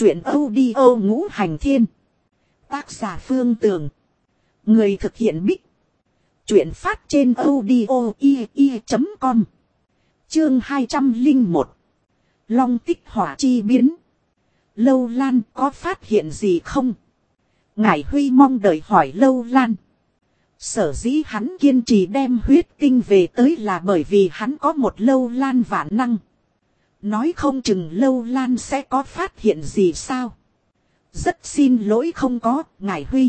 Chuyện audio ngũ hành thiên. Tác giả Phương Tường. Người thực hiện Bích. Chuyện phát trên audio.com. Chương 201. Long tích hỏa chi biến. Lâu Lan có phát hiện gì không? Ngải Huy mong đợi hỏi Lâu Lan. Sở dĩ hắn kiên trì đem huyết tinh về tới là bởi vì hắn có một Lâu Lan vạn năng. Nói không chừng Lâu Lan sẽ có phát hiện gì sao? Rất xin lỗi không có, Ngải Huy.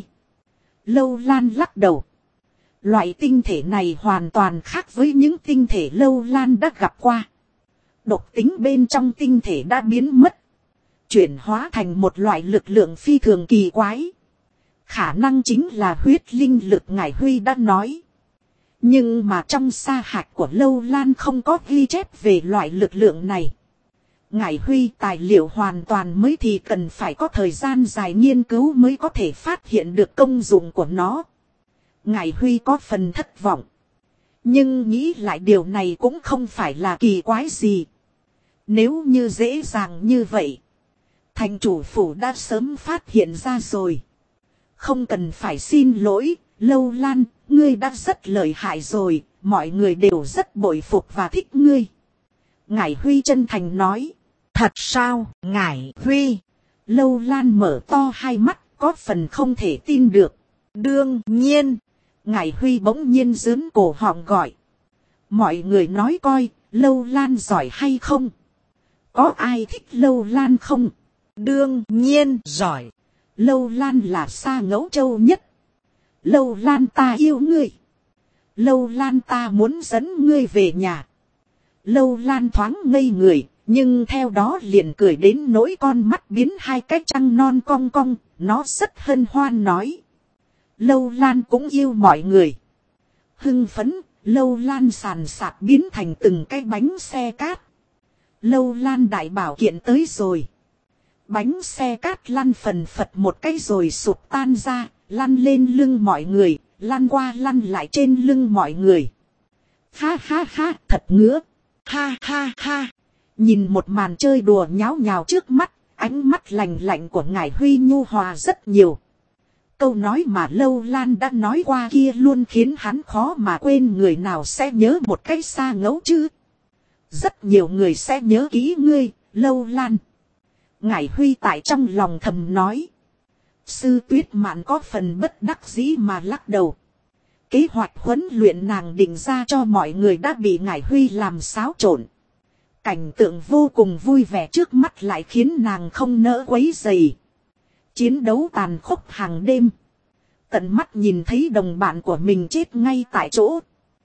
Lâu Lan lắc đầu. Loại tinh thể này hoàn toàn khác với những tinh thể Lâu Lan đã gặp qua. Độc tính bên trong tinh thể đã biến mất. Chuyển hóa thành một loại lực lượng phi thường kỳ quái. Khả năng chính là huyết linh lực, Ngải Huy đã nói. Nhưng mà trong sa hạch của Lâu Lan không có ghi chép về loại lực lượng này. Ngải Huy tài liệu hoàn toàn mới thì cần phải có thời gian dài nghiên cứu mới có thể phát hiện được công dụng của nó. Ngải Huy có phần thất vọng. Nhưng nghĩ lại điều này cũng không phải là kỳ quái gì. Nếu như dễ dàng như vậy, thành chủ phủ đã sớm phát hiện ra rồi. Không cần phải xin lỗi, Lâu Lan, ngươi đã rất lợi hại rồi, mọi người đều rất bội phục và thích ngươi. Ngải Huy chân thành nói. Thật sao, Ngải Huy? Lâu Lan mở to hai mắt, có phần không thể tin được. Đương nhiên. Ngải Huy bỗng nhiên giớn cổ họng gọi. Mọi người nói coi, Lâu Lan giỏi hay không? Có ai thích Lâu Lan không? Đương nhiên giỏi. Lâu Lan là Sa Ngẫu Châu nhất. Lâu Lan ta yêu ngươi. Lâu Lan ta muốn dẫn ngươi về nhà. Lâu Lan thoáng ngây người. Nhưng theo đó liền cười đến nỗi con mắt biến hai cái trăng non cong cong, nó rất hân hoan nói. Lâu Lan cũng yêu mọi người. Hưng phấn, Lâu Lan sàn sạt biến thành từng cái bánh xe cát. Lâu Lan đại bảo kiện tới rồi. Bánh xe cát lăn phần phật một cái rồi sụp tan ra, lăn lên lưng mọi người, lăn qua lăn lại trên lưng mọi người. Ha ha ha, thật ngứa. Ha ha ha. Nhìn một màn chơi đùa nháo nhào trước mắt, ánh mắt lạnh lạnh của Ngải Huy nhu hòa rất nhiều. Câu nói mà Lâu Lan đã nói qua kia luôn khiến hắn khó mà quên, người nào sẽ nhớ một cái Sa Ngẫu chứ. Rất nhiều người sẽ nhớ kỹ ngươi, Lâu Lan. Ngải Huy tại trong lòng thầm nói. Sư Tuyết Mạn có phần bất đắc dĩ mà lắc đầu. Kế hoạch huấn luyện nàng định ra cho mọi người đã bị Ngải Huy làm xáo trộn. Cảnh tượng vô cùng vui vẻ trước mắt lại khiến nàng không nỡ quấy rầy. Chiến đấu tàn khốc hàng đêm. Tận mắt nhìn thấy đồng bạn của mình chết ngay tại chỗ.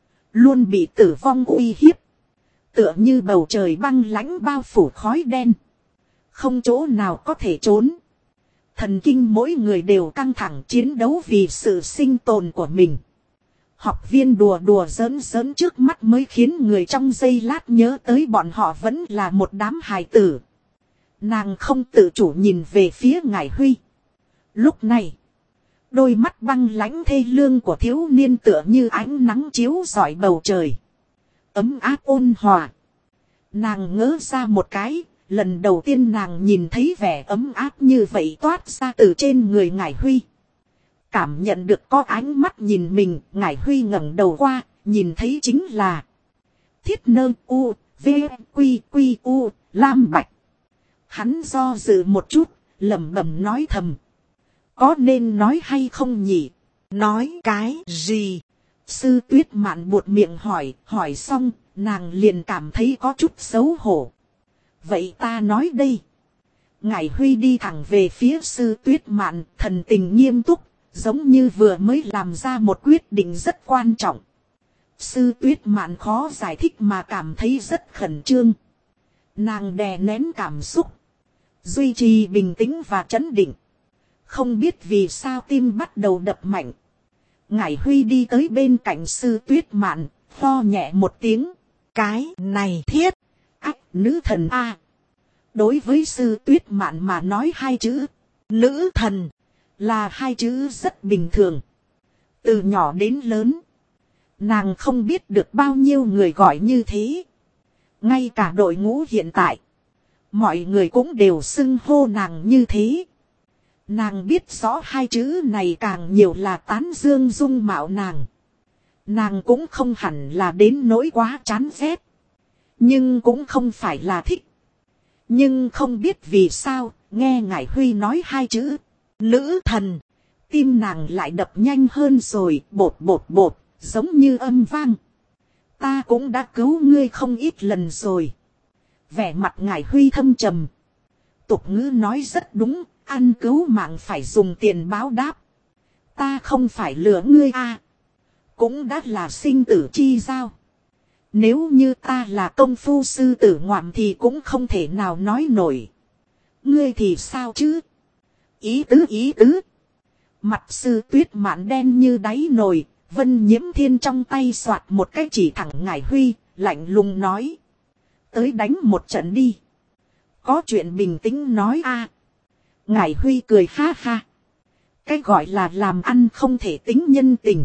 Luôn bị tử vong uy hiếp. Tựa như bầu trời băng lãnh bao phủ khói đen. Không chỗ nào có thể trốn. Thần kinh mỗi người đều căng thẳng chiến đấu vì sự sinh tồn của mình. Học viên đùa đùa giỡn giỡn trước mắt mới khiến người trong giây lát nhớ tới bọn họ vẫn là một đám hài tử. Nàng không tự chủ nhìn về phía Ngải Huy. Lúc này, đôi mắt băng lãnh thê lương của thiếu niên tựa như ánh nắng chiếu rọi bầu trời. Ấm áp ôn hòa. Nàng ngỡ ra một cái, lần đầu tiên nàng nhìn thấy vẻ ấm áp như vậy toát ra từ trên người Ngải Huy. Cảm nhận được có ánh mắt nhìn mình, Ngải Huy ngẩng đầu qua, nhìn thấy chính là Thiết Nơ U, V, Quy, Quy, U, Lam Bạch. Hắn do dự một chút, lẩm bẩm nói thầm. Có nên nói hay không nhỉ? Nói cái gì? Sư Tuyết Mạn buột miệng hỏi xong, nàng liền cảm thấy có chút xấu hổ. Vậy ta nói đây. Ngải Huy đi thẳng về phía Sư Tuyết Mạn, thần tình nghiêm túc. Giống như vừa mới làm ra một quyết định rất quan trọng. Sư Tuyết Mạn khó giải thích mà cảm thấy rất khẩn trương. Nàng đè nén cảm xúc. Duy trì bình tĩnh và trấn định. Không biết vì sao tim bắt đầu đập mạnh. Ngải Huy đi tới bên cạnh Sư Tuyết Mạn, ho nhẹ một tiếng. Cái này thiết. Ách, nữ thần a. Đối với Sư Tuyết Mạn mà nói hai chữ nữ thần là hai chữ rất bình thường. Từ nhỏ đến lớn, nàng không biết được bao nhiêu người gọi như thế. Ngay cả đội ngũ hiện tại, Mọi người cũng đều xưng hô nàng như thế. Nàng biết rõ hai chữ này càng nhiều là tán dương dung mạo nàng. Nàng cũng không hẳn là đến nỗi quá chán ghét. Nhưng cũng không phải là thích. Nhưng không biết vì sao, nghe Ngải Huy nói hai chữ nữ thần, tim nàng lại đập nhanh hơn rồi, bột bột bột, giống như âm vang. Ta cũng đã cứu ngươi không ít lần rồi. Vẻ mặt Ngải Huy thâm trầm. Tục ngữ nói rất đúng, ăn cứu mạng phải dùng tiền báo đáp. Ta không phải lừa ngươi à. Cũng đã là sinh tử chi giao. Nếu như ta là công phu sư tử ngoạm thì cũng không thể nào nói nổi. Ngươi thì sao chứ? Ý tứ. Mặt Sư Tuyết Mạn đen như đáy nồi. Vân Nhiễm Thiên trong tay soạt một cái chỉ thẳng Ngải Huy, lạnh lùng nói. Tới đánh một trận đi. Có chuyện bình tĩnh nói a. Ngải Huy cười ha ha. Cái gọi là làm ăn không thể tính nhân tình.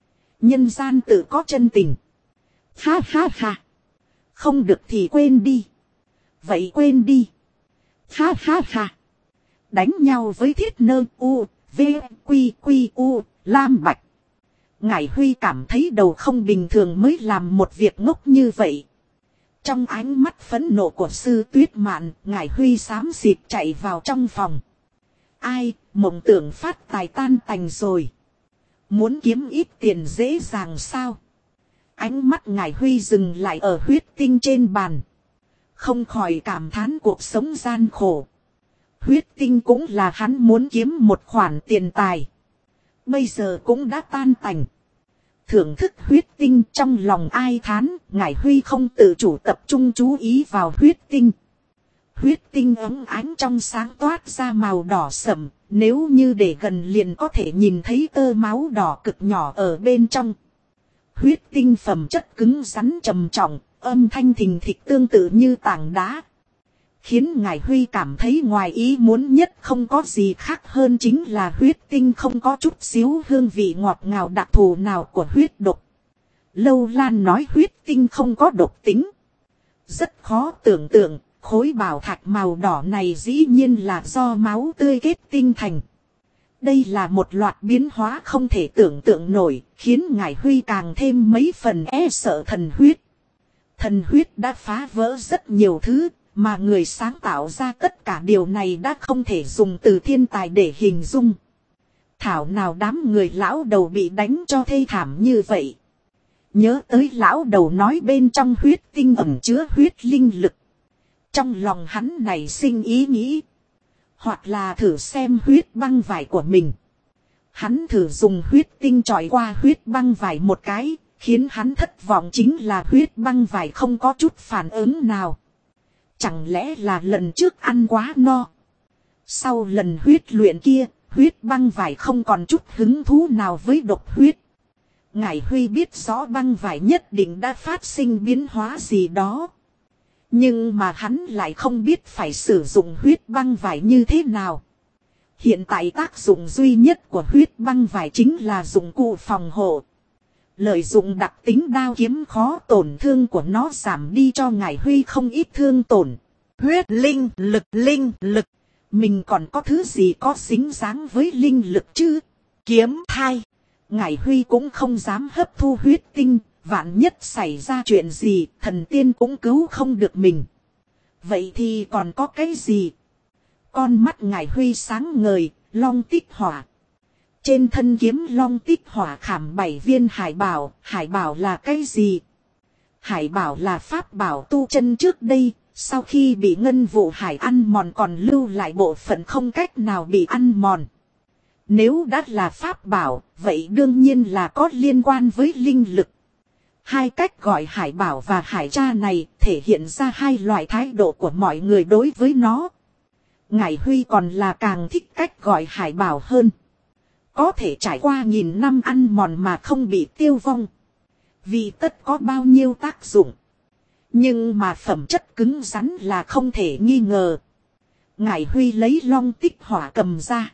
Nhân gian tự có chân tình. Ha ha ha. Không được thì quên đi. Vậy quên đi. Ha ha ha. Đánh nhau với Thiết Nơ U, V, Quy, Quy, U, Lam Bạch. Ngải Huy cảm thấy đầu không bình thường mới làm một việc ngốc như vậy. Trong ánh mắt phẫn nộ của Sư Tuyết Mạn, Ngải Huy xám xịt chạy vào trong phòng. Ai, mộng tưởng phát tài tan tành rồi. Muốn kiếm ít tiền dễ dàng sao? Ánh mắt Ngải Huy dừng lại ở huyết tinh trên bàn. Không khỏi cảm thán cuộc sống gian khổ. Huyết tinh cũng là hắn muốn kiếm một khoản tiền tài. Bây giờ cũng đã tan tành. Thưởng thức huyết tinh trong lòng ai thán, Ngải Huy không tự chủ tập trung chú ý vào huyết tinh. Huyết tinh óng ánh trong sáng toát ra màu đỏ sẫm, nếu như để gần liền có thể nhìn thấy tơ máu đỏ cực nhỏ ở bên trong. Huyết tinh phẩm chất cứng rắn trầm trọng, âm thanh thình thịch tương tự như tảng đá. Khiến Ngải Huy cảm thấy ngoài ý muốn nhất không có gì khác hơn chính là huyết tinh không có chút xíu hương vị ngọt ngào đặc thù nào của huyết độc. Lâu Lan nói huyết tinh không có độc tính. Rất khó tưởng tượng, khối bảo thạch màu đỏ này dĩ nhiên là do máu tươi kết tinh thành. Đây là một loạt biến hóa không thể tưởng tượng nổi, khiến Ngải Huy càng thêm mấy phần e sợ thần huyết. Thần huyết đã phá vỡ rất nhiều thứ. Mà người sáng tạo ra tất cả điều này đã không thể dùng từ thiên tài để hình dung. Thảo nào đám người lão đầu bị đánh cho thê thảm như vậy. Nhớ tới lão đầu nói bên trong huyết tinh ẩn chứa huyết linh lực. Trong lòng hắn này sinh ý nghĩ. Hoặc là thử xem huyết băng vải của mình. Hắn thử dùng huyết tinh chọi qua huyết băng vải một cái. Khiến hắn thất vọng chính là huyết băng vải không có chút phản ứng nào. Chẳng lẽ là lần trước ăn quá no. Sau lần huyết luyện kia, huyết băng vải không còn chút hứng thú nào với độc huyết. Ngải Huy biết rõ băng vải nhất định đã phát sinh biến hóa gì đó. Nhưng mà hắn lại không biết phải sử dụng huyết băng vải như thế nào. Hiện tại tác dụng duy nhất của huyết băng vải chính là dụng cụ phòng hộ. Lợi dụng đặc tính đao kiếm khó tổn thương của nó giảm đi cho Ngải Huy không ít thương tổn. Huyết linh lực. Mình còn có thứ gì có xính dáng với linh lực chứ? Kiếm thai. Ngải Huy cũng không dám hấp thu huyết tinh. Vạn nhất xảy ra chuyện gì thần tiên cũng cứu không được mình. Vậy thì còn có cái gì? Con mắt Ngải Huy sáng ngời, long tích hỏa. Trên thân kiếm long tích hỏa khảm 7 viên hải bảo là cái gì? Hải bảo là pháp bảo tu chân trước đây, sau khi bị ngân vụ hải ăn mòn còn lưu lại bộ phận không cách nào bị ăn mòn. Nếu đã là pháp bảo, vậy đương nhiên là có liên quan với linh lực. Hai cách gọi hải bảo và hải tra này thể hiện ra hai loại thái độ của mọi người đối với nó. Ngải Huy còn là càng thích cách gọi hải bảo hơn. Có thể trải qua nghìn năm ăn mòn mà không bị tiêu vong. Vì tất có bao nhiêu tác dụng. Nhưng mà phẩm chất cứng rắn là không thể nghi ngờ. Ngải Huy lấy long tích hỏa cầm ra.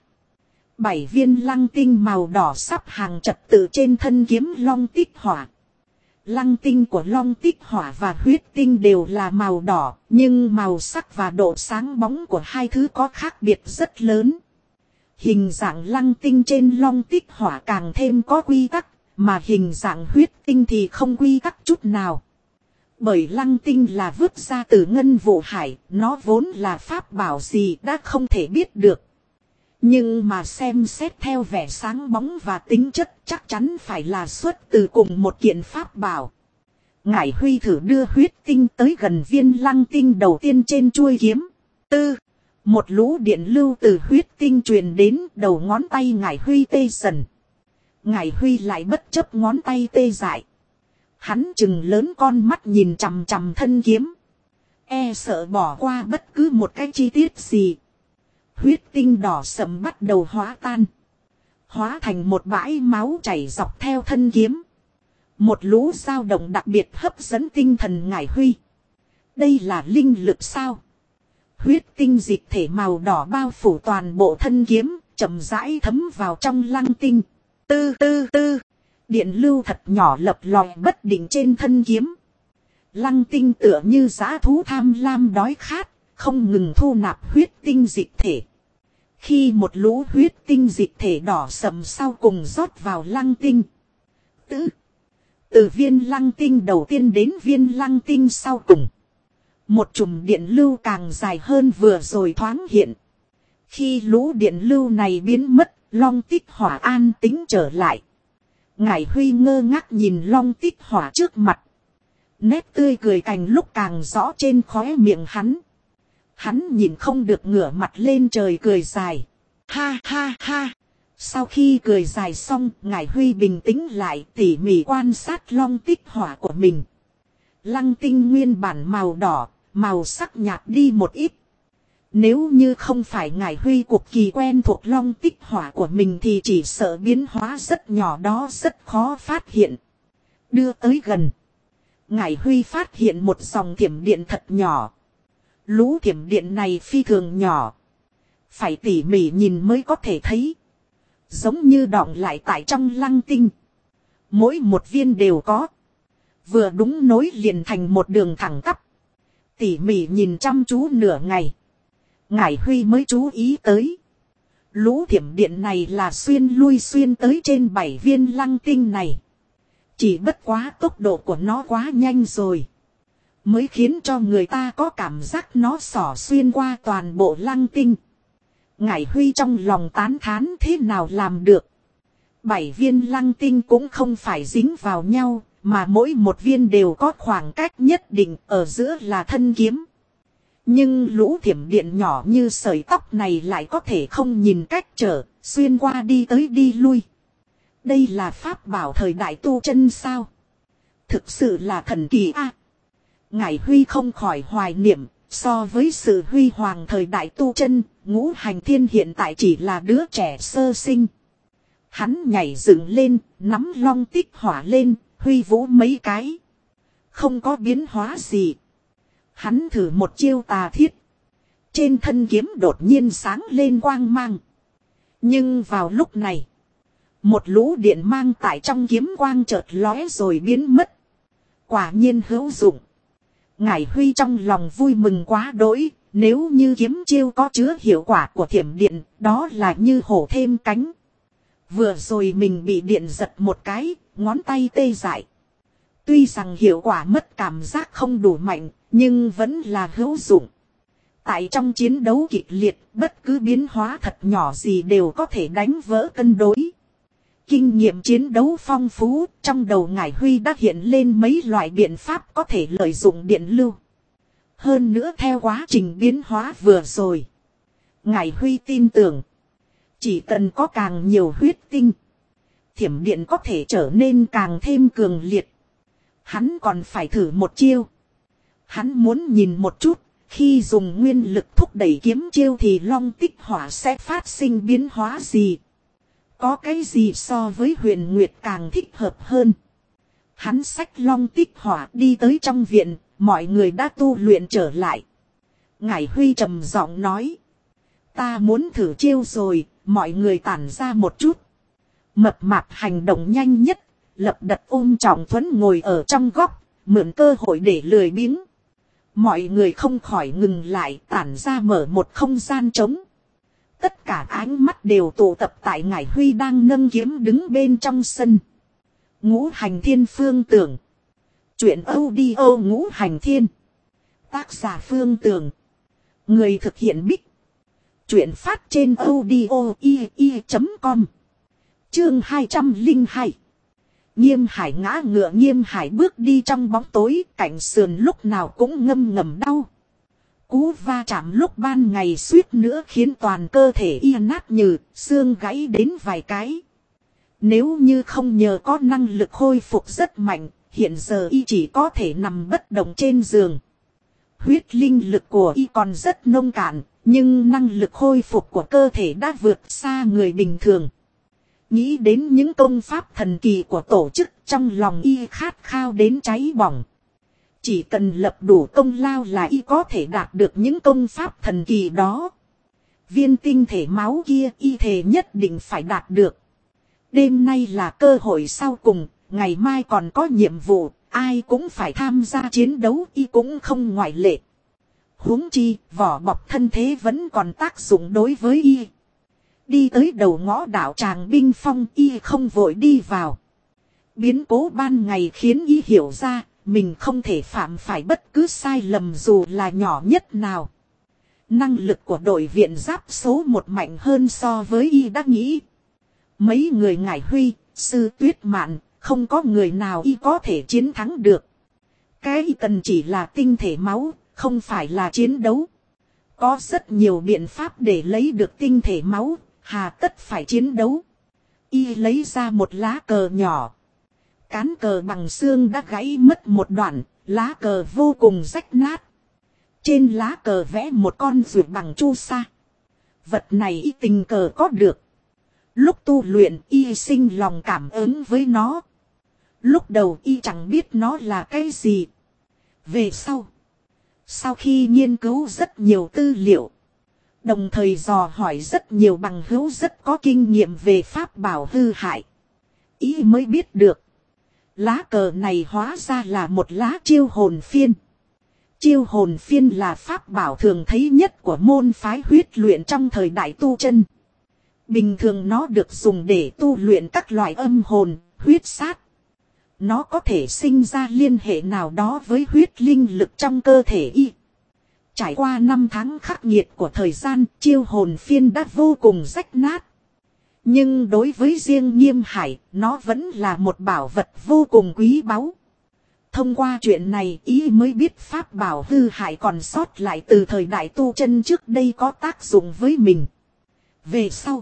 7 viên lăng tinh màu đỏ sắp hàng trật tự trên thân kiếm long tích hỏa. Lăng tinh của long tích hỏa và huyết tinh đều là màu đỏ, nhưng màu sắc và độ sáng bóng của hai thứ có khác biệt rất lớn. Hình dạng lăng tinh trên long tích hỏa càng thêm có quy tắc, mà hình dạng huyết tinh thì không quy tắc chút nào. Bởi lăng tinh là vứt ra từ ngân vụ hải, nó vốn là pháp bảo gì đã không thể biết được. Nhưng mà xem xét theo vẻ sáng bóng và tính chất chắc chắn phải là xuất từ cùng một kiện pháp bảo. Ngải Huy thử đưa huyết tinh tới gần viên lăng tinh đầu tiên trên chuôi kiếm. Một lũ điện lưu từ huyết tinh truyền đến, đầu ngón tay Ngải Huy tê dần. Ngải Huy lại bất chấp ngón tay tê dại. Hắn chừng lớn con mắt nhìn chằm chằm thân kiếm. E sợ bỏ qua bất cứ một cái chi tiết gì. Huyết tinh đỏ sẫm bắt đầu hóa tan. Hóa thành một bãi máu chảy dọc theo thân kiếm. Một lũ dao động đặc biệt hấp dẫn tinh thần Ngải Huy. Đây là linh lực sao? Huyết tinh dịch thể màu đỏ bao phủ toàn bộ thân kiếm, chậm rãi thấm vào trong lăng tinh. Điện lưu thật nhỏ lập lòi bất định trên thân kiếm. Lăng tinh tựa như dã thú tham lam đói khát, không ngừng thu nạp huyết tinh dịch thể. Khi một lũ huyết tinh dịch thể đỏ sẫm sau cùng rót vào lăng tinh. Từ viên lăng tinh đầu tiên đến viên lăng tinh sau cùng. Một chùm điện lưu càng dài hơn vừa rồi thoáng hiện. Khi lũ điện lưu này biến mất, long tích hỏa an tĩnh trở lại. Ngải Huy ngơ ngác nhìn long tích hỏa trước mặt. Nét tươi cười càng lúc càng rõ trên khóe miệng hắn. Hắn nhìn không được ngửa mặt lên trời cười dài. Ha ha ha. Sau khi cười dài xong, Ngải Huy bình tĩnh lại, tỉ mỉ quan sát long tích hỏa của mình. Lăng tinh nguyên bản màu đỏ, màu sắc nhạt đi một ít. Nếu như không phải Ngải Huy cực kỳ quen thuộc long tích hỏa của mình thì chỉ sợ biến hóa rất nhỏ đó rất khó phát hiện. Đưa tới gần. Ngải Huy phát hiện một dòng thiểm điện thật nhỏ. Lũ thiểm điện này phi thường nhỏ. Phải tỉ mỉ nhìn mới có thể thấy. Giống như đọng lại tại trong lăng tinh. Mỗi một viên đều có. Vừa đúng nối liền thành một đường thẳng tắp. Tỉ mỉ nhìn chăm chú nửa ngày. Ngải Huy mới chú ý tới. Lũ thiểm điện này là xuyên lui xuyên tới trên 7 viên lăng tinh này. Chỉ bất quá tốc độ của nó quá nhanh rồi. Mới khiến cho người ta có cảm giác nó xỏ xuyên qua toàn bộ lăng tinh. Ngải Huy trong lòng tán thán thế nào làm được. 7 viên lăng tinh cũng không phải dính vào nhau, mà mỗi một viên đều có khoảng cách nhất định, ở giữa là thân kiếm. Nhưng lũ thiểm điện nhỏ như sợi tóc này lại có thể không nhìn cách trở, xuyên qua đi tới đi lui. Đây là pháp bảo thời đại tu chân sao? Thực sự là thần kỳ a. Ngải Huy không khỏi hoài niệm, so với sự huy hoàng thời đại tu chân, Ngũ Hành Thiên hiện tại chỉ là đứa trẻ sơ sinh. Hắn nhảy dựng lên, nắm long tích hỏa lên, huy vũ mấy cái. Không có biến hóa gì. Hắn thử một chiêu tà thiết. Trên thân kiếm đột nhiên sáng lên quang mang. Nhưng vào lúc này, một lũ điện mang tại trong kiếm quang chợt lóe rồi biến mất. Quả nhiên hữu dụng. Ngải Huy trong lòng vui mừng quá đỗi. Nếu như kiếm chiêu có chứa hiệu quả của thiểm điện, đó là như hổ thêm cánh. Vừa rồi mình bị điện giật một cái, ngón tay tê dại. Tuy rằng hiệu quả mất cảm giác không đủ mạnh, nhưng vẫn là hữu dụng. Tại trong chiến đấu kịch liệt, bất cứ biến hóa thật nhỏ gì đều có thể đánh vỡ cân đối. Kinh nghiệm chiến đấu phong phú, trong đầu Ngải Huy đã hiện lên mấy loại biện pháp có thể lợi dụng điện lưu. Hơn nữa theo quá trình biến hóa vừa rồi, Ngải Huy tin tưởng, chỉ cần có càng nhiều huyết tinh, thiểm điện có thể trở nên càng thêm cường liệt. Hắn còn phải thử một chiêu. Hắn muốn nhìn một chút, khi dùng nguyên lực thúc đẩy kiếm chiêu thì long tích hỏa sẽ phát sinh biến hóa gì. Có cái gì so với Huyền Nguyệt càng thích hợp hơn. Hắn xách long tích hỏa đi tới trong viện, mọi người đã tu luyện trở lại. Ngải Huy trầm giọng nói. Ta muốn thử chiêu rồi, mọi người tản ra một chút. Mập mạp hành động nhanh nhất, lập đật ôm Trọng Thuấn ngồi ở trong góc, mượn cơ hội để lười biếng. Mọi người không khỏi ngừng lại, tản ra mở một không gian trống. Tất cả ánh mắt đều tụ tập tại Ngải Huy đang nâng kiếm đứng bên trong sân. Ngũ Hành Thiên Phương Tưởng. Chuyện audio Ngũ Hành Thiên. Tác giả Phương Tưởng. Người thực hiện Bích. Chuyện phát trên audio.com. Chương 202. Nghiêm Hải ngã ngựa. Nghiêm Hải bước đi trong bóng tối, cạnh sườn lúc nào cũng ngâm ngầm đau. Cú va chạm lúc ban ngày suýt nữa khiến toàn cơ thể y nát nhừ, xương gãy đến vài cái. Nếu như không nhờ có năng lực khôi phục rất mạnh, hiện giờ y chỉ có thể nằm bất động trên giường. Huyết linh lực của y còn rất nông cạn, nhưng năng lực khôi phục của cơ thể đã vượt xa người bình thường. Nghĩ đến những công pháp thần kỳ của tổ chức, trong lòng y khát khao đến cháy bỏng. Chỉ cần lập đủ công lao là y có thể đạt được những công pháp thần kỳ đó. Viên tinh thể máu kia y thề nhất định phải đạt được. Đêm nay là cơ hội sau cùng, ngày mai còn có nhiệm vụ, ai cũng phải tham gia chiến đấu, y cũng không ngoại lệ. Huống chi, vỏ bọc thân thế vẫn còn tác dụng đối với y. Đi tới đầu ngõ đạo tràng binh phong, y không vội đi vào. Biến cố ban ngày khiến y hiểu ra, mình không thể phạm phải bất cứ sai lầm dù là nhỏ nhất nào. Năng lực của đội viện giáp số 1 mạnh hơn so với y đã nghĩ. Mấy người Ngải Huy, Sư Tuyết Mạn, không có người nào y có thể chiến thắng được. Cái y cần chỉ là tinh thể máu, không phải là chiến đấu. Có rất nhiều biện pháp để lấy được tinh thể máu, hà tất phải chiến đấu. Y lấy ra một lá cờ nhỏ. Cán cờ bằng xương đã gãy mất một đoạn, lá cờ vô cùng rách nát. Trên lá cờ vẽ một con ruột bằng chu sa. Vật này y tình cờ có được. Lúc tu luyện y sinh lòng cảm ứng với nó. Lúc đầu y chẳng biết nó là cái gì. Về sau khi nghiên cứu rất nhiều tư liệu, đồng thời dò hỏi rất nhiều bằng hữu rất có kinh nghiệm về pháp bảo hư hại, y mới biết được. Lá cờ này hóa ra là một lá chiêu hồn phiên. Chiêu hồn phiên là pháp bảo thường thấy nhất của môn phái huyết luyện trong thời đại tu chân. Bình thường nó được dùng để tu luyện các loại âm hồn, huyết sát. Nó có thể sinh ra liên hệ nào đó với huyết linh lực trong cơ thể y. Trải qua 5 tháng khắc nghiệt của thời gian, chiêu hồn phiên đã vô cùng rách nát. Nhưng đối với riêng Nghiêm Hải, nó vẫn là một bảo vật vô cùng quý báu. Thông qua chuyện này, ý mới biết pháp bảo hư hại còn sót lại từ thời đại tu chân trước đây có tác dụng với mình. Về sau,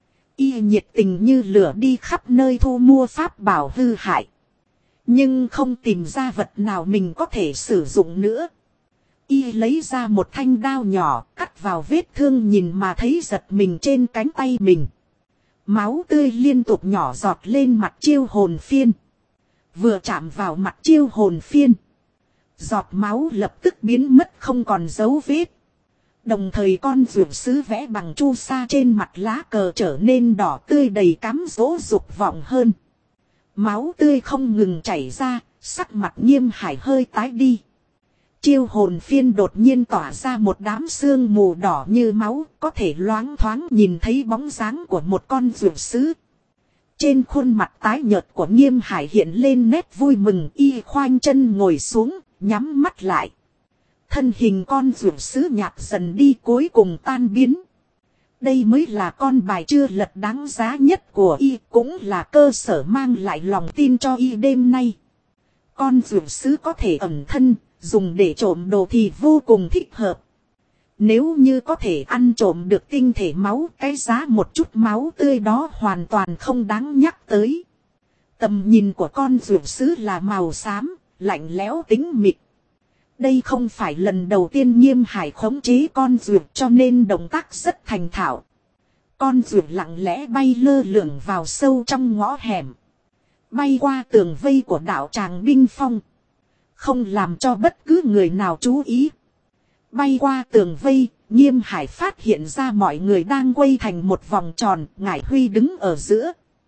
y nhiệt tình như lửa đi khắp nơi thu mua pháp bảo hư hại. Nhưng không tìm ra vật nào mình có thể sử dụng nữa. Y lấy ra một thanh đao nhỏ, cắt vào vết thương, nhìn mà thấy giật mình trên cánh tay mình. Máu tươi liên tục nhỏ giọt lên mặt chiêu hồn phiên. Vừa chạm vào mặt chiêu hồn phiên, giọt máu lập tức biến mất không còn dấu vết. Đồng thời con ruột sứ vẽ bằng chu sa trên mặt lá cờ trở nên đỏ tươi đầy cám dỗ dục vọng hơn. Máu tươi không ngừng chảy ra, sắc mặt Nghiêm Hải hơi tái đi. Chiêu hồn phiên đột nhiên tỏa ra một đám sương mù đỏ như máu, có thể loáng thoáng nhìn thấy bóng dáng của một con ruột sứ. Trên khuôn mặt tái nhợt của Nghiêm Hải hiện lên nét vui mừng, y khoanh chân ngồi xuống, nhắm mắt lại. Thân hình con ruột sứ nhạt dần đi, cuối cùng tan biến. Đây mới là con bài chưa lật đáng giá nhất của y, cũng là cơ sở mang lại lòng tin cho y đêm nay. Con ruột sứ có thể ẩn thân, dùng để trộm đồ thì vô cùng thích hợp. Nếu như có thể ăn trộm được tinh thể máu, cái giá một chút máu tươi đó hoàn toàn không đáng nhắc tới. Tầm nhìn của con ruột sứ là màu xám, lạnh lẽo tính mịt. Đây không phải lần đầu tiên Nghiêm Hải khống chế con ruột, cho nên động tác rất thành thạo. Con ruột lặng lẽ bay lơ lửng vào sâu trong ngõ hẻm. Bay qua tường vây của đạo tràng binh phong. Không làm cho bất cứ người nào chú ý. Bay qua tường vây, Nghiêm Hải phát hiện ra mọi người đang quay thành một vòng tròn, Ngải Huy đứng ở giữa.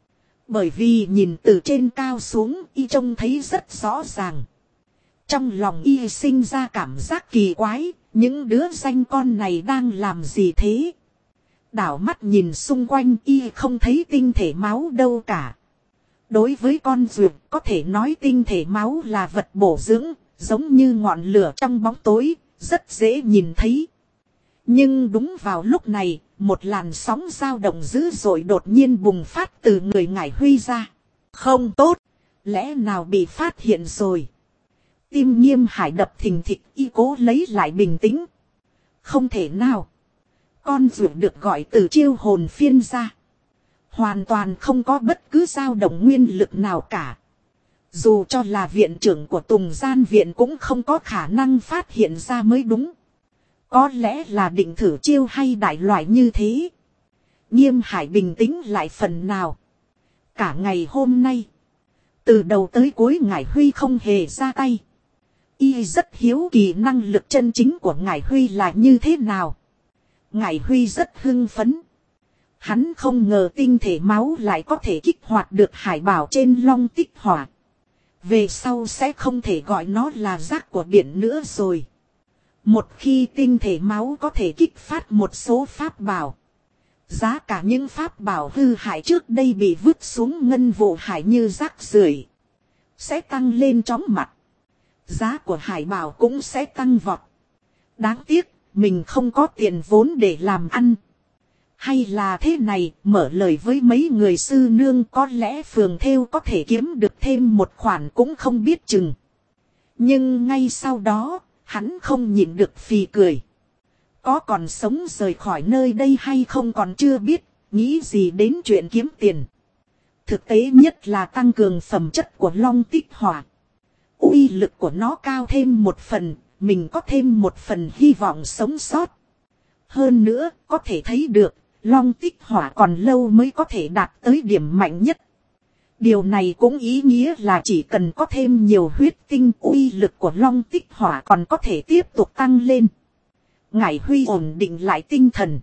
Bởi vì nhìn từ trên cao xuống y trông thấy rất rõ ràng. Trong lòng y sinh ra cảm giác kỳ quái, những đứa danh con này đang làm gì thế? Đảo mắt nhìn xung quanh y không thấy tinh thể máu đâu cả. Đối với con ruột có thể nói tinh thể máu là vật bổ dưỡng, giống như ngọn lửa trong bóng tối, rất dễ nhìn thấy. Nhưng đúng vào lúc này, một làn sóng dao động dữ dội đột nhiên bùng phát từ người Ngải Huy ra. Không tốt, lẽ nào bị phát hiện rồi? Tim Nghiêm Hải đập thình thịch, y cố lấy lại bình tĩnh. Không thể nào. Con ruột được gọi từ chiêu hồn phiên ra. Hoàn toàn không có bất cứ dao động nguyên lực nào cả. Dù cho là viện trưởng của Tùng Gian Viện cũng không có khả năng phát hiện ra mới đúng. Có lẽ là định thử chiêu hay đại loại như thế. Nghiêm Hải bình tĩnh lại phần nào. Cả ngày hôm nay, từ đầu tới cuối Ngải Huy không hề ra tay. Y rất hiếu kỳ năng lực chân chính của Ngải Huy là như thế nào. Ngải Huy rất hưng phấn. Hắn không ngờ tinh thể máu lại có thể kích hoạt được hải bảo trên Long Tích Hỏa. Về sau sẽ không thể gọi nó là rác của biển nữa rồi. Một khi tinh thể máu có thể kích phát một số pháp bảo. Giá cả những pháp bảo hư hại trước đây bị vứt xuống ngân vụ hải như rác rưởi sẽ tăng lên chóng mặt. Giá của hải bảo cũng sẽ tăng vọt. Đáng tiếc, mình không có tiền vốn để làm ăn. Hay là thế này, mở lời với mấy người sư nương có lẽ phường thêu có thể kiếm được thêm một khoản cũng không biết chừng. Nhưng ngay sau đó, hắn không nhịn được phì cười. Có còn sống rời khỏi nơi đây hay không còn chưa biết, nghĩ gì đến chuyện kiếm tiền. Thực tế nhất là tăng cường phẩm chất của Long Tích Hỏa. Uy lực của nó cao thêm một phần, mình có thêm một phần hy vọng sống sót. Hơn nữa, có thể thấy được, Long Tích Hỏa còn lâu mới có thể đạt tới điểm mạnh nhất. Điều này cũng ý nghĩa là chỉ cần có thêm nhiều huyết tinh, uy lực của Long Tích Hỏa còn có thể tiếp tục tăng lên. Ngải Huy ổn định lại tinh thần.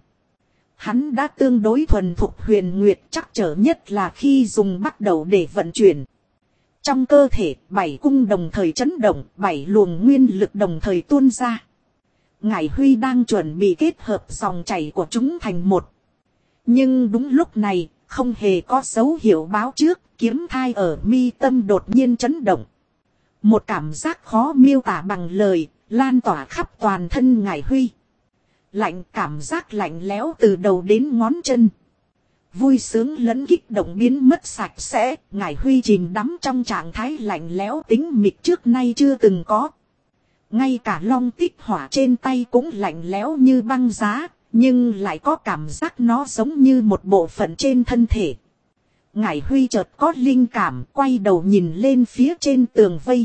Hắn đã tương đối thuần thục huyền nguyệt, chắc trở nhất là khi dùng bắt đầu để vận chuyển. Trong cơ thể, 7 cung đồng thời chấn động, 7 luồng nguyên lực đồng thời tuôn ra. Ngải Huy đang chuẩn bị kết hợp dòng chảy của chúng thành một. Nhưng đúng lúc này, không hề có dấu hiệu báo trước, kiếm thai ở mi tâm đột nhiên chấn động. Một cảm giác khó miêu tả bằng lời, lan tỏa khắp toàn thân Ngải Huy. Lạnh, cảm giác lạnh lẽo từ đầu đến ngón chân. Vui sướng lẫn kích động biến mất sạch sẽ, Ngải Huy chìm đắm trong trạng thái lạnh lẽo tĩnh mịch trước nay chưa từng có. Ngay cả Long Tích Hỏa trên tay cũng lạnh lẽo như băng giá, nhưng lại có cảm giác nó giống như một bộ phận trên thân thể. Ngải Huy chợt có linh cảm, quay đầu nhìn lên phía trên tường vây.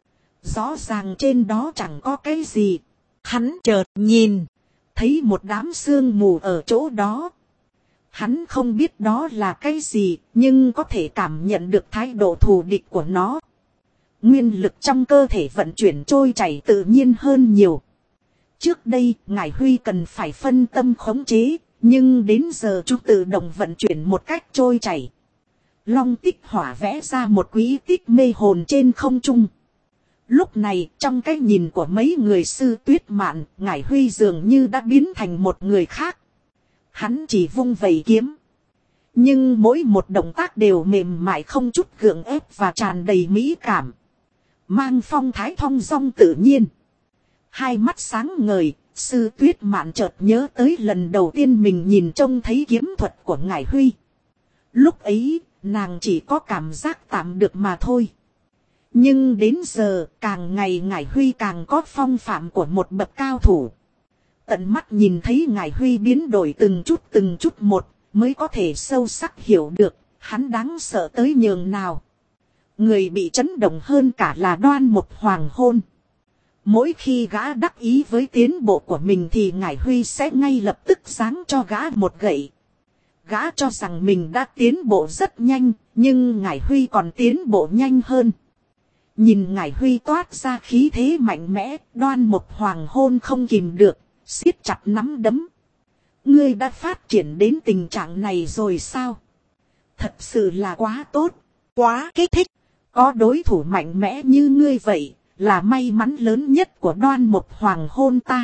Rõ ràng trên đó chẳng có cái gì. Hắn chợt nhìn, thấy một đám sương mù ở chỗ đó. Hắn không biết đó là cái gì, nhưng có thể cảm nhận được thái độ thù địch của nó. Nguyên lực trong cơ thể vận chuyển trôi chảy tự nhiên hơn nhiều. Trước đây, Ngải Huy cần phải phân tâm khống chế, nhưng đến giờ chúng tự động vận chuyển một cách trôi chảy. Long Tích Hỏa vẽ ra một quỹ tích mê hồn trên không trung. Lúc này, trong cái nhìn của mấy người sư Tuyết Mạn, Ngải Huy dường như đã biến thành một người khác. Hắn chỉ vung vẩy kiếm. Nhưng mỗi một động tác đều mềm mại không chút gượng ép và tràn đầy mỹ cảm. Mang phong thái thong dong tự nhiên. Hai mắt sáng ngời, sư Tuyết Mạn chợt nhớ tới lần đầu tiên mình nhìn trông thấy kiếm thuật của Ngải Huy. Lúc ấy, nàng chỉ có cảm giác tạm được mà thôi. Nhưng đến giờ, càng ngày Ngải Huy càng có phong phạm của một bậc cao thủ. Tận mắt nhìn thấy Ngải Huy biến đổi từng chút một, mới có thể sâu sắc hiểu được, hắn đáng sợ tới nhường nào. Người bị chấn động hơn cả là Đoan Mục Hoàng Hôn. Mỗi khi gã đắc ý với tiến bộ của mình thì Ngải Huy sẽ ngay lập tức giáng cho gã một gậy. Gã cho rằng mình đã tiến bộ rất nhanh, nhưng Ngải Huy còn tiến bộ nhanh hơn. Nhìn Ngải Huy toát ra khí thế mạnh mẽ, Đoan Mục Hoàng Hôn không kìm được, siết chặt nắm đấm. Ngươi đã phát triển đến tình trạng này rồi sao? Thật sự là quá tốt, quá kích thích. Có đối thủ mạnh mẽ như ngươi vậy, là may mắn lớn nhất của Đoan Mộc Hoàng hôn ta.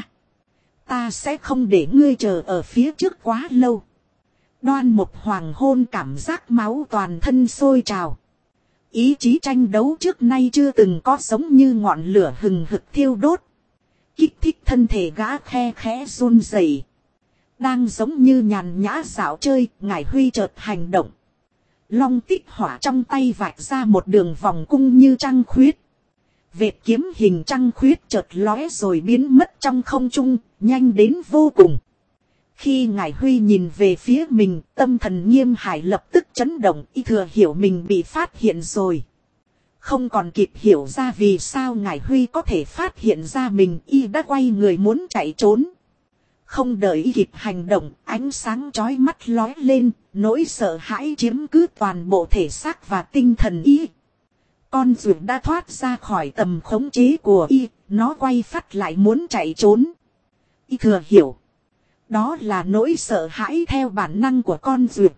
Ta sẽ không để ngươi chờ ở phía trước quá lâu. Đoan Mộc Hoàng hôn cảm giác máu toàn thân sôi trào. Ý chí tranh đấu trước nay chưa từng có giống như ngọn lửa hừng hực thiêu đốt. Kích thích thân thể gã khe khẽ run rẩy. Đang giống như nhàn nhã dạo chơi, Ngải Huy chợt hành động. Long tích hỏa trong tay vạch ra một đường vòng cung như trăng khuyết. Vệt kiếm hình trăng khuyết chợt lóe rồi biến mất trong không trung, nhanh đến vô cùng. Khi Ngải Huy nhìn về phía mình, tâm thần Nghiêm Hải lập tức chấn động, y thừa hiểu mình bị phát hiện rồi. Không còn kịp hiểu ra vì sao Ngải Huy có thể phát hiện ra mình, y đã quay người muốn chạy trốn. Không đợi y kịp hành động, ánh sáng chói mắt lóe lên, nỗi sợ hãi chiếm cứ toàn bộ thể xác và tinh thần y. Con ruột đã thoát ra khỏi tầm khống chế của y, nó quay phát lại muốn chạy trốn. Y thừa hiểu. Đó là nỗi sợ hãi theo bản năng của con ruột.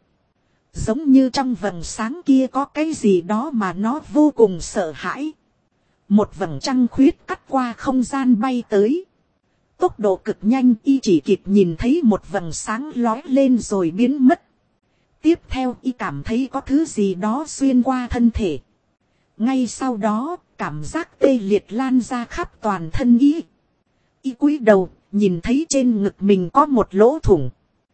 Giống như trong vầng sáng kia có cái gì đó mà nó vô cùng sợ hãi. Một vầng trăng khuyết cắt qua không gian bay tới. Tốc độ cực nhanh, y chỉ kịp nhìn thấy một vầng sáng lóe lên rồi biến mất. Tiếp theo y cảm thấy có thứ gì đó xuyên qua thân thể. Ngay sau đó, cảm giác tê liệt lan ra khắp toàn thân y. Y cúi đầu, nhìn thấy trên ngực mình có một lỗ thủng.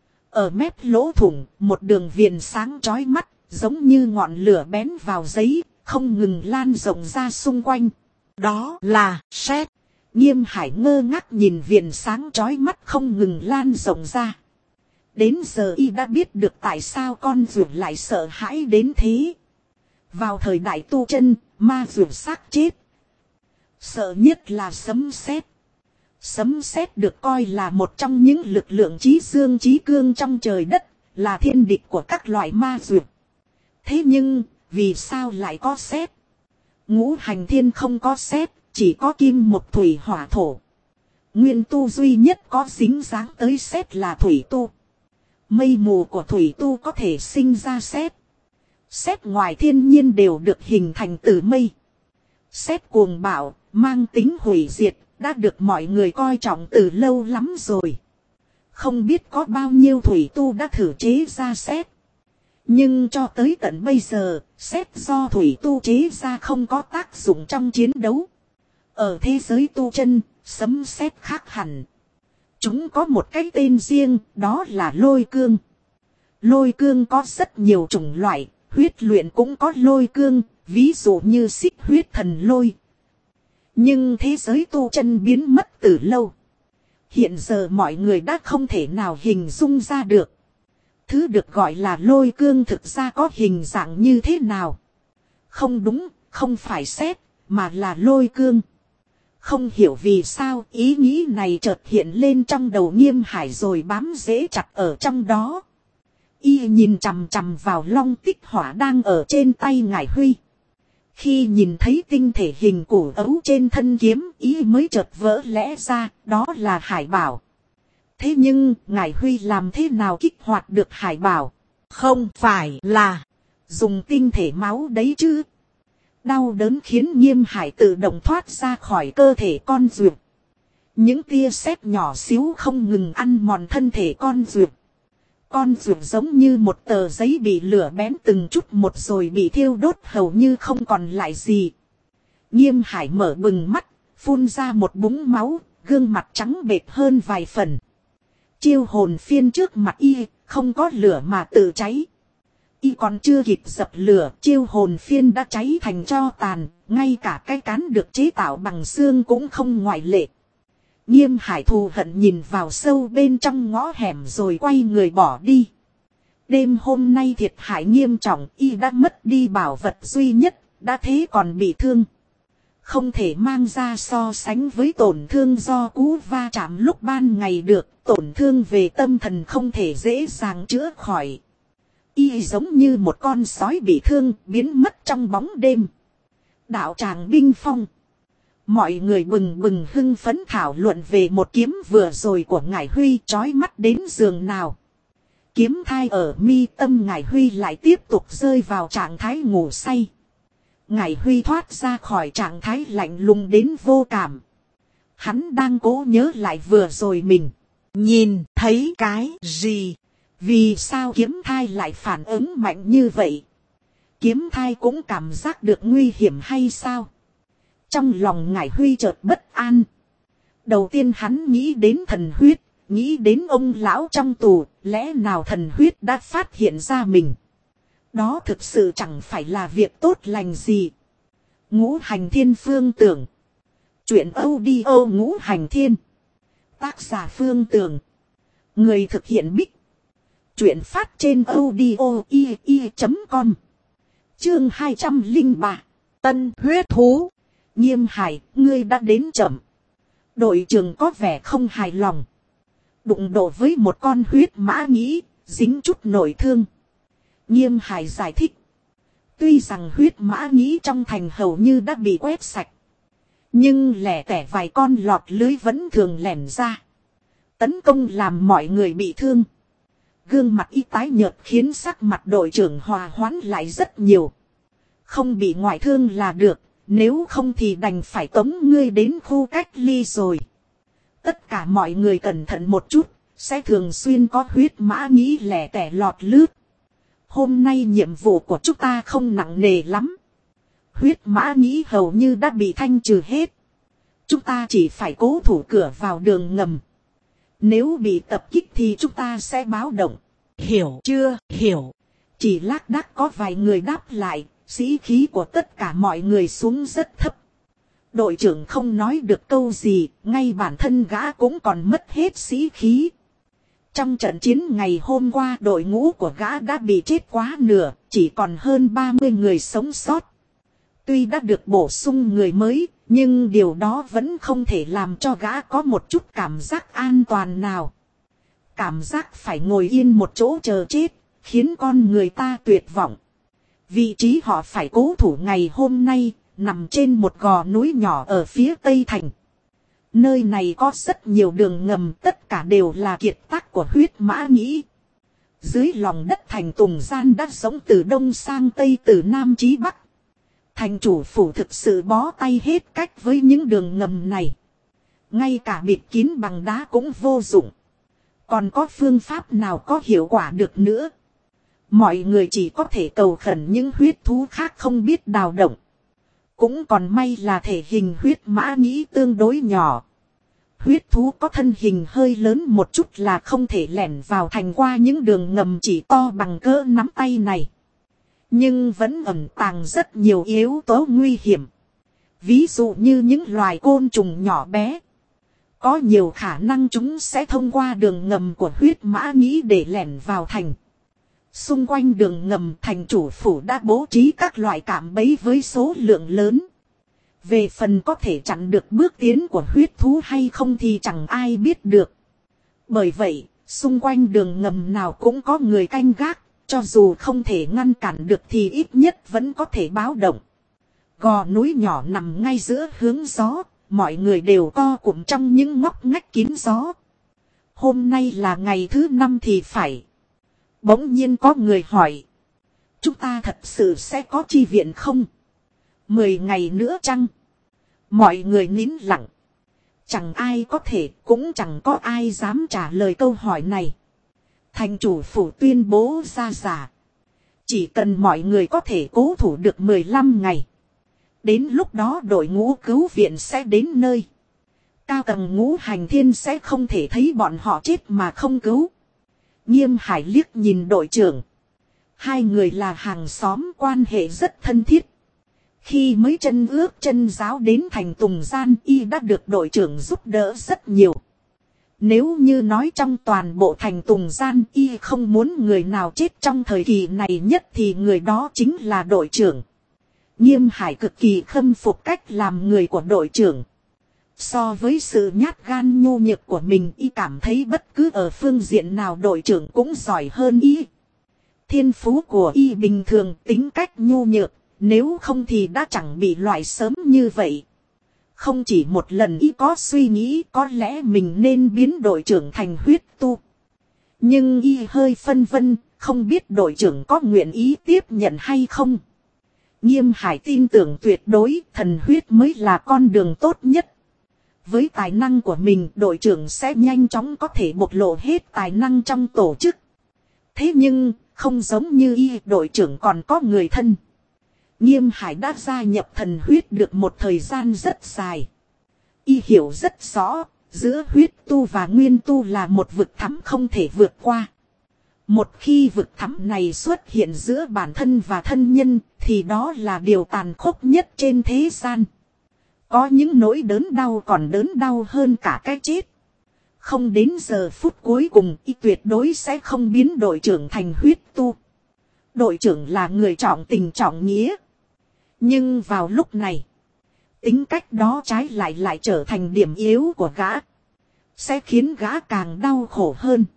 Ở mép lỗ thủng, một đường viền sáng chói mắt, giống như ngọn lửa bén vào giấy, không ngừng lan rộng ra xung quanh. Đó là sét. Nghiêm Hải ngơ ngác nhìn viền sáng chói mắt không ngừng lan rộng ra. Đến giờ y đã biết được tại sao con ruột lại sợ hãi đến thế. Vào thời đại tu chân, ma ruột xác chết. Sợ nhất là sấm sét. Sấm sét được coi là một trong những lực lượng chí dương chí cương trong trời đất, là thiên địch của các loại ma ruột. Thế nhưng, vì sao lại có sét? Ngũ hành thiên không có sét, chỉ có kim mộc thủy hỏa thổ. Nguyên tu duy nhất có dính dáng tới sét là thủy tu. Mây mù của thủy tu có thể sinh ra sét. Sét ngoài thiên nhiên đều được hình thành từ mây. Sét cuồng bạo, mang tính hủy diệt, đã được mọi người coi trọng từ lâu lắm rồi. Không biết có bao nhiêu thủy tu đã thử chế ra sét. Nhưng cho tới tận bây giờ, sét do thủy tu chế ra không có tác dụng trong chiến đấu. Ở thế giới tu chân, sấm sét khác hẳn. Chúng có một cái tên riêng, đó là lôi cương. Lôi cương có rất nhiều chủng loại, huyết luyện cũng có lôi cương, ví dụ như xích huyết thần lôi. Nhưng thế giới tu chân biến mất từ lâu. Hiện giờ mọi người đã không thể nào hình dung ra được. Thứ được gọi là lôi cương thực ra có hình dạng như thế nào? Không đúng, không phải sét, mà là lôi cương. Không hiểu vì sao ý nghĩ này chợt hiện lên trong đầu Nghiêm Hải rồi bám rễ chặt ở trong đó. Y nhìn chằm chằm vào long tích hỏa đang ở trên tay Ngải Huy. Khi nhìn thấy tinh thể hình củ ấu trên thân kiếm, ý mới chợt vỡ lẽ ra, đó là hải bảo. Thế nhưng, Ngải Huy làm thế nào kích hoạt được hải bảo? Không phải là dùng tinh thể máu đấy chứ. Đau đớn khiến Nghiêm Hải tự động thoát ra khỏi cơ thể con ruột. Những tia sét nhỏ xíu không ngừng ăn mòn thân thể con ruột. Con ruột giống như một tờ giấy bị lửa bén từng chút một rồi bị thiêu đốt hầu như không còn lại gì. Nghiêm Hải mở bừng mắt, phun ra một búng máu, gương mặt trắng bệch hơn vài phần. Chiêu hồn phiên trước mặt y, không có lửa mà tự cháy. Y còn chưa kịp dập lửa, chiêu hồn phiên đã cháy thành tro tàn, ngay cả cái cán được chế tạo bằng xương cũng không ngoại lệ. Nghiêm Hải thù hận nhìn vào sâu bên trong ngõ hẻm rồi quay người bỏ đi. Đêm hôm nay thiệt hại nghiêm trọng, y đã mất đi bảo vật duy nhất, đã thế còn bị thương. Không thể mang ra so sánh với tổn thương do cú va chạm lúc ban ngày được, tổn thương về tâm thần không thể dễ dàng chữa khỏi. Y giống như một con sói bị thương, biến mất trong bóng đêm. Đạo tràng binh phong. Mọi người bừng bừng hưng phấn thảo luận về một kiếm vừa rồi của Ngải Huy, chói mắt đến giường nào. Kiếm thai ở mi tâm Ngải Huy lại tiếp tục rơi vào trạng thái ngủ say. Ngải Huy thoát ra khỏi trạng thái lạnh lùng đến vô cảm. Hắn đang cố nhớ lại vừa rồi mình nhìn thấy cái gì. Vì sao kiếm thai lại phản ứng mạnh như vậy? Kiếm thai cũng cảm giác được nguy hiểm hay sao? Trong lòng Ngải Huy chợt bất an. Đầu tiên hắn nghĩ đến thần huyết, nghĩ đến ông lão trong tù, lẽ nào thần huyết đã phát hiện ra mình? Đó thực sự chẳng phải là việc tốt lành gì. Ngũ Hành Thiên Phương Tưởng. Chuyện audio Ngũ Hành Thiên. Tác giả Phương Tưởng. Người thực hiện Bích. Chuyện phát trên audio.com. Chương 203. Tân huyết thú. Nghiêm Hải, ngươi đã đến chậm. Đội trưởng có vẻ không hài lòng. Đụng độ với một con huyết mã nhĩ, dính chút nội thương. Nghiêm Hải giải thích. Tuy rằng huyết mã nhĩ trong thành hầu như đã bị quét sạch. Nhưng lẻ tẻ vài con lọt lưới vẫn thường lẻn ra. Tấn công làm mọi người bị thương. Gương mặt y tái nhợt khiến sắc mặt đội trưởng hòa hoãn lại rất nhiều. Không bị ngoại thương là được, nếu không thì đành phải tống ngươi đến khu cách ly rồi. Tất cả mọi người cẩn thận một chút, sẽ thường xuyên có huyết mã nhĩ lẻ tẻ lọt lướt. Hôm nay nhiệm vụ của chúng ta không nặng nề lắm. Huyết mã nhĩ hầu như đã bị thanh trừ hết. Chúng ta chỉ phải cố thủ cửa vào đường ngầm. Nếu bị tập kích thì chúng ta sẽ báo động. Hiểu chưa? Hiểu. Chỉ lác đác có vài người đáp lại, sĩ khí của tất cả mọi người xuống rất thấp. Đội trưởng không nói được câu gì, ngay bản thân gã cũng còn mất hết sĩ khí. Trong trận chiến ngày hôm qua đội ngũ của gã đã bị chết quá nửa, chỉ còn hơn 30 người sống sót. Tuy đã được bổ sung người mới, nhưng điều đó vẫn không thể làm cho gã có một chút cảm giác an toàn nào. Cảm giác phải ngồi yên một chỗ chờ chết, khiến con người ta tuyệt vọng. Vị trí họ phải cố thủ ngày hôm nay, nằm trên một gò núi nhỏ ở phía tây thành. Nơi này có rất nhiều đường ngầm, tất cả đều là kiệt tác của huyết mã nhĩ. Dưới lòng đất thành Tùng Gian đã sống từ đông sang tây, từ nam chí bắc. Thành chủ phủ thực sự bó tay hết cách với những đường ngầm này. Ngay cả bịt kín bằng đá cũng vô dụng. Còn có phương pháp nào có hiệu quả được nữa? Mọi người chỉ có thể cầu khẩn những huyết thú khác không biết đào động. Cũng còn may là thể hình huyết mã nhĩ tương đối nhỏ. Huyết thú có thân hình hơi lớn một chút là không thể lẻn vào thành qua những đường ngầm chỉ to bằng cỡ nắm tay này. Nhưng vẫn ẩn tàng rất nhiều yếu tố nguy hiểm. Ví dụ như những loài côn trùng nhỏ bé. Có nhiều khả năng chúng sẽ thông qua đường ngầm của huyết mã nhĩ để lẻn vào thành. Xung quanh đường ngầm thành chủ phủ đã bố trí các loại cạm bẫy với số lượng lớn. Về phần có thể chặn được bước tiến của huyết thú hay không thì chẳng ai biết được. Bởi vậy, xung quanh đường ngầm nào cũng có người canh gác, cho dù không thể ngăn cản được thì ít nhất vẫn có thể báo động. Gò núi nhỏ nằm ngay giữa hướng gió, mọi người đều co cụm trong những ngóc ngách kín gió. Hôm nay là ngày thứ 5 thì phải. Bỗng nhiên có người hỏi. Chúng ta thật sự sẽ có chi viện không? 10 ngày nữa chăng? Mọi người nín lặng. Chẳng ai có thể, cũng chẳng có ai dám trả lời câu hỏi này. Thành chủ phủ tuyên bố ra giả. Chỉ cần mọi người có thể cố thủ được 15 ngày. Đến lúc đó đội ngũ cứu viện sẽ đến nơi. Cao tầng Ngũ Hành Thiên sẽ không thể thấy bọn họ chết mà không cứu. Nghiêm Hải liếc nhìn đội trưởng. Hai người là hàng xóm, quan hệ rất thân thiết. Khi mới chân ước chân giáo đến thành Tùng Gian, y đã được đội trưởng giúp đỡ rất nhiều. Nếu như nói trong toàn bộ thành Tùng Gian, y không muốn người nào chết trong thời kỳ này nhất thì người đó chính là đội trưởng. Nghiêm Hải cực kỳ khâm phục cách làm người của đội trưởng. So với sự nhát gan nhu nhược của mình, y cảm thấy bất cứ ở phương diện nào đội trưởng cũng giỏi hơn y. Thiên phú của y bình thường, tính cách nhu nhược, nếu không thì đã chẳng bị loại sớm như vậy. Không chỉ một lần y có suy nghĩ có lẽ mình nên biến đội trưởng thành huyết tu. Nhưng y hơi phân vân, không biết đội trưởng có nguyện ý tiếp nhận hay không. Nghiêm Hải tin tưởng tuyệt đối thần huyết mới là con đường tốt nhất. Với tài năng của mình, đội trưởng sẽ nhanh chóng có thể bộc lộ hết tài năng trong tổ chức. Thế nhưng, không giống như y, đội trưởng còn có người thân. Nghiêm Hải đã gia nhập thần huyết được một thời gian rất dài. Y hiểu rất rõ, giữa huyết tu và nguyên tu là một vực thẳm không thể vượt qua. Một khi vực thẳm này xuất hiện giữa bản thân và thân nhân, thì đó là điều tàn khốc nhất trên thế gian. Có những nỗi đớn đau còn đớn đau hơn cả cái chết. Không đến giờ phút cuối cùng, y tuyệt đối sẽ không biến đội trưởng thành huyết tu. Đội trưởng là người trọng tình trọng nghĩa. Nhưng vào lúc này, tính cách đó trái lại trở thành điểm yếu của gã. Sẽ khiến gã càng đau khổ hơn.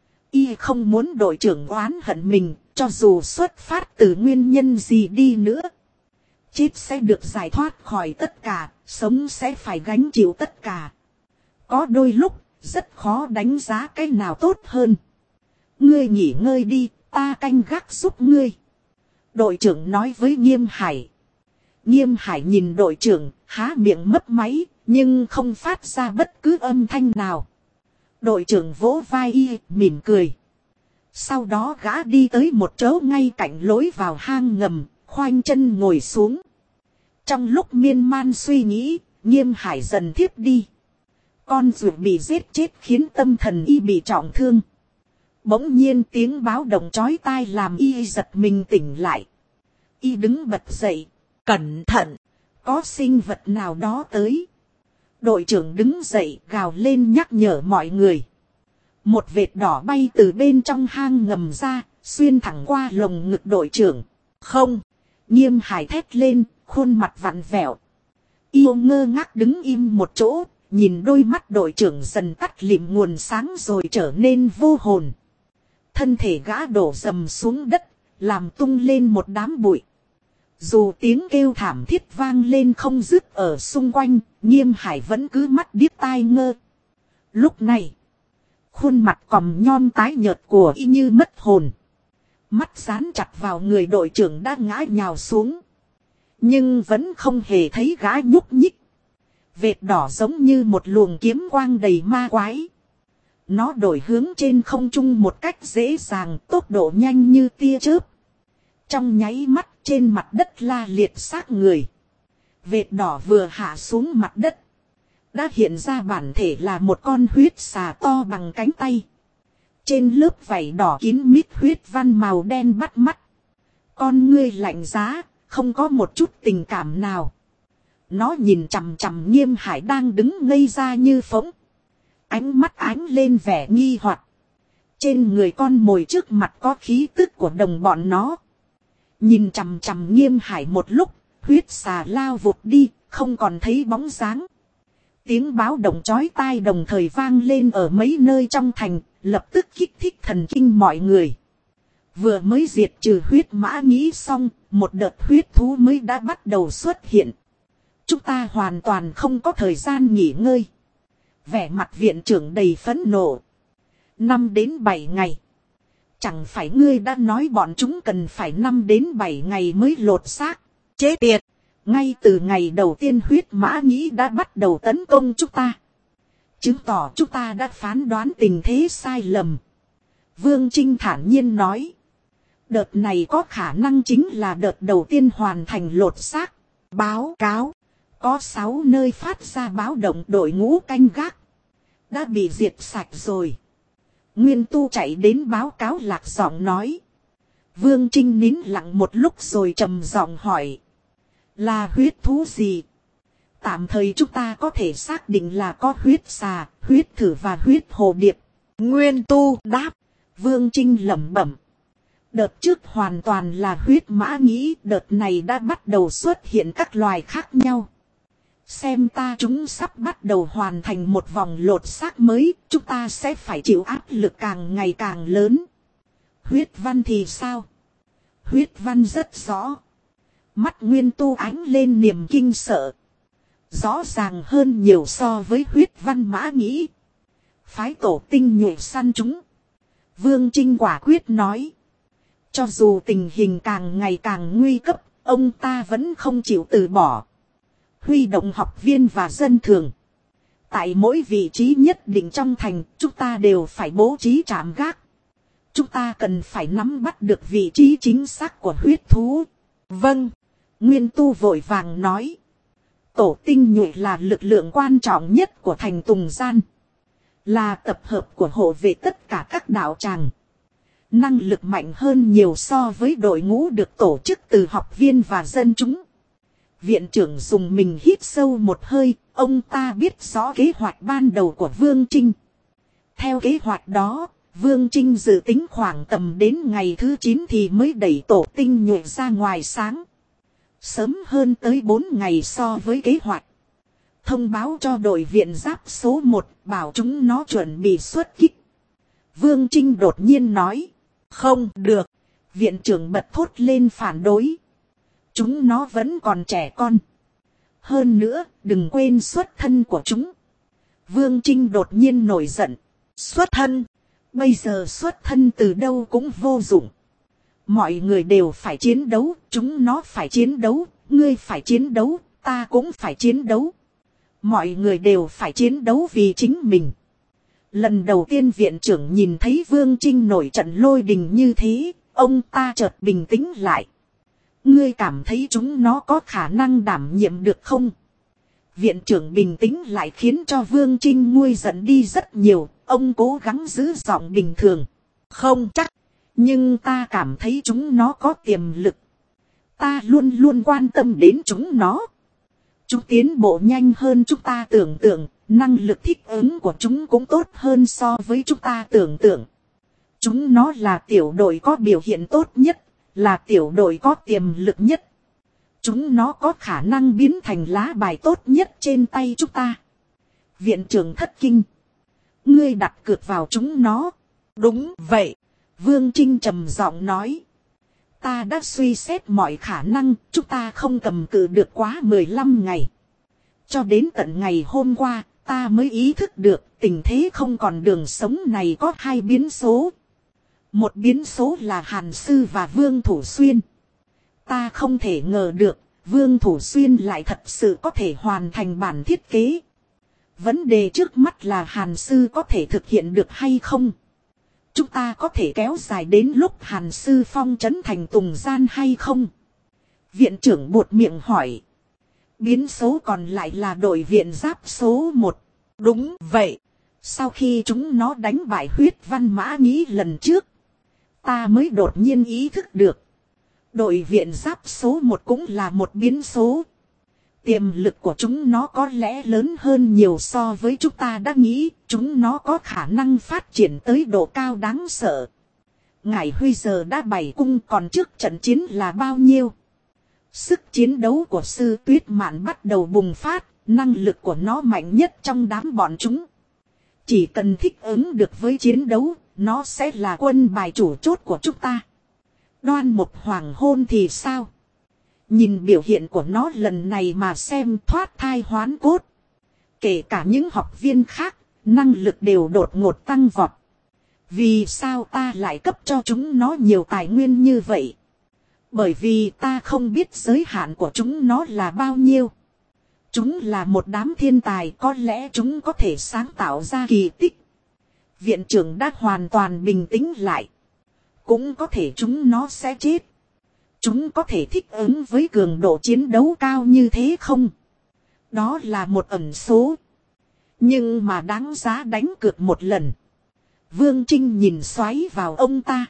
Y không muốn đội trưởng oán hận mình, cho dù xuất phát từ nguyên nhân gì đi nữa. Chết sẽ được giải thoát khỏi tất cả, sống sẽ phải gánh chịu tất cả. Có đôi lúc, rất khó đánh giá cái nào tốt hơn. Ngươi nghỉ ngơi đi, ta canh gác giúp ngươi. Đội trưởng nói với Nghiêm Hải. Nghiêm Hải nhìn đội trưởng, há miệng mấp máy, nhưng không phát ra bất cứ âm thanh nào. Đội trưởng vỗ vai y, mỉm cười. Sau đó gã đi tới một chỗ ngay cạnh lối vào hang ngầm, khoanh chân ngồi xuống. Trong lúc miên man suy nghĩ, Nghiêm Hải dần thiếp đi. Con ruột bị giết chết khiến tâm thần y bị trọng thương. Bỗng nhiên tiếng báo động chói tai làm y giật mình tỉnh lại. Y đứng bật dậy. Cẩn thận! Có sinh vật nào đó tới. Đội trưởng đứng dậy gào lên nhắc nhở mọi người. Một vệt đỏ bay từ bên trong hang ngầm ra, xuyên thẳng qua lồng ngực đội trưởng. Không! Nghiêm Hải thét lên, khuôn mặt vặn vẹo. Yêu ngơ ngác đứng im một chỗ, nhìn đôi mắt đội trưởng dần tắt lịm nguồn sáng rồi trở nên vô hồn. Thân thể gã đổ rầm xuống đất, làm tung lên một đám bụi. Dù tiếng kêu thảm thiết vang lên không dứt ở xung quanh, Nghiêm Hải vẫn cứ mắt điếc tai ngơ. Lúc này, khuôn mặt còm nhom tái nhợt của y như mất hồn. Mắt dán chặt vào người đội trưởng đã ngã nhào xuống. Nhưng vẫn không hề thấy gã nhúc nhích. Vệt đỏ giống như một luồng kiếm quang đầy ma quái. Nó đổi hướng trên không trung một cách dễ dàng, tốc độ nhanh như tia chớp. Trong nháy mắt trên mặt đất la liệt xác người. Vệt đỏ vừa hạ xuống mặt đất. Đã hiện ra bản thể là một con huyết xà to bằng cánh tay. Trên lớp vảy đỏ kín mít huyết văn màu đen bắt mắt. Con ngươi lạnh giá, không có một chút tình cảm nào. Nó nhìn chằm chằm Nghiêm Hải đang đứng ngây ra như phỗng. Ánh mắt ánh lên vẻ nghi hoặc. Trên người con mồi trước mặt có khí tức của đồng bọn nó. Nhìn chằm chằm Nghiêm Hải một lúc, huyết xà lao vụt đi, không còn thấy bóng dáng. Tiếng báo động chói tai đồng thời vang lên ở mấy nơi trong thành, lập tức kích thích thần kinh mọi người. Vừa mới diệt trừ huyết mã nghĩ xong, một đợt huyết thú mới đã bắt đầu xuất hiện. Chúng ta hoàn toàn không có thời gian nghỉ ngơi. Vẻ mặt viện trưởng đầy phẫn nộ. 5 đến 7 ngày. Chẳng phải ngươi đã nói bọn chúng cần phải 5 đến 7 ngày mới lột xác. Chết tiệt. Ngay từ ngày đầu tiên huyết mã nghĩ đã bắt đầu tấn công chúng ta. Chứng tỏ chúng ta đã phán đoán tình thế sai lầm. Vương Trinh thản nhiên nói. Đợt này có khả năng chính là đợt đầu tiên hoàn thành lột xác. Báo cáo. Có 6 nơi phát ra báo động đội ngũ canh gác. Đã bị diệt sạch rồi. Nguyên tu chạy đến báo cáo lạc giọng nói. Vương Trinh nín lặng một lúc rồi trầm giọng hỏi. Là huyết thú gì? Tạm thời chúng ta có thể xác định là có huyết xà, huyết thử và huyết hồ điệp. Nguyên tu đáp. Vương Trinh lẩm bẩm. Đợt trước hoàn toàn là huyết mã nghĩ, đợt này đã bắt đầu xuất hiện các loài khác nhau. Xem ta chúng sắp bắt đầu hoàn thành một vòng lột xác mới, chúng ta sẽ phải chịu áp lực càng ngày càng lớn. Huyết văn thì sao? Huyết văn rất rõ. Mắt Nguyên tu ánh lên niềm kinh sợ. Rõ ràng hơn nhiều so với huyết văn mã nghĩ. Phái tổ tinh nhuệ săn chúng. Vương Trinh quả quyết nói. Cho dù tình hình càng ngày càng nguy cấp, ông ta vẫn không chịu từ bỏ. Huy động học viên và dân thường. Tại mỗi vị trí nhất định trong thành, chúng ta đều phải bố trí trạm gác. Chúng ta cần phải nắm bắt được vị trí chính xác của huyết thú. Vâng, Nguyên Tu vội vàng nói. Tổ tinh nhuệ là lực lượng quan trọng nhất của thành Tùng Gian. Là tập hợp của hộ vệ tất cả các đạo tràng. Năng lực mạnh hơn nhiều so với đội ngũ được tổ chức từ học viên và dân chúng. Viện trưởng dùng mình hít sâu một hơi, ông ta biết rõ kế hoạch ban đầu của Vương Trinh. Theo kế hoạch đó, Vương Trinh dự tính khoảng tầm đến ngày thứ 9 thì mới đẩy tổ tinh nhuệ ra ngoài sáng. Sớm hơn tới 4 ngày so với kế hoạch. Thông báo cho đội viện giáp số 1 bảo chúng nó chuẩn bị xuất kích. Vương Trinh đột nhiên nói. Không được. Viện trưởng bật thốt lên phản đối. Chúng nó vẫn còn trẻ con. Hơn nữa, đừng quên xuất thân của chúng. Vương Trinh đột nhiên nổi giận. Xuất thân? Bây giờ xuất thân từ đâu cũng vô dụng. Mọi người đều phải chiến đấu, chúng nó phải chiến đấu, ngươi phải chiến đấu, ta cũng phải chiến đấu. Mọi người đều phải chiến đấu vì chính mình. Lần đầu tiên viện trưởng nhìn thấy Vương Trinh nổi trận lôi đình như thế, ông ta chợt bình tĩnh lại. Ngươi cảm thấy chúng nó có khả năng đảm nhiệm được không? Viện trưởng bình tĩnh lại khiến cho Vương Trinh nguôi giận đi rất nhiều, ông cố gắng giữ giọng bình thường. Không chắc, nhưng ta cảm thấy chúng nó có tiềm lực. Ta luôn luôn quan tâm đến chúng nó. Chúng tiến bộ nhanh hơn chúng ta tưởng tượng, năng lực thích ứng của chúng cũng tốt hơn so với chúng ta tưởng tượng. Chúng nó là tiểu đội có biểu hiện tốt nhất, là tiểu đội có tiềm lực nhất. Chúng nó có khả năng biến thành lá bài tốt nhất trên tay chúng ta. Viện trưởng thất kinh. Ngươi đặt cược vào chúng nó. Đúng vậy. Vương Trinh trầm giọng nói. Ta đã suy xét mọi khả năng, chúng ta không cầm cự được quá 15 ngày. Cho đến tận ngày hôm qua, ta mới ý thức được tình thế không còn đường sống này có hai biến số. Một biến số là Hàn Sư và Vương Thủ Xuyên. Ta không thể ngờ được, Vương Thủ Xuyên lại thật sự có thể hoàn thành bản thiết kế. Vấn đề trước mắt là Hàn Sư có thể thực hiện được hay không? Chúng ta có thể kéo dài đến lúc Hàn Sư phong trấn thành Tùng Gian hay không? Viện trưởng buột miệng hỏi. Biến số còn lại là đội viện giáp số 1. Đúng vậy. Sau khi chúng nó đánh bại huyết văn mã nhĩ lần trước, ta mới đột nhiên ý thức được. Đội viện giáp số 1 cũng là một biến số. Tiềm lực của chúng nó có lẽ lớn hơn nhiều so với chúng ta đã nghĩ. Chúng nó có khả năng phát triển tới độ cao đáng sợ. Ngải Huy giờ đã bày cung, còn trước trận chiến là bao nhiêu? Sức chiến đấu của Sư Tuyết Mạn bắt đầu bùng phát. Năng lực của nó mạnh nhất trong đám bọn chúng. Chỉ cần thích ứng được với chiến đấu, nó sẽ là quân bài chủ chốt của chúng ta. Đoan Mục Hoàng Hôn thì sao? Nhìn biểu hiện của nó lần này mà xem thoát thai hoán cốt. Kể cả những học viên khác, năng lực đều đột ngột tăng vọt. Vì sao ta lại cấp cho chúng nó nhiều tài nguyên như vậy? Bởi vì ta không biết giới hạn của chúng nó là bao nhiêu. Chúng là một đám thiên tài, có lẽ chúng có thể sáng tạo ra kỳ tích. Viện trưởng đã hoàn toàn bình tĩnh lại. Cũng có thể chúng nó sẽ chết. Chúng có thể thích ứng với cường độ chiến đấu cao như thế không? Đó là một ẩn số. Nhưng mà đáng giá đánh cược một lần. Vương Trinh nhìn xoáy vào ông ta.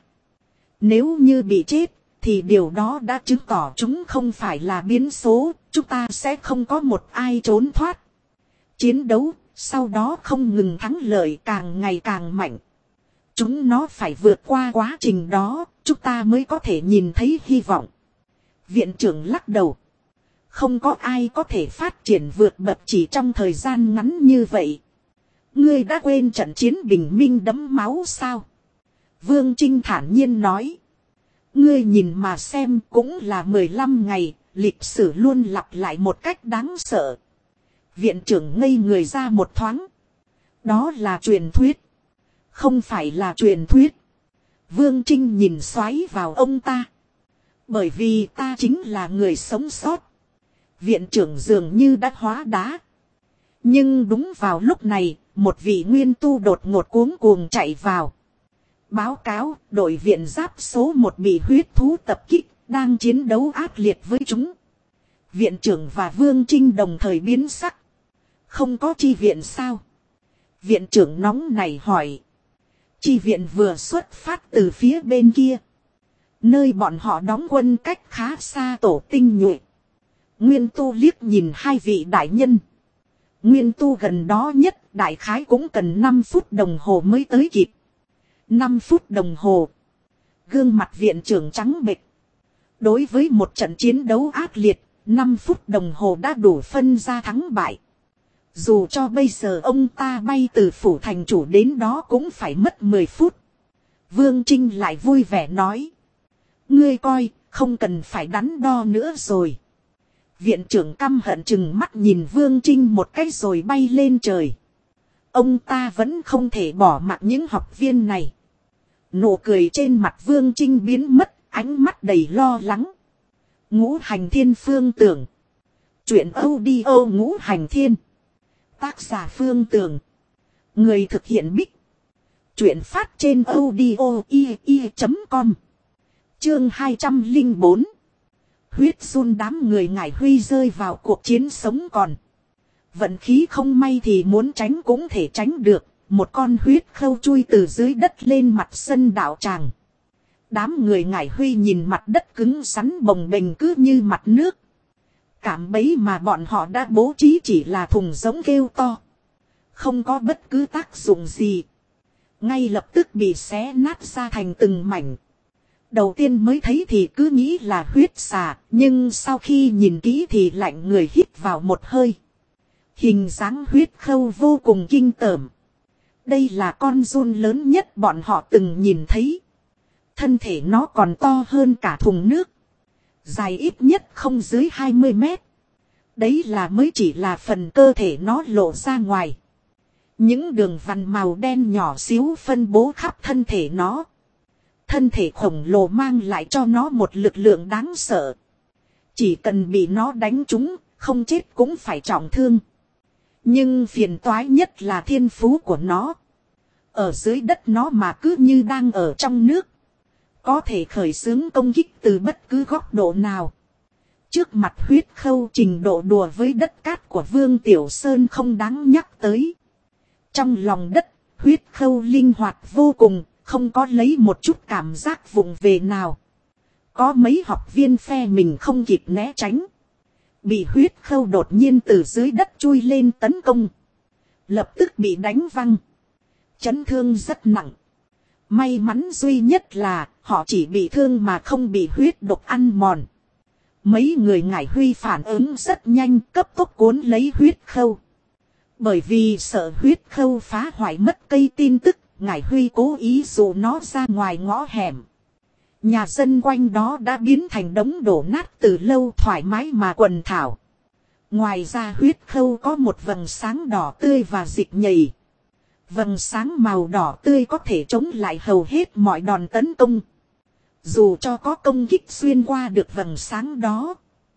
Nếu như bị chết, thì điều đó đã chứng tỏ chúng không phải là biến số. Chúng ta sẽ không có một ai trốn thoát. Chiến đấu, sau đó không ngừng thắng lợi, càng ngày càng mạnh. Chúng nó phải vượt qua quá trình đó, chúng ta mới có thể nhìn thấy hy vọng. Viện trưởng lắc đầu. Không có ai có thể phát triển vượt bậc chỉ trong thời gian ngắn như vậy. Ngươi đã quên trận chiến bình minh đẫm máu sao? Vương Trinh thản nhiên nói. Ngươi nhìn mà xem, cũng là 15 ngày, lịch sử luôn lặp lại một cách đáng sợ. Viện trưởng ngây người ra một thoáng. Đó là truyền thuyết. Không phải là truyền thuyết. Vương Trinh nhìn xoáy vào ông ta. Bởi vì ta chính là người sống sót. Viện trưởng dường như đã hóa đá. Nhưng đúng vào lúc này, một vị nguyên tu đột ngột cuống cuồng chạy vào. Báo cáo, đội viện giáp số 1 bị huyết thú tập kích, đang chiến đấu ác liệt với chúng. Viện trưởng và Vương Trinh đồng thời biến sắc. Không có chi viện sao? Viện trưởng nóng này hỏi. Chi viện vừa xuất phát từ phía bên kia. Nơi bọn họ đóng quân cách khá xa tổ tinh nhuệ. Nguyên tu liếc nhìn hai vị đại nhân. Nguyên tu gần đó nhất đại khái cũng cần 5 phút đồng hồ mới tới kịp. 5 phút đồng hồ. Gương mặt viện trưởng trắng bệch. Đối với một trận chiến đấu ác liệt, 5 phút đồng hồ đã đủ phân ra thắng bại. Dù cho bây giờ ông ta bay từ phủ thành chủ đến đó cũng phải mất 10 phút. Vương Trinh lại vui vẻ nói. Ngươi coi, không cần phải đắn đo nữa rồi. Viện trưởng căm hận chừng mắt nhìn Vương Trinh một cái rồi bay lên trời. Ông ta vẫn không thể bỏ mặc những học viên này. Nụ cười trên mặt Vương Trinh biến mất, ánh mắt đầy lo lắng. Ngũ Hành Thiên Phương Tưởng. Chuyện audio Ngũ Hành Thiên. Tác giả Phương Tưởng. Người thực hiện Bích. Chuyện phát trên audio.com. Chương 204. Huyết run đám người Ngải Huy rơi vào cuộc chiến sống còn. Vận khí không may thì muốn tránh cũng thể tránh được. Một con huyết khâu chui từ dưới đất lên mặt sân đạo tràng. Đám người Ngải Huy nhìn mặt đất cứng rắn bồng bềnh cứ như mặt nước. Cảm bấy mà bọn họ đã bố trí chỉ là thùng giống kêu to. Không có bất cứ tác dụng gì. Ngay lập tức bị xé nát ra thành từng mảnh. Đầu tiên mới thấy thì cứ nghĩ là huyết xà. Nhưng sau khi nhìn kỹ thì lạnh người hít vào một hơi. Hình dáng huyết khâu vô cùng kinh tởm. Đây là con giun lớn nhất bọn họ từng nhìn thấy. Thân thể nó còn to hơn cả thùng nước. Dài ít nhất không dưới 20 mét. Đấy là mới chỉ là phần cơ thể nó lộ ra ngoài. Những đường vằn màu đen nhỏ xíu phân bố khắp thân thể nó. Thân thể khổng lồ mang lại cho nó một lực lượng đáng sợ. Chỉ cần bị nó đánh trúng, không chết cũng phải trọng thương. Nhưng phiền toái nhất là thiên phú của nó. Ở dưới đất nó mà cứ như đang ở trong nước. Có thể khởi xướng công kích từ bất cứ góc độ nào. Trước mặt huyết khâu trình độ đùa với đất cát của Vương Tiểu Sơn không đáng nhắc tới. Trong lòng đất, huyết khâu linh hoạt vô cùng, không có lấy một chút cảm giác vụng về nào. Có mấy học viên phe mình không kịp né tránh. Bị huyết khâu đột nhiên từ dưới đất chui lên tấn công. Lập tức bị đánh văng. Chấn thương rất nặng. May mắn duy nhất là họ chỉ bị thương mà không bị huyết độc ăn mòn. Mấy người Ngải Huy phản ứng rất nhanh, cấp tốc cuốn lấy huyết khâu. Bởi vì sợ huyết khâu phá hoại mất cây tin tức, Ngải Huy cố ý dụ nó ra ngoài ngõ hẻm. Nhà dân quanh đó đã biến thành đống đổ nát từ lâu, thoải mái mà quần thảo. Ngoài ra huyết khâu có một vầng sáng đỏ tươi và dịch nhầy. Vầng sáng màu đỏ tươi có thể chống lại hầu hết mọi đòn tấn công. Dù cho có công kích xuyên qua được vầng sáng đó,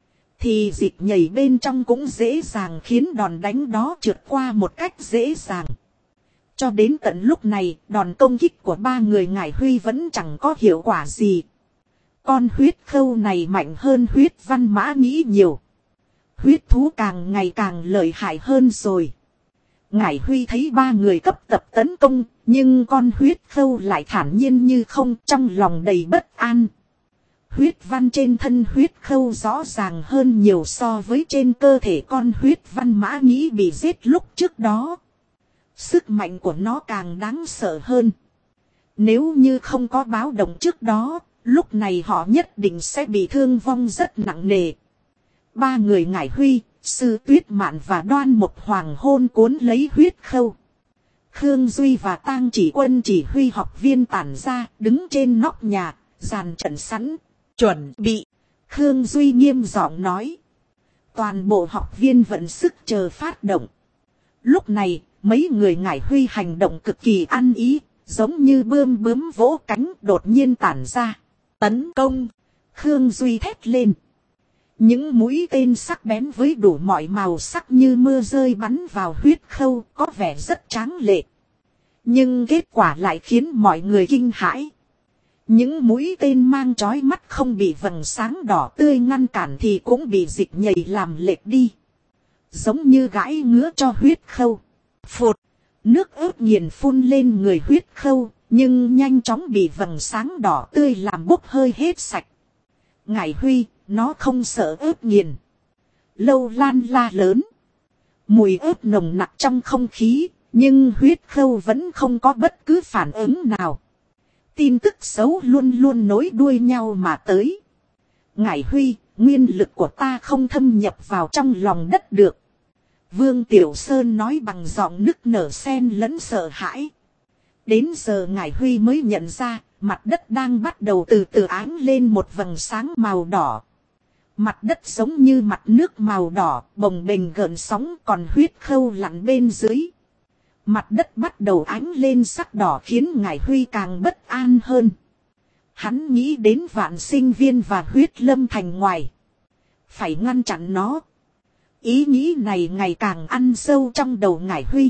thì dịch nhảy bên trong cũng dễ dàng khiến đòn đánh đó trượt qua một cách dễ dàng. Cho đến tận lúc này, đòn công kích của ba người Ngải Huy vẫn chẳng có hiệu quả gì. Con huyết khâu này mạnh hơn huyết văn mã nghĩ nhiều. Huyết thú càng ngày càng lợi hại hơn rồi. Ngải Huy thấy ba người cấp tập tấn công, nhưng con huyết khâu lại thản nhiên như không, trong lòng đầy bất an. Huyết văn trên thân huyết khâu rõ ràng hơn nhiều so với trên cơ thể con huyết văn mã nghĩ bị giết lúc trước đó. Sức mạnh của nó càng đáng sợ hơn. Nếu như không có báo động trước đó, lúc này họ nhất định sẽ bị thương vong rất nặng nề. Ba người Ngải Huy, Sư Tuyết Mạn và Đoan Một Hoàng hôn cuốn lấy huyết khâu. Khương Duy và Tang Chỉ Quân chỉ huy học viên tản ra, đứng trên nóc nhà, dàn trận sẵn, chuẩn bị. Khương Duy nghiêm giọng nói. Toàn bộ học viên vận sức chờ phát động. Lúc này, mấy người Ngải Huy hành động cực kỳ ăn ý, giống như bươm bướm vỗ cánh đột nhiên tản ra. Tấn công! Khương Duy thét lên. Những mũi tên sắc bén với đủ mọi màu sắc như mưa rơi bắn vào huyết khâu có vẻ rất tráng lệ. Nhưng kết quả lại khiến mọi người kinh hãi. Những mũi tên mang chói mắt không bị vầng sáng đỏ tươi ngăn cản thì cũng bị dịch nhầy làm lệch đi. Giống như gãi ngứa cho huyết khâu. Phụt! Nước ướp nghiền phun lên người huyết khâu, nhưng nhanh chóng bị vầng sáng đỏ tươi làm bốc hơi hết sạch. Ngải Huy, nó không sợ ướp nghiền. Lâu Lan la lớn. Mùi ướp nồng nặc trong không khí, nhưng huyết khâu vẫn không có bất cứ phản ứng nào. Tin tức xấu luôn luôn nối đuôi nhau mà tới. Ngải Huy, nguyên lực của ta không thâm nhập vào trong lòng đất được. Vương Tiểu Sơn nói bằng giọng nức nở xen lẫn sợ hãi. Đến giờ Ngải Huy mới nhận ra, mặt đất đang bắt đầu từ từ áng lên một vầng sáng màu đỏ. Mặt đất giống như mặt nước màu đỏ, bồng bềnh gợn sóng, còn huyết khâu lặn bên dưới. Mặt đất bắt đầu ánh lên sắc đỏ khiến Ngải Huy càng bất an hơn. Hắn nghĩ đến Vạn Sinh Viên và Huyết Lâm Thành ngoài. Phải ngăn chặn nó. Ý nghĩ này ngày càng ăn sâu trong đầu Ngải Huy.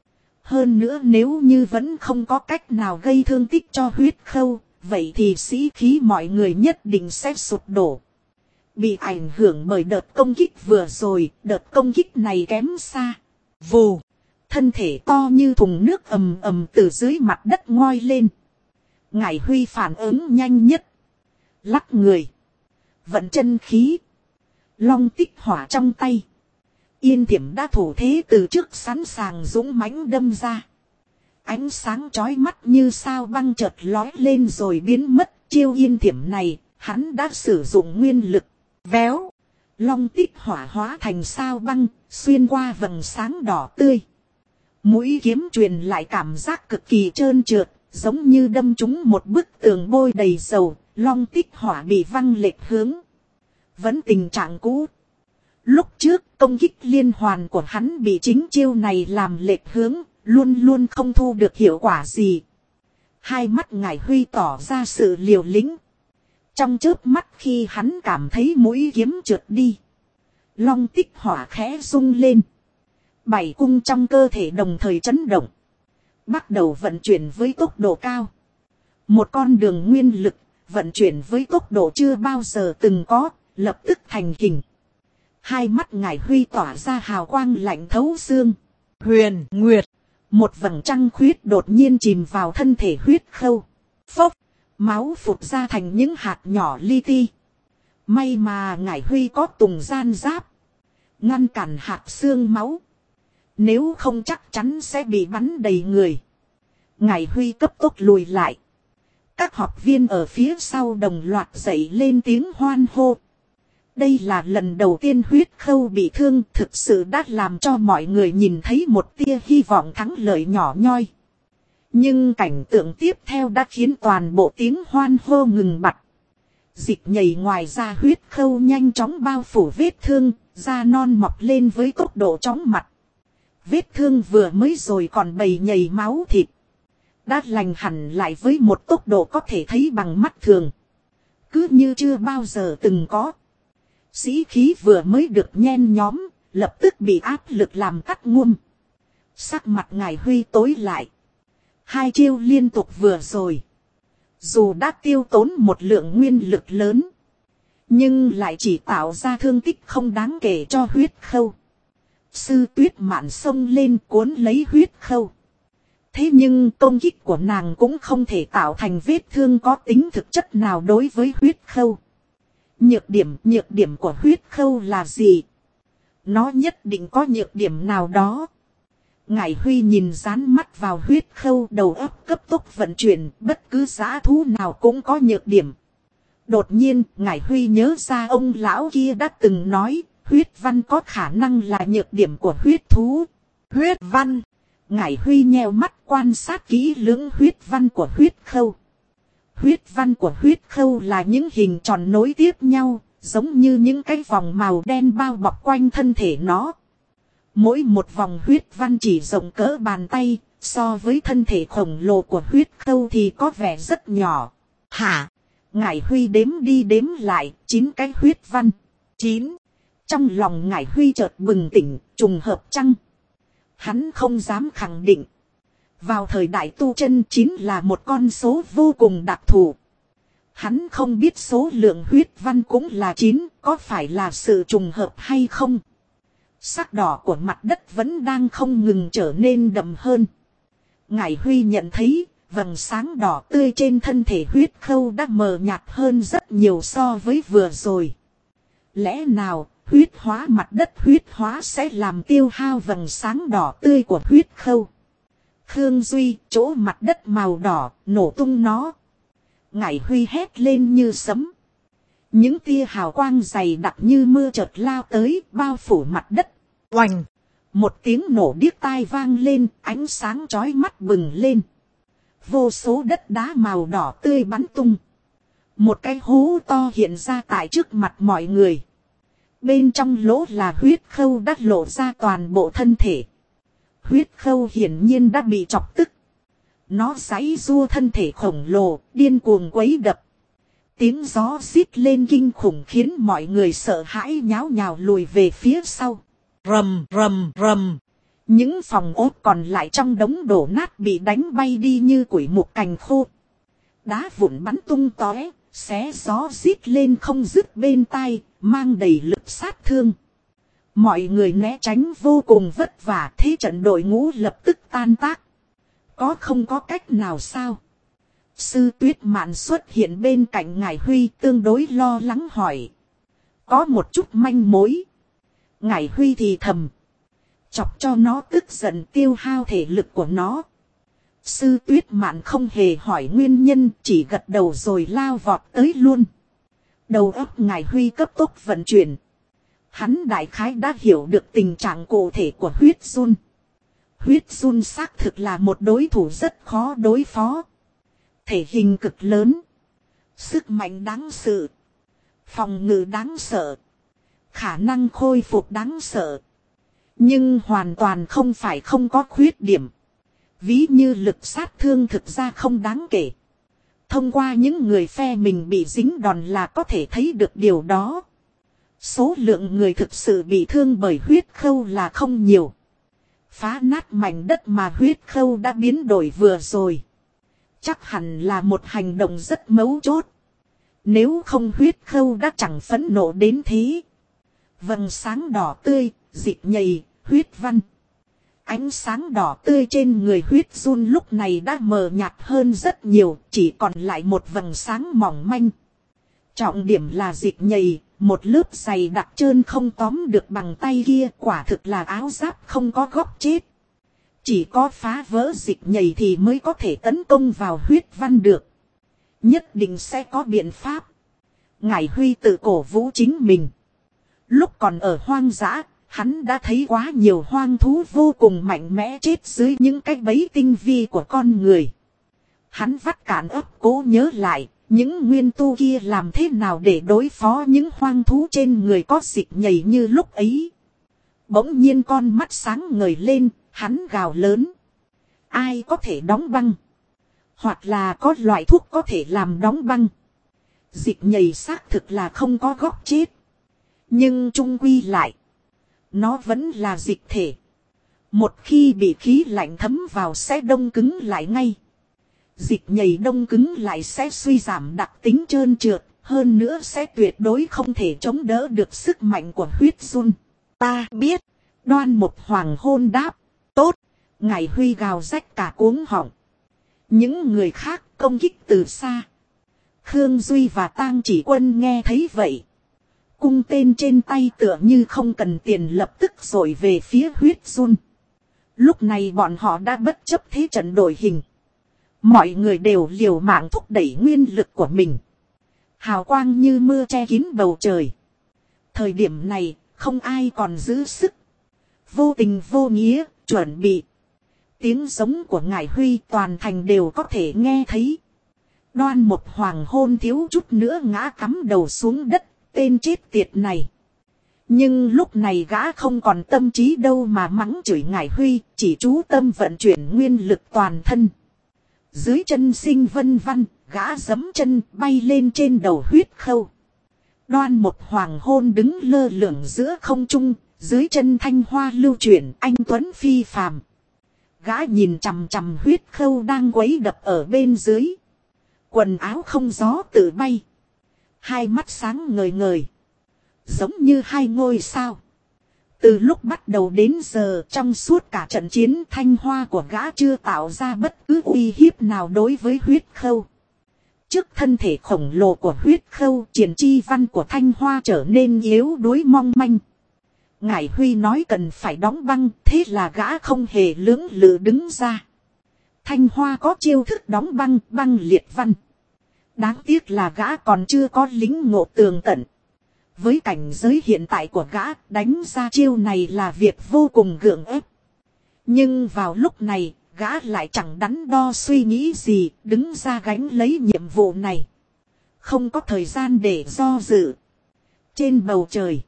Hơn nữa nếu như vẫn không có cách nào gây thương tích cho huyết khâu, vậy thì sĩ khí mọi người nhất định sẽ sụp đổ. Bị ảnh hưởng bởi đợt công kích vừa rồi, đợt công kích này kém xa. Vù! Thân thể to như thùng nước ầm ầm từ dưới mặt đất ngoi lên. Ngải Huy phản ứng nhanh nhất. Lắc người. Vận chân khí. Long tích hỏa trong tay. Yên Thiểm đã thủ thế từ trước sẵn sàng dũng mãnh đâm ra. Ánh sáng chói mắt như sao băng chợt lói lên rồi biến mất. Chiêu Yên Thiểm này, hắn đã sử dụng nguyên lực. Véo. Long tích hỏa hóa thành sao băng, xuyên qua vầng sáng đỏ tươi. Mũi kiếm truyền lại cảm giác cực kỳ trơn trượt, giống như đâm trúng một bức tường bôi đầy dầu. Long tích hỏa bị văng lệch hướng. Vẫn tình trạng cũ. Lúc trước công kích liên hoàn của hắn bị chính chiêu này làm lệch hướng, luôn luôn không thu được hiệu quả gì. Hai mắt Ngải Huy tỏ ra sự liều lĩnh. Trong chớp mắt khi hắn cảm thấy mũi kiếm trượt đi, long tích hỏa khẽ rung lên. Bảy cung trong cơ thể đồng thời chấn động, bắt đầu vận chuyển với tốc độ cao. Một con đường nguyên lực vận chuyển với tốc độ chưa bao giờ từng có, lập tức thành hình. Hai mắt Ngải Huy tỏa ra hào quang lạnh thấu xương. Huyền Nguyệt. Một vầng trăng khuyết đột nhiên chìm vào thân thể huyết khâu. Phốc. Máu phụt ra thành những hạt nhỏ li ti. May mà Ngải Huy có tùng gian giáp, ngăn cản hạt xương máu. Nếu không chắc chắn sẽ bị bắn đầy người. Ngải Huy cấp tốc lùi lại. Các học viên ở phía sau đồng loạt dậy lên tiếng hoan hô. Đây là lần đầu tiên huyết khâu bị thương, thực sự đã làm cho mọi người nhìn thấy một tia hy vọng thắng lợi nhỏ nhoi. Nhưng cảnh tượng tiếp theo đã khiến toàn bộ tiếng hoan hô ngừng bặt. Dịch nhầy ngoài ra huyết khâu nhanh chóng bao phủ vết thương, da non mọc lên với tốc độ chóng mặt. Vết thương vừa mới rồi còn bầy nhầy máu thịt, đã lành hẳn lại với một tốc độ có thể thấy bằng mắt thường. Cứ như chưa bao giờ từng có. Sĩ khí vừa mới được nhen nhóm, lập tức bị áp lực làm cắt nguom. Sắc mặt Ngải Huy tối lại. Hai chiêu liên tục vừa rồi, dù đã tiêu tốn một lượng nguyên lực lớn, nhưng lại chỉ tạo ra thương tích không đáng kể cho huyết khâu. Sư Tuyết Mạn xông lên cuốn lấy huyết khâu. Thế nhưng công kích của nàng cũng không thể tạo thành vết thương có tính thực chất nào đối với huyết khâu. Nhược điểm của huyết khâu là gì? Nó nhất định có nhược điểm nào đó. Ngải Huy nhìn dán mắt vào huyết khâu, đầu óc cấp tốc vận chuyển, bất cứ dã thú nào cũng có nhược điểm. Đột nhiên, Ngải Huy nhớ ra ông lão kia đã từng nói, huyết văn có khả năng là nhược điểm của huyết thú. Huyết văn! Ngải Huy nheo mắt quan sát kỹ lưỡng huyết văn của huyết khâu. Huyết văn của huyết khâu là những hình tròn nối tiếp nhau, giống như những cái vòng màu đen bao bọc quanh thân thể nó. Mỗi một vòng huyết văn chỉ rộng cỡ bàn tay, So với thân thể khổng lồ của huyết khâu thì có vẻ rất nhỏ. Hả? Ngải Huy đếm đi đếm lại, 9 cái huyết văn. 9. Trong lòng Ngải Huy chợt bừng tỉnh, trùng hợp chăng? Hắn không dám khẳng định. Vào thời đại tu chân 9 là một con số vô cùng đặc thù. Hắn không biết số lượng huyết văn cũng là 9, có phải là sự trùng hợp hay không? Sắc đỏ của mặt đất vẫn đang không ngừng trở nên đậm hơn. Ngải Huy nhận thấy, vầng sáng đỏ tươi trên thân thể huyết khâu đã mờ nhạt hơn rất nhiều so với vừa rồi. Lẽ nào, huyết hóa mặt đất huyết hóa sẽ làm tiêu hao vầng sáng đỏ tươi của huyết khâu? Khương Duy, chỗ mặt đất màu đỏ, nổ tung nó. Ngải Huy hét lên như sấm. Những tia hào quang dày đặc như mưa chợt lao tới, bao phủ mặt đất. Oành! Một tiếng nổ điếc tai vang lên, ánh sáng chói mắt bừng lên. Vô số đất đá màu đỏ tươi bắn tung. Một cái hố to hiện ra tại trước mặt mọi người. Bên trong lỗ là huyết khâu đã lộ ra toàn bộ thân thể. Huyết khâu hiển nhiên đã bị chọc tức. Nó giãy giụa thân thể khổng lồ, điên cuồng quấy đập. Tiếng gió rít lên kinh khủng khiến mọi người sợ hãi nháo nhào lùi về phía sau. Rầm rầm rầm. Những phòng ốt còn lại trong đống đổ nát bị đánh bay đi như củi mục cành khô. Đá vụn bắn tung tóe, xé gió rít lên không dứt bên tai, mang đầy lực sát thương. Mọi người né tránh vô cùng vất vả, thế trận đội ngũ lập tức tan tác. Không có cách nào sao? Sư Tuyết Mạn xuất hiện bên cạnh Ngải Huy tương đối lo lắng hỏi. Có một chút manh mối. Ngải Huy thì thầm. Chọc cho nó tức giận tiêu hao thể lực của nó. Sư Tuyết Mạn không hề hỏi nguyên nhân, chỉ gật đầu rồi lao vọt tới luôn. Đầu óc Ngải Huy cấp tốc vận chuyển. Hắn đại khái đã hiểu được tình trạng cụ thể của huyết run. Huyết run xác thực là một đối thủ rất khó đối phó. Thể hình cực lớn. Sức mạnh đáng sợ. Phòng ngự đáng sợ. Khả năng khôi phục đáng sợ. Nhưng hoàn toàn không phải không có khuyết điểm. Ví như lực sát thương thực ra không đáng kể. Thông qua những người phe mình bị dính đòn là có thể thấy được điều đó. Số lượng người thực sự bị thương bởi huyết khâu là không nhiều. Phá nát mảnh đất mà huyết khâu đã biến đổi vừa rồi. Chắc hẳn là một hành động rất mấu chốt. Nếu không huyết khâu đã chẳng phẫn nộ đến thế. Vầng sáng đỏ tươi, dịt nhầy, huyết văn. Ánh sáng đỏ tươi trên người huyết run lúc này đã mờ nhạt hơn rất nhiều, chỉ còn lại một vầng sáng mỏng manh. Trọng điểm là dịt nhầy, một lớp dày đặc trơn không tóm được bằng tay kia, quả thực là áo giáp không có góc chết. Chỉ có phá vỡ dịt nhầy thì mới có thể tấn công vào huyết văn được. Nhất định sẽ có biện pháp. Ngải Huy tự cổ vũ chính mình. Lúc còn ở hoang dã, hắn đã thấy quá nhiều hoang thú vô cùng mạnh mẽ chết dưới những cái bẫy tinh vi của con người. Hắn vắt cạn ấp cố nhớ lại, những nguyên tu kia làm thế nào để đối phó những hoang thú trên người có dịch nhầy như lúc ấy. Bỗng nhiên con mắt sáng ngời lên, hắn gào lớn. Ai có thể đóng băng? Hoặc là có loại thuốc có thể làm đóng băng. Dịch nhầy xác thực là không có góc chết. Nhưng chung quy lại. Nó vẫn là dịch thể. Một khi bị khí lạnh thấm vào sẽ đông cứng lại ngay. Dịch nhầy đông cứng lại sẽ suy giảm đặc tính trơn trượt. Hơn nữa sẽ tuyệt đối không thể chống đỡ được sức mạnh của huyết run. Ta biết. Đoan một hoàng hôn đáp. Tốt. Ngải Huy gào rách cả cuống họng. Những người khác công kích từ xa. Khương Duy và Tang Chỉ Quân nghe thấy vậy. Cung tên trên tay tựa như không cần tiền lập tức rồi về phía huyết run. Lúc này bọn họ đã bất chấp thế trận đội hình. Mọi người đều liều mạng thúc đẩy nguyên lực của mình. Hào quang như mưa che kín bầu trời. Thời điểm này không ai còn giữ sức. Vô tình vô nghĩa, chuẩn bị. Tiếng giống của Ngải Huy toàn thành đều có thể nghe thấy. Đoan một hoàng hôn thiếu chút nữa ngã cắm đầu xuống đất. Tên chết tiệt này. Nhưng lúc này gã không còn tâm trí đâu mà mắng chửi Ngải Huy, chỉ chú tâm vận chuyển nguyên lực toàn thân. Dưới chân sinh vân văn, gã giẫm chân bay lên trên đầu huyết khâu. Đoan một hoàng hôn đứng lơ lửng giữa không trung, dưới chân thanh hoa lưu chuyển anh tuấn phi phàm. Gã nhìn chằm chằm huyết khâu đang quấy đập ở bên dưới. Quần áo không gió tự bay. Hai mắt sáng ngời ngời. Giống như hai ngôi sao. Từ lúc bắt đầu đến giờ trong suốt cả trận chiến thanh hoa của gã chưa tạo ra bất cứ uy hiếp nào đối với huyết khâu. Trước thân thể khổng lồ của huyết khâu, triển chi văn của thanh hoa trở nên yếu đuối mong manh. Ngải Huy nói cần phải đóng băng, thế là gã không hề lưỡng lự đứng ra. Thanh hoa có chiêu thức đóng băng, băng liệt văn. Đáng tiếc là gã còn chưa có lính ngộ tường tận. Với cảnh giới hiện tại của gã, đánh ra chiêu này là việc vô cùng gượng ép. Nhưng vào lúc này, gã lại chẳng đắn đo suy nghĩ gì, đứng ra gánh lấy nhiệm vụ này. Không có thời gian để do dự. Trên bầu trời,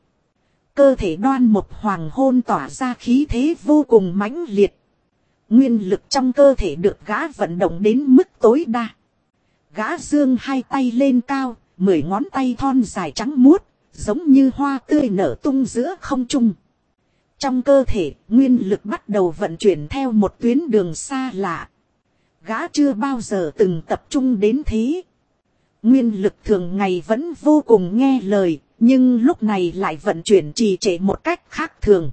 cơ thể Đoan một hoàng hôn tỏa ra khí thế vô cùng mãnh liệt. Nguyên lực trong cơ thể được gã vận động đến mức tối đa. Gã giương hai tay lên cao, 10 ngón tay thon dài trắng muốt, giống như hoa tươi nở tung giữa không trung. Trong cơ thể, nguyên lực bắt đầu vận chuyển theo một tuyến đường xa lạ. Gã chưa bao giờ từng tập trung đến thế. Nguyên lực thường ngày vẫn vô cùng nghe lời, nhưng lúc này lại vận chuyển trì trệ một cách khác thường.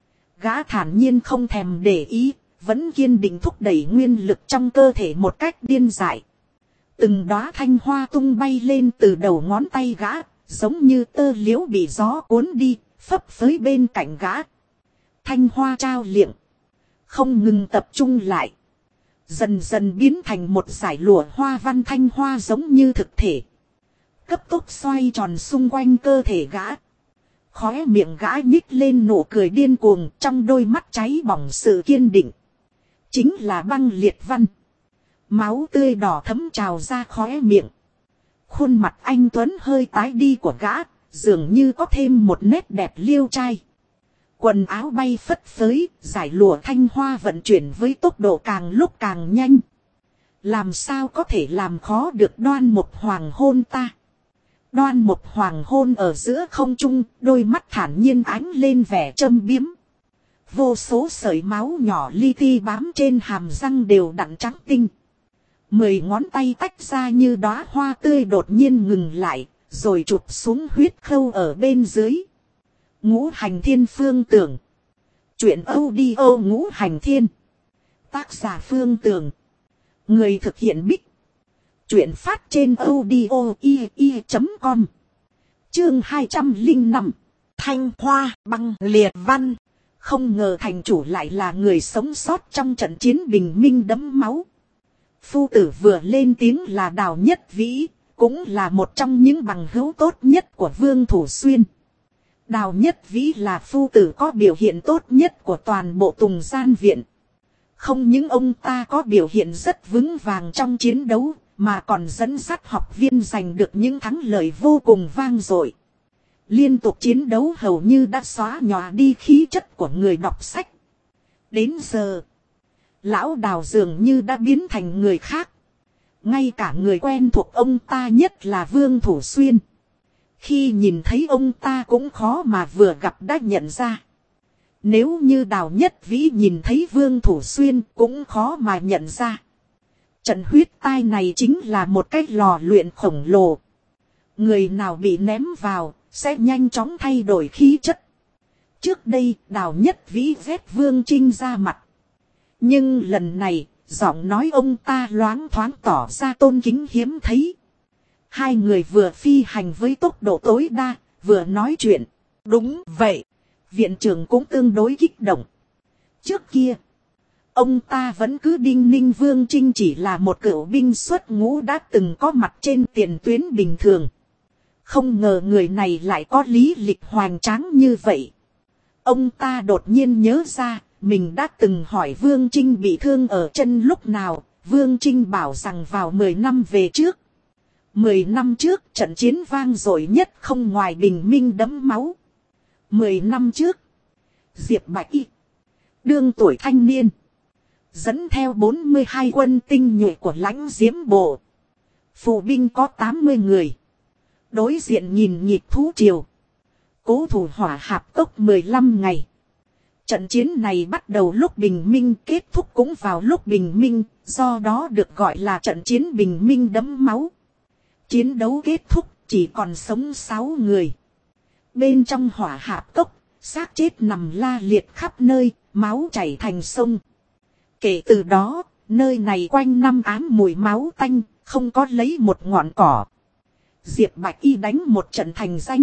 Gã thản nhiên không thèm để ý, vẫn kiên định thúc đẩy nguyên lực trong cơ thể một cách điên dại. Từng đóa thanh hoa tung bay lên từ đầu ngón tay gã, giống như tơ liễu bị gió cuốn đi, phấp phới bên cạnh gã. Thanh hoa trao liệng, không ngừng tập trung lại. Dần dần biến thành một dải lụa hoa văn thanh hoa giống như thực thể. Cấp tốc xoay tròn xung quanh cơ thể gã. Khóe miệng gã nhích lên nụ cười điên cuồng, trong đôi mắt cháy bỏng sự kiên định. Chính là băng liệt văn. Máu tươi đỏ thấm trào ra khóe miệng. Khuôn mặt anh tuấn hơi tái đi của gã, dường như có thêm một nét đẹp liêu trai. Quần áo bay phất phới, giải lụa thanh hoa vận chuyển với tốc độ càng lúc càng nhanh. Làm sao có thể làm khó được Đoan một hoàng hôn ta? Đoan một hoàng hôn ở giữa không trung, đôi mắt thản nhiên ánh lên vẻ châm biếm. Vô số sợi máu nhỏ li ti bám trên hàm răng đều đặn trắng tinh. 10 ngón tay tách ra như đóa hoa tươi đột nhiên ngừng lại, rồi chụp xuống huyết khâu ở bên dưới. Ngũ hành thiên Phương Tưởng. Chuyện audio Ngũ hành thiên. Tác giả Phương Tưởng. Người thực hiện Bích. Chuyện phát trên audio.com. Chương 205. Thanh hoa băng liệt văn. Không ngờ thành chủ lại là người sống sót trong trận chiến bình minh đẫm máu. Phu tử vừa lên tiếng là Đào Nhất Vĩ, cũng là một trong những bằng hữu tốt nhất của Vương Thủ Xuyên. Đào Nhất Vĩ là phu tử có biểu hiện tốt nhất của toàn bộ Tùng Gian Viện. Không những ông ta có biểu hiện rất vững vàng trong chiến đấu, mà còn dẫn dắt học viên giành được những thắng lợi vô cùng vang dội. Liên tục chiến đấu hầu như đã xóa nhòa đi khí chất của người đọc sách. Đến giờ, lão Đào dường như đã biến thành người khác. Ngay cả người quen thuộc ông ta nhất là Vương Thủ Xuyên. Khi nhìn thấy ông ta cũng khó mà vừa gặp đã nhận ra. Nếu như Đào Nhất Vĩ nhìn thấy Vương Thủ Xuyên cũng khó mà nhận ra. Trận huyết tai này chính là một cái lò luyện khổng lồ. Người nào bị ném vào sẽ nhanh chóng thay đổi khí chất. Trước đây Đào Nhất Vĩ vét Vương Trinh ra mặt. Nhưng lần này giọng nói ông ta loáng thoáng tỏ ra tôn kính hiếm thấy. Hai người vừa phi hành với tốc độ tối đa, vừa nói chuyện. Đúng vậy, viện trưởng cũng tương đối kích động. Trước kia, ông ta vẫn cứ đinh ninh Vương Trinh chỉ là một cựu binh xuất ngũ đã từng có mặt trên tiền tuyến bình thường. Không ngờ người này lại có lý lịch hoành tráng như vậy. Ông ta đột nhiên nhớ ra, mình đã từng hỏi Vương Trinh bị thương ở chân lúc nào. Vương Trinh bảo rằng vào 10 năm về trước. 10 năm trước trận chiến vang dội nhất không ngoài bình minh đẫm máu. 10 năm trước, Diệp Bạch Y, đương tuổi thanh niên, dẫn theo 42 quân tinh nhuệ của Lãnh Diễm Bộ. Phụ binh có 80 người. Đối diện nhìn nhịp thú triều. Cố thủ hỏa hạp cốc 15 ngày. Trận chiến này bắt đầu lúc bình minh, kết thúc cũng vào lúc bình minh, do đó được gọi là trận chiến bình minh đẫm máu. Chiến đấu kết thúc, chỉ còn sống 6 người. Bên trong hỏa hạp cốc, xác chết nằm la liệt khắp nơi, máu chảy thành sông. Kể từ đó, nơi này quanh năm ám mùi máu tanh, không có lấy một ngọn cỏ. Diệp Bạch Y đánh một trận thành danh.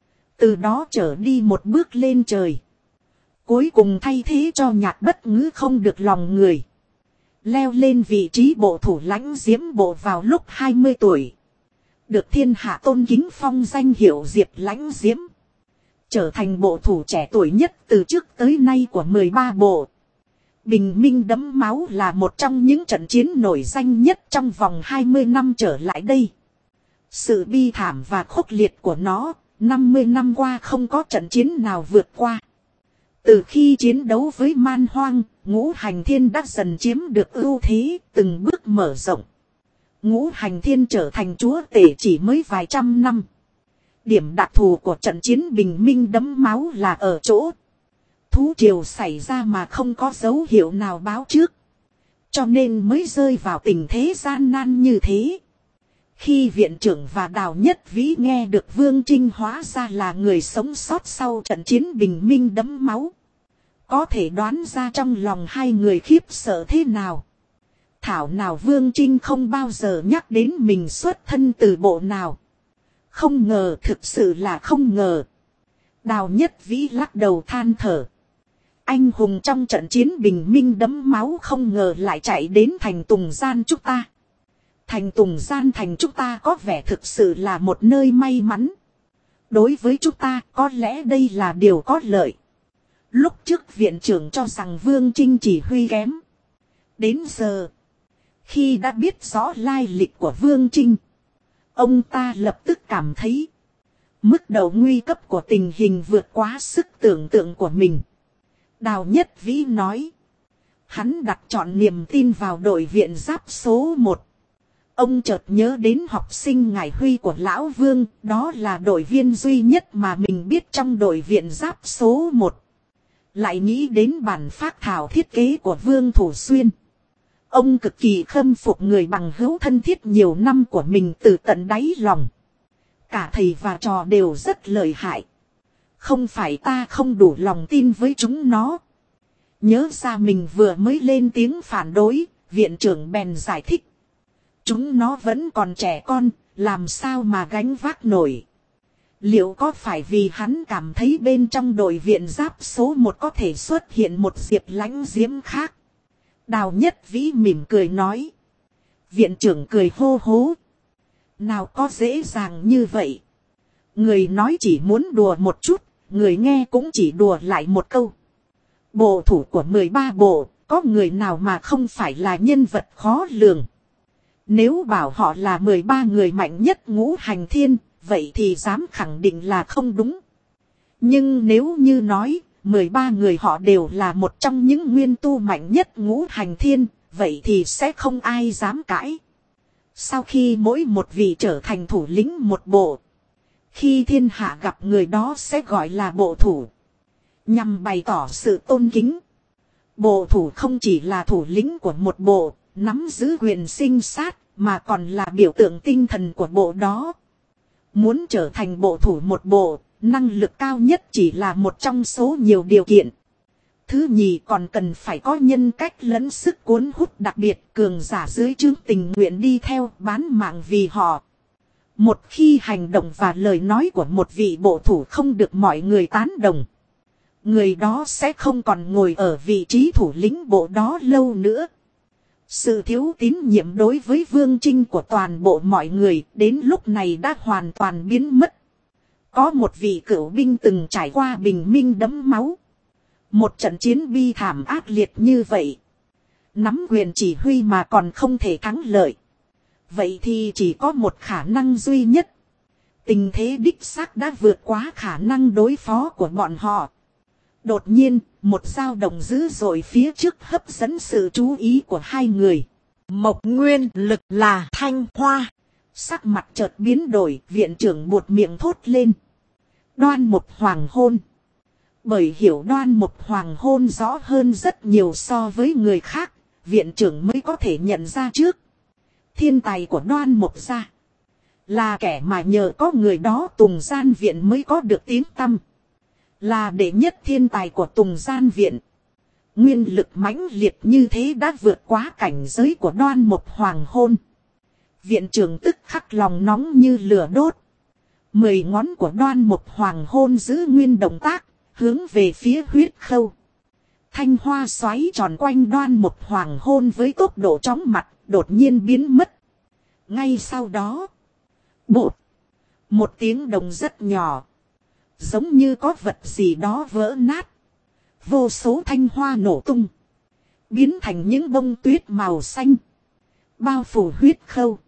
Từ đó trở đi một bước lên trời. Cuối cùng thay thế cho Nhạc Bất Ngữ không được lòng người. Leo lên vị trí bộ thủ Lãnh Diễm Bộ vào lúc 20 tuổi. Được thiên hạ tôn kính phong danh hiệu Diệp Lãnh Diễm. Trở thành bộ thủ trẻ tuổi nhất từ trước tới nay của 13 bộ. Bình minh đẫm máu là một trong những trận chiến nổi danh nhất trong vòng 20 năm trở lại đây. Sự bi thảm và khốc liệt của nó, 50 năm qua không có trận chiến nào vượt qua. Từ khi chiến đấu với Man Hoang, Ngũ Hành Thiên đã dần chiếm được ưu thế, từng bước mở rộng. Ngũ Hành Thiên trở thành chúa tể chỉ mới vài trăm năm. Điểm đặc thù của trận chiến bình minh đẫm máu là ở chỗ thú triều xảy ra mà không có dấu hiệu nào báo trước. Cho nên mới rơi vào tình thế gian nan như thế. Khi viện trưởng và Đào Nhất Vĩ nghe được Vương Trinh hóa ra là người sống sót sau trận chiến bình minh đẫm máu. Có thể đoán ra trong lòng hai người khiếp sợ thế nào. Thảo nào Vương Trinh không bao giờ nhắc đến mình xuất thân từ bộ nào. Không ngờ, thực sự là không ngờ. Đào Nhất Vĩ lắc đầu than thở. Anh hùng trong trận chiến bình minh đẫm máu không ngờ lại chạy đến thành Tùng Gian chúng ta. Thành Tùng Gian thành chúng ta có vẻ thực sự là một nơi may mắn. Đối với chúng ta có lẽ đây là điều có lợi. Lúc trước viện trưởng cho rằng Vương Trinh chỉ huy kém. Đến giờ, khi đã biết rõ lai lịch của Vương Trinh, ông ta lập tức cảm thấy mức độ nguy cấp của tình hình vượt quá sức tưởng tượng của mình. Đào Nhất Vĩ nói, hắn đặt trọn niềm tin vào đội viện giáp số 1. Ông chợt nhớ đến học sinh Ngải Huy của Lão Vương, đó là đội viên duy nhất mà mình biết trong đội viện giáp số 1. Lại nghĩ đến bản phác thảo thiết kế của Vương Thủ Xuyên. Ông cực kỳ khâm phục người bằng hữu thân thiết nhiều năm của mình từ tận đáy lòng. Cả thầy và trò đều rất lợi hại. Không phải ta không đủ lòng tin với chúng nó. Nhớ ra mình vừa mới lên tiếng phản đối, viện trưởng bèn giải thích. Chúng nó vẫn còn trẻ con, làm sao mà gánh vác nổi. Liệu có phải vì hắn cảm thấy bên trong đội viện giáp số 1 có thể xuất hiện một Diệp Lãnh Diễm khác? Đào Nhất Vĩ mỉm cười nói. Viện trưởng cười hô hố. Nào có dễ dàng như vậy. Người nói chỉ muốn đùa một chút, người nghe cũng chỉ đùa lại một câu. Bộ thủ của 13 bộ, có người nào mà không phải là nhân vật khó lường. Nếu bảo họ là 13 người mạnh nhất Ngũ Hành Thiên, vậy thì dám khẳng định là không đúng. Nhưng nếu như nói, 13 người họ đều là một trong những nguyên tu mạnh nhất Ngũ Hành Thiên, vậy thì sẽ không ai dám cãi. Sau khi mỗi một vị trở thành thủ lĩnh một bộ, khi thiên hạ gặp người đó sẽ gọi là bộ thủ. Nhằm bày tỏ sự tôn kính. Bộ thủ không chỉ là thủ lĩnh của một bộ, nắm giữ quyền sinh sát, mà còn là biểu tượng tinh thần của bộ đó. Muốn trở thành bộ thủ một bộ, năng lực cao nhất chỉ là một trong số nhiều điều kiện. Thứ nhì còn cần phải có nhân cách lẫn sức cuốn hút đặc biệt, cường giả dưới trướng tình nguyện đi theo, bán mạng vì họ. Một khi hành động và lời nói của một vị bộ thủ không được mọi người tán đồng, người đó sẽ không còn ngồi ở vị trí thủ lĩnh bộ đó lâu nữa. Sự thiếu tín nhiệm đối với Vương Trinh của toàn bộ mọi người đến lúc này đã hoàn toàn biến mất. Có một vị cửu binh từng trải qua bình minh đẫm máu. Một trận chiến bi thảm ác liệt như vậy. Nắm quyền chỉ huy mà còn không thể thắng lợi. Vậy thì chỉ có một khả năng duy nhất. Tình thế đích xác đã vượt quá khả năng đối phó của bọn họ. Đột nhiên, một dao động dữ dội phía trước hấp dẫn sự chú ý của hai người. Mộc Nguyên Lực là Thanh Hoa. Sắc mặt chợt biến đổi, viện trưởng buột miệng thốt lên. Đoan Mộc hoàng hôn. Bởi hiểu Đoan Mộc hoàng hôn rõ hơn rất nhiều so với người khác, viện trưởng mới có thể nhận ra trước. Thiên tài của Đoan Mộc gia là kẻ mà nhờ có người đó Tùng Gian Viện mới có được tiếng tăm. Là đệ nhất thiên tài của Tùng Gian Viện. Nguyên lực mãnh liệt như thế đã vượt quá cảnh giới của Đoan Mộc hoàng hôn. Viện trưởng tức khắc lòng nóng như lửa đốt. 10 ngón của Đoan Mộc hoàng hôn giữ nguyên động tác, hướng về phía huyết khâu. Thanh hoa xoáy tròn quanh Đoan Mộc hoàng hôn với tốc độ chóng mặt, đột nhiên biến mất. Ngay sau đó, bụt, một tiếng động rất nhỏ, giống như có vật gì đó vỡ nát. Vô số thanh hoa nổ tung, biến thành những bông tuyết màu xanh, bao phủ huyết khâu.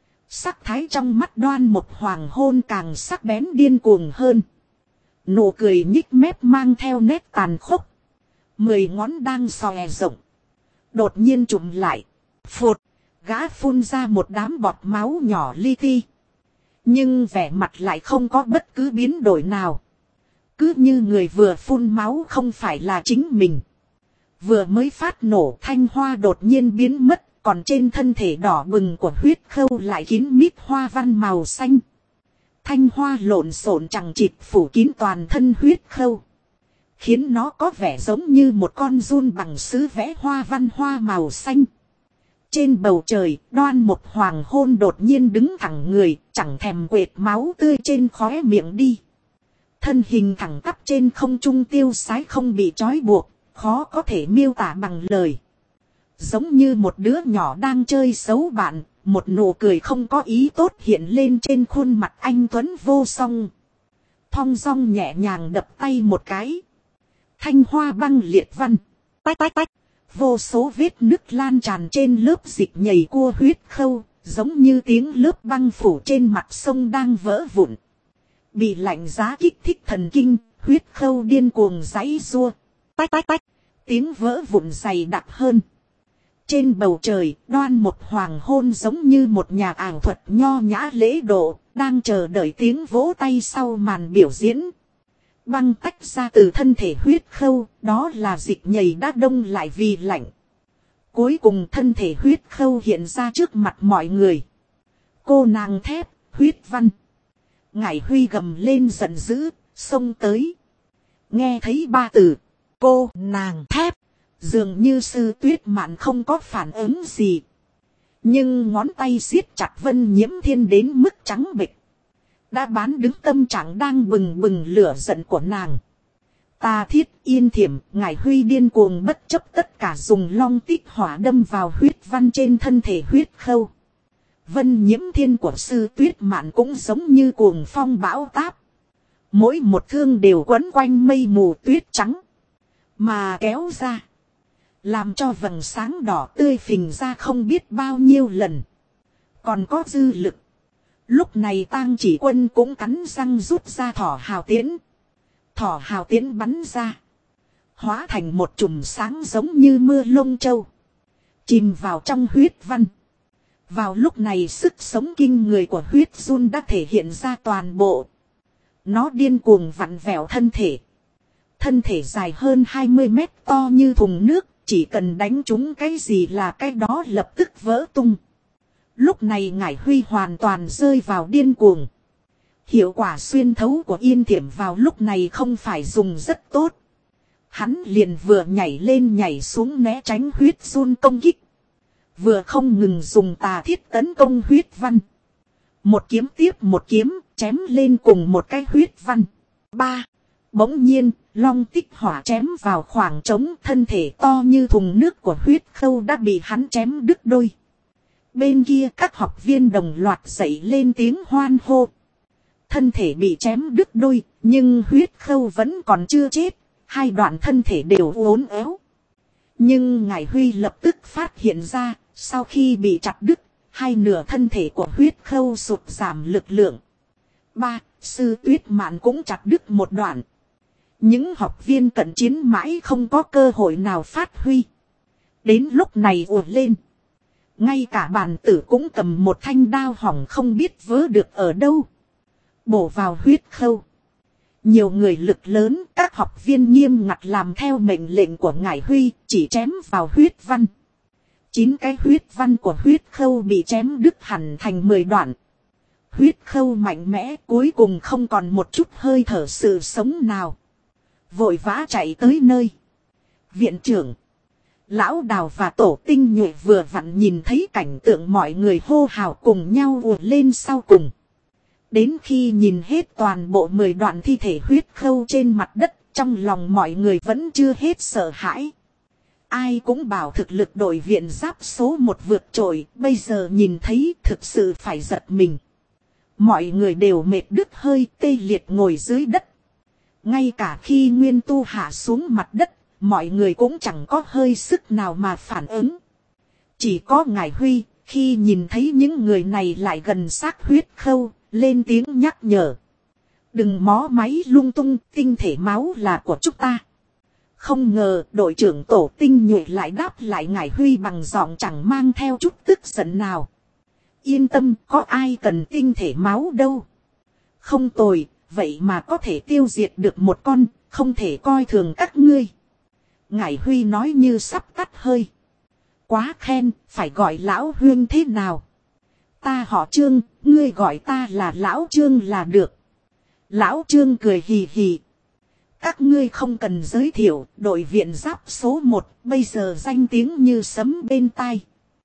Sắc thái trong mắt Đoan Mộc hoàng hôn càng sắc bén điên cuồng hơn. Nụ cười nhích mép mang theo nét tàn khốc. 10 ngón đang xòe rộng, đột nhiên chụm lại. Phụt, gã phun ra một đám bọt máu nhỏ li ti. Nhưng vẻ mặt lại không có bất cứ biến đổi nào. Cứ như người vừa phun máu không phải là chính mình. Vừa mới phát nổ thanh hoa đột nhiên biến mất. Còn trên thân thể đỏ bừng của huyết khâu lại kín mít hoa văn màu xanh. Thanh hoa lộn xộn chằng chịt phủ kín toàn thân huyết khâu. Khiến nó có vẻ giống như một con giun bằng sứ vẽ hoa văn hoa màu xanh. Trên bầu trời, Đoan Mộc hoàng hôn đột nhiên đứng thẳng người, chẳng thèm quệt máu tươi trên khóe miệng đi. Thân hình thẳng tắp trên không trung tiêu sái không bị trói buộc, khó có thể miêu tả bằng lời. Giống như một đứa nhỏ đang chơi xấu bạn, một nụ cười không có ý tốt hiện lên trên khuôn mặt anh tuấn vô song. Thong dong nhẹ nhàng đập tay một cái. Thanh hoa băng liệt văn. Tách tách tách. Vô số vết nứt lan tràn trên lớp dịch nhầy cua huyết khâu, giống như tiếng lớp băng phủ trên mặt sông đang vỡ vụn. Bị lạnh giá kích thích thần kinh, huyết khâu điên cuồng giãy giụa. Tách tách tách. Tiếng vỡ vụn dày đặc hơn. Trên bầu trời, Đoan Mộc hoàng hôn giống như một nhà ảo thuật nho nhã lễ độ, đang chờ đợi tiếng vỗ tay sau màn biểu diễn. Băng tách ra từ thân thể huyết khâu, đó là dịch nhầy đã đông lại vì lạnh. Cuối cùng thân thể huyết khâu hiện ra trước mặt mọi người. Cô nàng thép, huyết văn. Ngải Huy gầm lên giận dữ, xông tới. Nghe thấy ba từ, cô nàng thép. Dường như Sư Tuyết Mạn không có phản ứng gì. Nhưng ngón tay siết chặt Vân Nhiễm Thiên đến mức trắng bệch. Đã bán đứng tâm trạng đang bừng bừng lửa giận của nàng. Tà Thiết Yên Thiểm, Ngải Huy điên cuồng bất chấp tất cả dùng long tích hỏa đâm vào huyết văn trên thân thể huyết khâu. Vân Nhiễm Thiên của Sư Tuyết Mạn cũng giống như cuồng phong bão táp. Mỗi một thương đều quấn quanh mây mù tuyết trắng. Mà kéo ra. Làm cho vầng sáng đỏ tươi phình ra không biết bao nhiêu lần. Còn có dư lực. Lúc này Tang Chỉ Quân cũng cắn răng rút ra thỏ hào tiễn. Thỏ hào tiễn bắn ra. Hóa thành một chùm sáng giống như mưa lông châu. Chìm vào trong huyết văn. Vào lúc này sức sống kinh người của huyết run đã thể hiện ra toàn bộ. Nó điên cuồng vặn vẹo thân thể. Thân thể dài hơn 20 mét to như thùng nước. Chỉ cần đánh trúng cái gì là cái đó lập tức vỡ tung. Lúc này Ngải Huy hoàn toàn rơi vào điên cuồng. Hiệu quả xuyên thấu của Yên Thiểm vào lúc này không phải dùng rất tốt. Hắn liền vừa nhảy lên nhảy xuống né tránh huyết run công kích. Vừa không ngừng dùng tà thiết tấn công huyết văn. Một kiếm tiếp một kiếm chém lên cùng một cái huyết văn. Bỗng nhiên, long tích hỏa chém vào khoảng trống thân thể to như thùng nước của huyết khâu đã bị hắn chém đứt đôi. Bên kia các học viên đồng loạt dậy lên tiếng hoan hô. Thân thể bị chém đứt đôi, nhưng huyết khâu vẫn còn chưa chết, hai đoạn thân thể đều uốn éo. Nhưng Ngải Huy lập tức phát hiện ra, sau khi bị chặt đứt, hai nửa thân thể của huyết khâu sụt giảm lực lượng. 3. Sư Tuyết Mạn cũng chặt đứt một đoạn. Những học viên cận chiến mãi không có cơ hội nào phát huy. Đến lúc này ùa lên. Ngay cả bàn tử cũng cầm một thanh đao hỏng không biết vớ được ở đâu. Bổ vào huyết khâu. Nhiều người lực lớn, các học viên nghiêm ngặt làm theo mệnh lệnh của Ngải Huy, chỉ chém vào huyết văn. 9 cái huyết văn của huyết khâu bị chém đứt hẳn thành 10 đoạn. Huyết khâu mạnh mẽ cuối cùng không còn một chút hơi thở sự sống nào. Vội vã chạy tới nơi. Viện trưởng, Lão Đào và Tổ Tinh Nhuệ vừa vặn nhìn thấy cảnh tượng mọi người hô hào cùng nhau ùa lên sau cùng. Đến khi nhìn hết toàn bộ 10 đoạn thi thể huyết khâu trên mặt đất, trong lòng mọi người vẫn chưa hết sợ hãi. Ai cũng bảo thực lực đội viện giáp số 1 vượt trội, bây giờ nhìn thấy thực sự phải giật mình. Mọi người đều mệt đứt hơi tê liệt ngồi dưới đất. Ngay cả khi Nguyên Tu hạ xuống mặt đất, mọi người cũng chẳng có hơi sức nào mà phản ứng. Chỉ có Ngải Huy, khi nhìn thấy những người này lại gần xác huyết khâu, lên tiếng nhắc nhở. Đừng mó máy lung tung, tinh thể máu là của chúng ta. Không ngờ đội trưởng Tổ Tinh Nhuệ lại đáp lại Ngải Huy bằng giọng chẳng mang theo chút tức giận nào. Yên tâm, có ai cần tinh thể máu đâu. Không tồi, vậy mà có thể tiêu diệt được một con, không thể coi thường các ngươi. Ngải Huy nói như sắp tắt hơi. Quá khen, phải gọi lão Huyên thế nào? Ta họ Trương, ngươi gọi ta là lão Trương là được. Lão Trương cười hì hì. Các ngươi không cần giới thiệu, đội viện giáp số 1 bây giờ danh tiếng như sấm bên tai.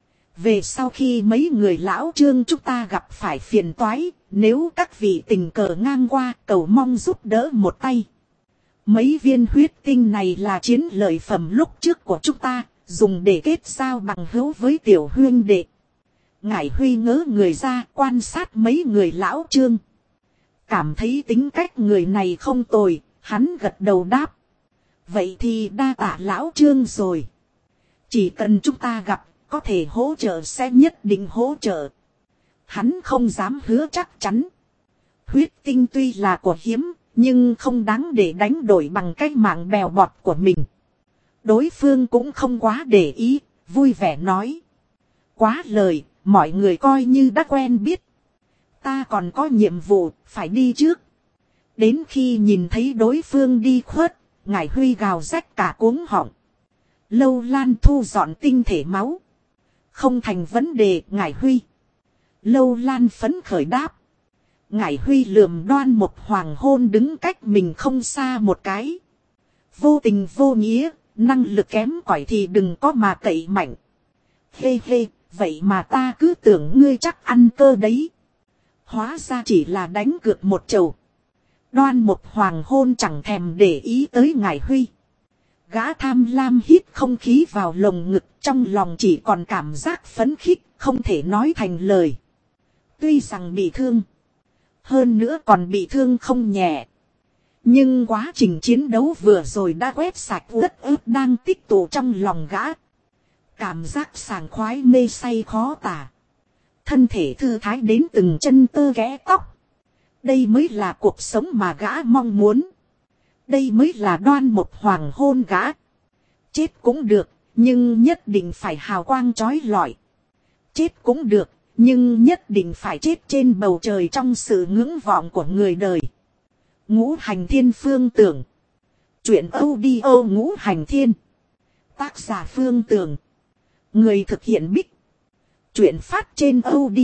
Về sau khi mấy người lão Trương chúng ta gặp phải phiền toái, nếu các vị tình cờ ngang qua cầu mong giúp đỡ một tay. Mấy viên huyết tinh này là chiến lợi phẩm lúc trước của chúng ta, dùng để kết giao bằng hữu với tiểu huyên đệ. Ngải Huy ngớ người ra quan sát mấy người lão Trương. Cảm thấy tính cách người này không tồi, hắn gật đầu đáp. Vậy thì đa tạ lão Trương rồi. Chỉ cần chúng ta gặp, có thể hỗ trợ sẽ nhất định hỗ trợ. Hắn không dám hứa chắc chắn. Huyết tinh tuy là của hiếm, nhưng không đáng để đánh đổi bằng cái mạng bèo bọt của mình. Đối phương cũng không quá để ý, vui vẻ nói. Quá lời, mọi người coi như đã quen biết. Ta còn có nhiệm vụ, phải đi trước. Đến khi nhìn thấy đối phương đi khuất, Ngải Huy gào rách cả cuống họng. Lâu Lan thu dọn tinh thể máu. Không thành vấn đề, Ngải Huy. Lâu Lan phấn khởi đáp. Ngải Huy lườm Đoan Mục Hoàng Hôn đứng cách mình không xa một cái. Vô tình vô nghĩa, năng lực kém cỏi thì đừng có mà cậy mạnh. Hê hê, vậy mà ta cứ tưởng ngươi chắc ăn cơ đấy. Hóa ra chỉ là đánh cược một chầu. Đoan Mục Hoàng Hôn chẳng thèm để ý tới Ngải Huy. Gã tham lam hít không khí vào lồng ngực, trong lòng chỉ còn cảm giác phấn khích, không thể nói thành lời. Tuy rằng bị thương, hơn nữa còn bị thương không nhẹ, nhưng quá trình chiến đấu vừa rồi đã quét sạch đất ướt đang tích tụ trong lòng gã. Cảm giác sảng khoái mê say khó tả. Thân thể thư thái đến từng chân tơ ghé tóc. Đây mới là cuộc sống mà gã mong muốn. Đây mới là Đoan Mục Hoàng Hôn gã. Chết cũng được, nhưng nhất định phải hào quang chói lọi. Chết cũng được, nhưng nhất định phải chết trên bầu trời trong sự ngưỡng vọng của người đời. Ngũ Hành Thiên Phương Tưởng. Chuyện audio Ngũ Hành Thiên. Tác giả Phương Tưởng. Người thực hiện Bích. Chuyện phát trên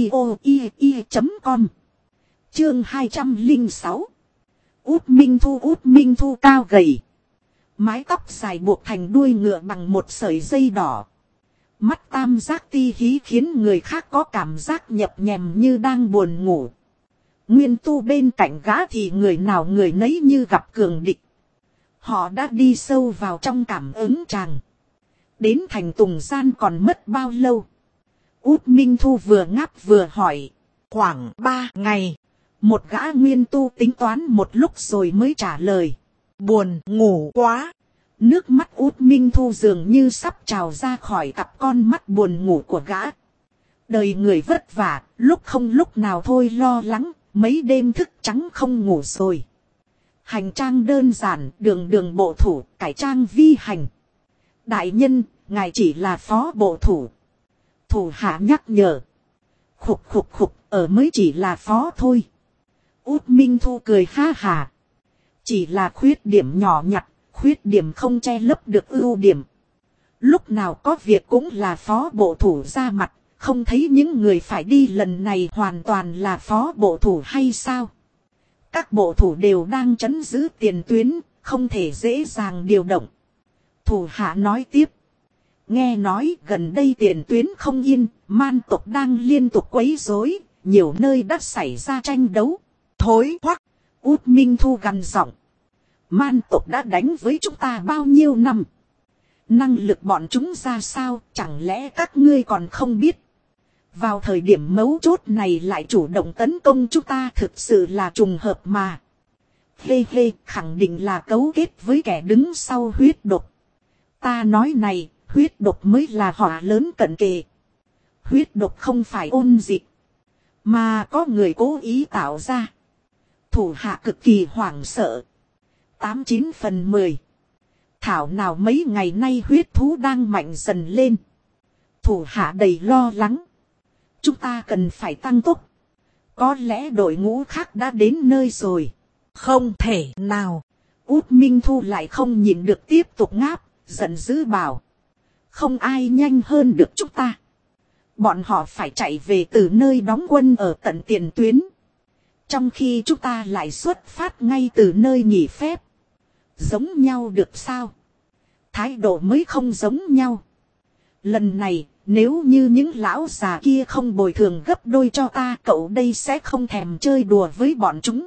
audio.com. Chương 206. Út Minh Thu cao gầy. Mái tóc dài buộc thành đuôi ngựa bằng một sợi dây đỏ. Mắt tam giác ti hí khiến người khác có cảm giác nhập nhèm như đang buồn ngủ. Nguyên Tu bên cạnh gã thì người nào người nấy như gặp cường địch. Họ đã đi sâu vào trong cảm ứng tràng. Đến thành Tùng Gian còn mất bao lâu? Út Minh Thu vừa ngáp vừa hỏi. Khoảng 3 ngày. Một gã Nguyên Tu tính toán một lúc rồi mới trả lời. Buồn ngủ quá. Nước mắt Út Minh Thu dường như sắp trào ra khỏi cặp con mắt buồn ngủ của gã. Đời người vất vả, lúc không lúc nào thôi lo lắng, mấy đêm thức trắng không ngủ rồi. Hành trang đơn giản, đường đường bộ thủ, cải trang vi hành. Đại nhân, ngài chỉ là phó bộ thủ. Thủ hạ nhắc nhở. Khục khục khục, ở mới chỉ là phó thôi. Út Minh Thu cười ha hà. Chỉ là khuyết điểm nhỏ nhặt, khuyết điểm không che lấp được ưu điểm. Lúc nào có việc cũng là phó bộ thủ ra mặt, không thấy những người phải đi lần này hoàn toàn là phó bộ thủ hay sao? Các bộ thủ đều đang trấn giữ tiền tuyến, không thể dễ dàng điều động. Thủ hạ nói tiếp. Nghe nói gần đây tiền tuyến không yên, man tộc đang liên tục quấy rối, nhiều nơi đã xảy ra tranh đấu. Thối hoắc, Út Minh Thu gằn giọng. Man tộc đã đánh với chúng ta bao nhiêu năm? Năng lực bọn chúng ra sao, chẳng lẽ các ngươi còn không biết? Vào thời điểm mấu chốt này lại chủ động tấn công chúng ta thực sự là trùng hợp mà. Hê hê, khẳng định là cấu kết với kẻ đứng sau huyết độc. Ta nói này, huyết độc mới là họa lớn cận kề. Huyết độc không phải ôn dịch, mà có người cố ý tạo ra. Thủ hạ cực kỳ hoảng sợ. 89/10. Thảo nào mấy ngày nay huyết thú đang mạnh dần lên. Thủ hạ đầy lo lắng. Chúng ta cần phải tăng tốc. Có lẽ đội ngũ khác đã đến nơi rồi. Không thể nào. Út Minh Thu lại không nhịn được tiếp tục ngáp, giận dữ bảo. Không ai nhanh hơn được chúng ta. Bọn họ phải chạy về từ nơi đóng quân ở tận tiền tuyến. Trong khi chúng ta lại xuất phát ngay từ nơi nghỉ phép. Giống nhau được sao? Thái độ mới không giống nhau. Lần này, nếu như những lão già kia không bồi thường gấp đôi cho ta, cậu đây sẽ không thèm chơi đùa với bọn chúng.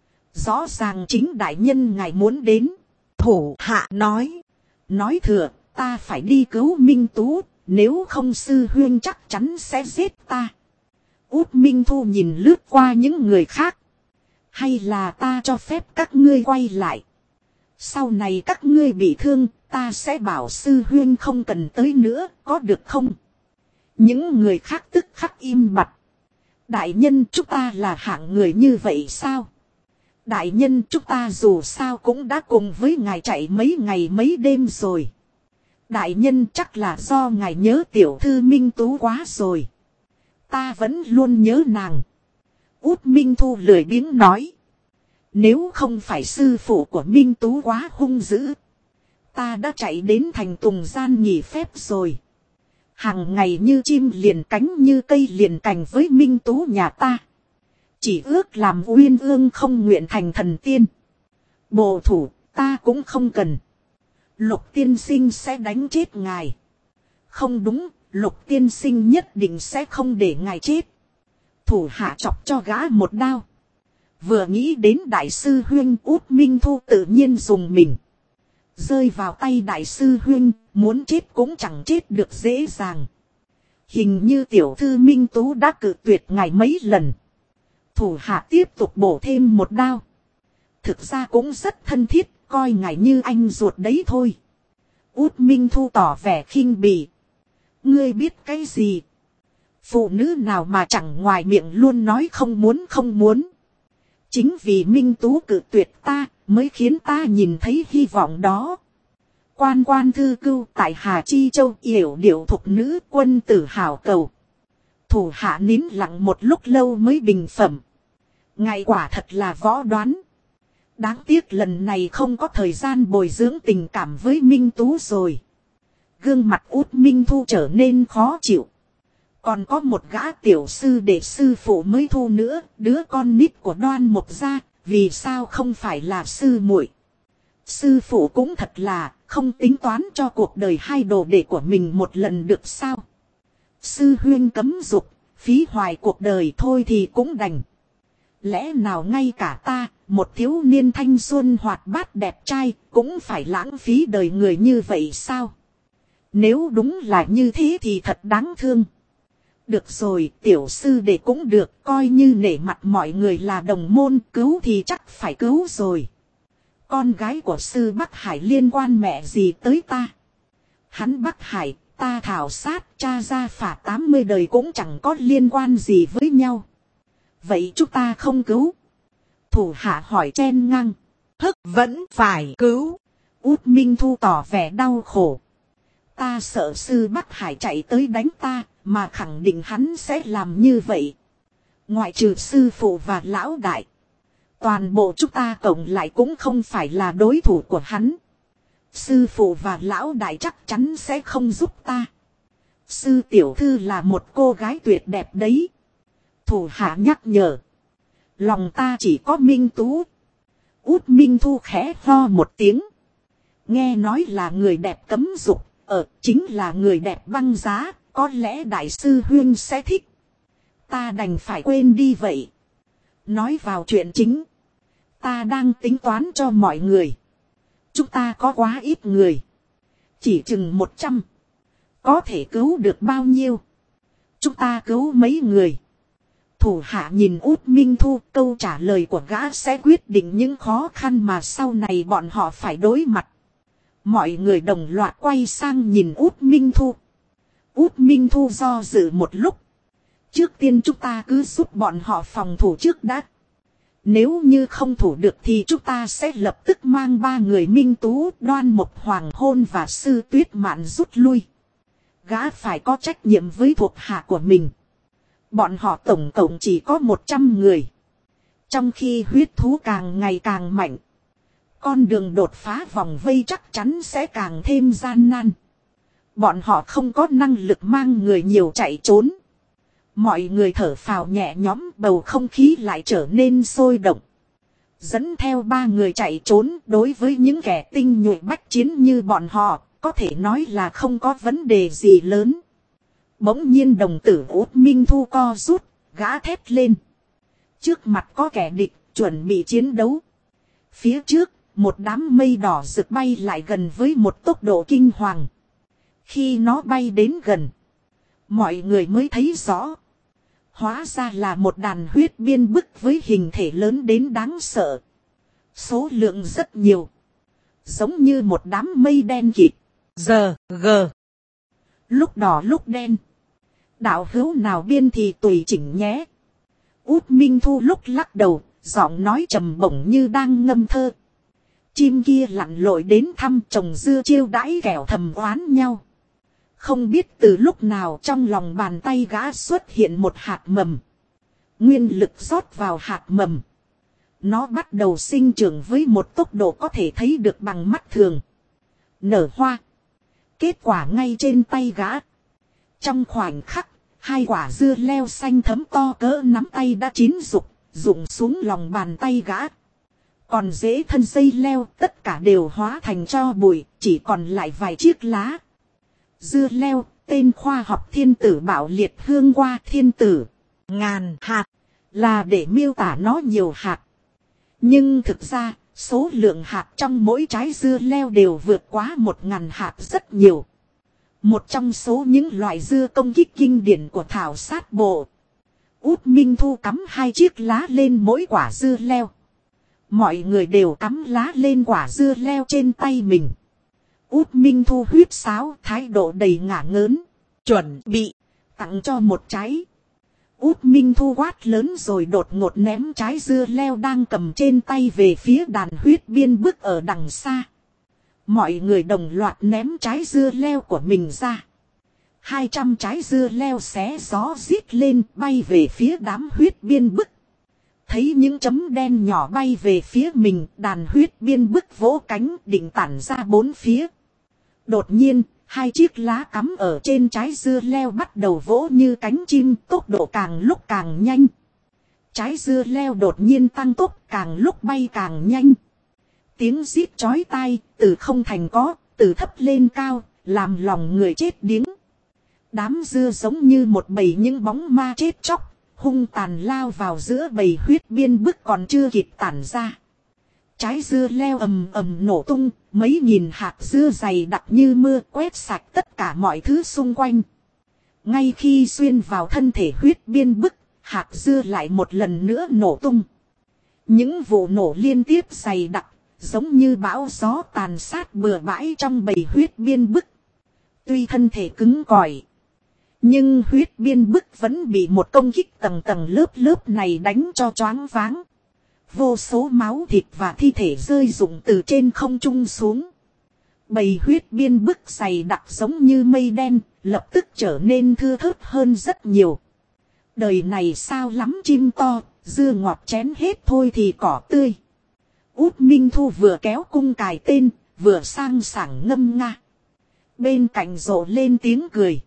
Rõ ràng chính đại nhân ngài muốn đến. Thủ hạ nói. Nói thừa, ta phải đi cứu Minh Tú, nếu không sư huyên chắc chắn sẽ giết ta. Út Minh Thu nhìn lướt qua những người khác. Hay là ta cho phép các ngươi quay lại. Sau này các ngươi bị thương, ta sẽ bảo sư huyên không cần tới nữa, có được không? Những người khác tức khắc im bặt. Đại nhân, chúng ta là hạng người như vậy sao? Đại nhân, chúng ta dù sao cũng đã cùng với ngài chạy mấy ngày mấy đêm rồi. Đại nhân, chắc là do ngài nhớ tiểu thư Minh Tú quá rồi. Ta vẫn luôn nhớ nàng. Út Minh Thu lười biếng nói. Nếu không phải sư phụ của Minh Tú quá hung dữ, ta đã chạy đến thành Tùng Gian nghỉ phép rồi. Hàng ngày như chim liền cánh như cây liền cành với Minh Tú nhà ta. Chỉ ước làm uyên ương không nguyện thành thần tiên. Bộ thủ, ta cũng không cần. Lục tiên sinh sẽ đánh chết ngài. Không đúng, Lục tiên sinh nhất định sẽ không để ngài chết. Thủ hạ chọc cho gã một đao. Vừa nghĩ đến đại sư huyên, Út Minh Thu tự nhiên dùng mình. Rơi vào tay đại sư huyên, muốn chết cũng chẳng chết được dễ dàng. Hình như tiểu thư Minh Tú đã cự tuyệt ngài mấy lần. Thủ hạ tiếp tục bổ thêm một đao. Thực ra cũng rất thân thiết, coi ngài như anh ruột đấy thôi. Út Minh Thu tỏ vẻ khinh bỉ. Ngươi biết cái gì? Phụ nữ nào mà chẳng ngoài miệng luôn nói không muốn không muốn. Chính vì Minh Tú cự tuyệt ta, mới khiến ta nhìn thấy hy vọng đó. Quan quan thư cưu tại Hà Chi Châu, yểu điệu thục nữ quân tử hào cầu. Thủ hạ nín lặng một lúc lâu mới bình phẩm. Ngài quả thật là võ đoán. Đáng tiếc lần này không có thời gian bồi dưỡng tình cảm với Minh Tú rồi. Gương mặt Út Minh Thu trở nên khó chịu. Còn có một gã tiểu sư để sư phụ mới thu nữa, đứa con nít của Đoan Mộc gia, vì sao không phải là sư muội? Sư phụ cũng thật là không tính toán cho cuộc đời hai đồ đệ của mình một lần được sao? Sư huyên cấm dục, phí hoài cuộc đời thôi thì cũng đành. Lẽ nào ngay cả ta, một thiếu niên thanh xuân hoạt bát đẹp trai, cũng phải lãng phí đời người như vậy sao? Nếu đúng là như thế thì thật đáng thương. Được rồi, tiểu sư đệ cũng được, coi như nể mặt mọi người là đồng môn, cứu thì chắc phải cứu rồi. Con gái của sư Bắc Hải liên quan mẹ gì tới ta? Hắn Bắc Hải, ta thảo sát, cha ra phả 80 đời cũng chẳng có liên quan gì với nhau. Vậy chúng ta không cứu? Thủ hạ hỏi chen ngang. Vẫn phải cứu. Út Minh Thu tỏ vẻ đau khổ. Ta sợ sư Bắc Hải chạy tới đánh ta, mà khẳng định hắn sẽ làm như vậy. Ngoại trừ sư phụ và lão đại, toàn bộ chúng ta cộng lại cũng không phải là đối thủ của hắn. Sư phụ và lão đại chắc chắn sẽ không giúp ta. Sư tiểu thư là một cô gái tuyệt đẹp đấy. Thủ hạ nhắc nhở. Lòng ta chỉ có Minh Tú. Út Minh Thu khẽ ho một tiếng. Nghe nói là người đẹp cấm dục, chính là người đẹp băng giá, có lẽ đại sư huynh sẽ thích. Ta đành phải quên đi vậy. Nói vào chuyện chính. Ta đang tính toán cho mọi người. Chúng ta có quá ít người. Chỉ chừng 100. Có thể cứu được bao nhiêu? Chúng ta cứu mấy người? Thủ hạ nhìn Út Minh Thu, câu trả lời của gã sẽ quyết định những khó khăn mà sau này bọn họ phải đối mặt. Mọi người đồng loạt quay sang nhìn Út Minh Thu. Út Minh Thu do dự một lúc. Trước tiên chúng ta cứ giúp bọn họ phòng thủ trước đã. Nếu như không thủ được thì chúng ta sẽ lập tức mang 3 người Minh Tú, Đoan Mộc Hoàng Hôn và Sư Tuyết Mạn rút lui. Gã phải có trách nhiệm với thuộc hạ của mình. Bọn họ tổng cộng chỉ có 100 người. Trong khi huyết thú càng ngày càng mạnh, con đường đột phá vòng vây chắc chắn sẽ càng thêm gian nan. Bọn họ không có năng lực mang người nhiều chạy trốn. Mọi người thở phào nhẹ nhõm, bầu không khí lại trở nên sôi động. Dẫn theo 3 người chạy trốn, đối với những kẻ tinh nhuệ bách chiến như bọn họ, có thể nói là không có vấn đề gì lớn. Bỗng nhiên đồng tử Út Minh Thu co rút, gã thét lên. Trước mặt có kẻ địch, chuẩn bị chiến đấu. Phía trước, một đám mây đỏ rực bay lại gần với một tốc độ kinh hoàng. Khi nó bay đến gần, mọi người mới thấy rõ. Hóa ra là một đàn huyết biên bức với hình thể lớn đến đáng sợ. Số lượng rất nhiều. Giống như một đám mây đen kịt. Lúc đỏ lúc đen. Đạo hữu nào biên thì tùy chỉnh nhé. Út Minh Thu lúc lắc đầu, giọng nói trầm bổng như đang ngâm thơ. Chim kia lặn lội đến thăm trồng dưa chiêu đãi kẻo thầm oán nhau. Không biết từ lúc nào trong lòng bàn tay gã xuất hiện một hạt mầm. Nguyên lực rót vào hạt mầm. Nó bắt đầu sinh trưởng với một tốc độ có thể thấy được bằng mắt thường. Nở hoa. Kết quả ngay trên tay gã. Trong khoảnh khắc, 2 quả dưa leo xanh thấm to cỡ nắm tay đã chín rục, rụng xuống lòng bàn tay gã. Còn rễ thân dây leo tất cả đều hóa thành tro bụi, chỉ còn lại vài chiếc lá. Dưa leo, tên khoa học thiên tử Bảo Liệt Hương Hoa thiên tử. Ngàn hạt là để miêu tả nó nhiều hạt. Nhưng thực ra, số lượng hạt trong mỗi trái dưa leo đều vượt quá 1000 hạt rất nhiều. Một trong số những loại dưa công kích kinh điển của thảo sát bộ. Út Minh Thu cắm 2 chiếc lá lên mỗi quả dưa leo. Mọi người đều cắm lá lên quả dưa leo trên tay mình. Út Minh Thu huýt sáo, thái độ đầy ngả ngớn. Chuẩn bị tặng cho một trái. Út Minh Thu quát lớn rồi đột ngột ném trái dưa leo đang cầm trên tay về phía đàn huyết biên bức ở đằng xa. Mọi người đồng loạt ném trái dưa leo của mình ra. 200 trái dưa leo xé gió rít lên bay về phía đám huyết biên bức. Thấy những chấm đen nhỏ bay về phía mình, đàn huyết biên bức vỗ cánh định tản ra 4 phía. Đột nhiên, 2 chiếc lá cắm ở trên trái dưa leo bắt đầu vỗ như cánh chim, tốc độ càng lúc càng nhanh. Trái dưa leo đột nhiên tăng tốc, càng lúc bay càng nhanh. Tiếng rít chói tai, từ không thành có, từ thấp lên cao, làm lòng người chết điếng. Đám dưa giống như một bầy những bóng ma chết chóc, hung tàn lao vào giữa bầy huyết biên bức còn chưa kịp tản ra. Trái dưa leo ầm ầm nổ tung, mấy nghìn hạt dưa dày đặc như mưa quét sạch tất cả mọi thứ xung quanh. Ngay khi xuyên vào thân thể huyết biên bức, hạt dưa lại một lần nữa nổ tung. Những vụ nổ liên tiếp dày đặc, giống như bão gió tàn sát bừa bãi trong bầy huyết biên bức. Tuy thân thể cứng cỏi, Nhưng huyết biên bức vẫn bị một công kích tầng tầng lớp lớp này đánh cho choáng váng. Vô số máu thịt và thi thể rơi rụng từ trên không trung xuống. Bầy huyết biên bức dày đặc giống như mây đen, lập tức trở nên thưa thớt hơn rất nhiều. Đời này sao lắm chim to, dưa ngọt chén hết thôi thì cỏ tươi. Út Minh Thu vừa kéo cung cài tên, vừa sang sảng ngâm nga. Bên cạnh rộ lên tiếng cười.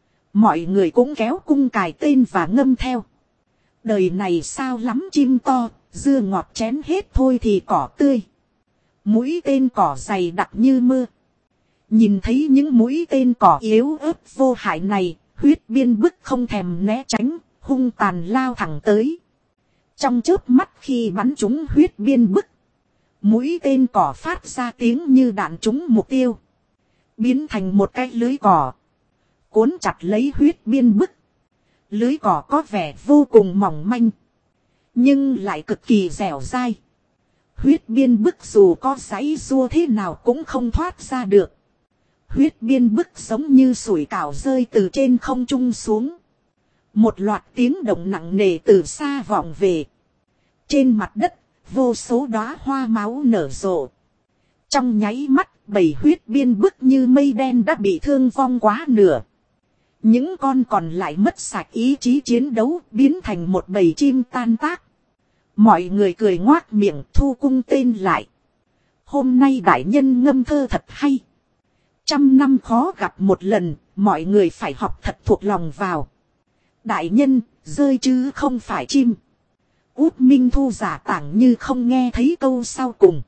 Mọi người cũng kéo cung cài tên và ngâm theo. Đời này sao lắm chim to, dưa ngọt chén hết thôi thì cỏ tươi. Mũi tên cỏ dày đặc như mưa. Nhìn thấy những mũi tên cỏ yếu ớt vô hại này, huyết biên bức không thèm né tránh, hung tàn lao thẳng tới. Trong chớp mắt khi bắn trúng huyết biên bức, mũi tên cỏ phát ra tiếng như đạn trúng mục tiêu. Biến thành một cái lưới cỏ. Cuốn chặt lấy huyết biên bức. Lưới cỏ có vẻ vô cùng mỏng manh. Nhưng lại cực kỳ dẻo dai. Huyết biên bức dù có giãy giụa thế nào cũng không thoát ra được. Huyết biên bức giống như sủi cảo rơi từ trên không trung xuống. Một loạt tiếng động nặng nề từ xa vọng về. Trên mặt đất, vô số đóa hoa máu nở rộ. Trong nháy mắt, bầy huyết biên bức như mây đen đã bị thương vong quá nửa. Những con còn lại mất sạch ý chí chiến đấu, biến thành một bầy chim tan tác. Mọi người cười ngoác miệng thu cung tên lại. Hôm nay đại nhân ngâm thơ thật hay. 100 năm khó gặp một lần, mọi người phải học thật thuộc lòng vào. Đại nhân, rơi chứ không phải chim. Út Minh Thu giả tảng như không nghe thấy câu sau cùng.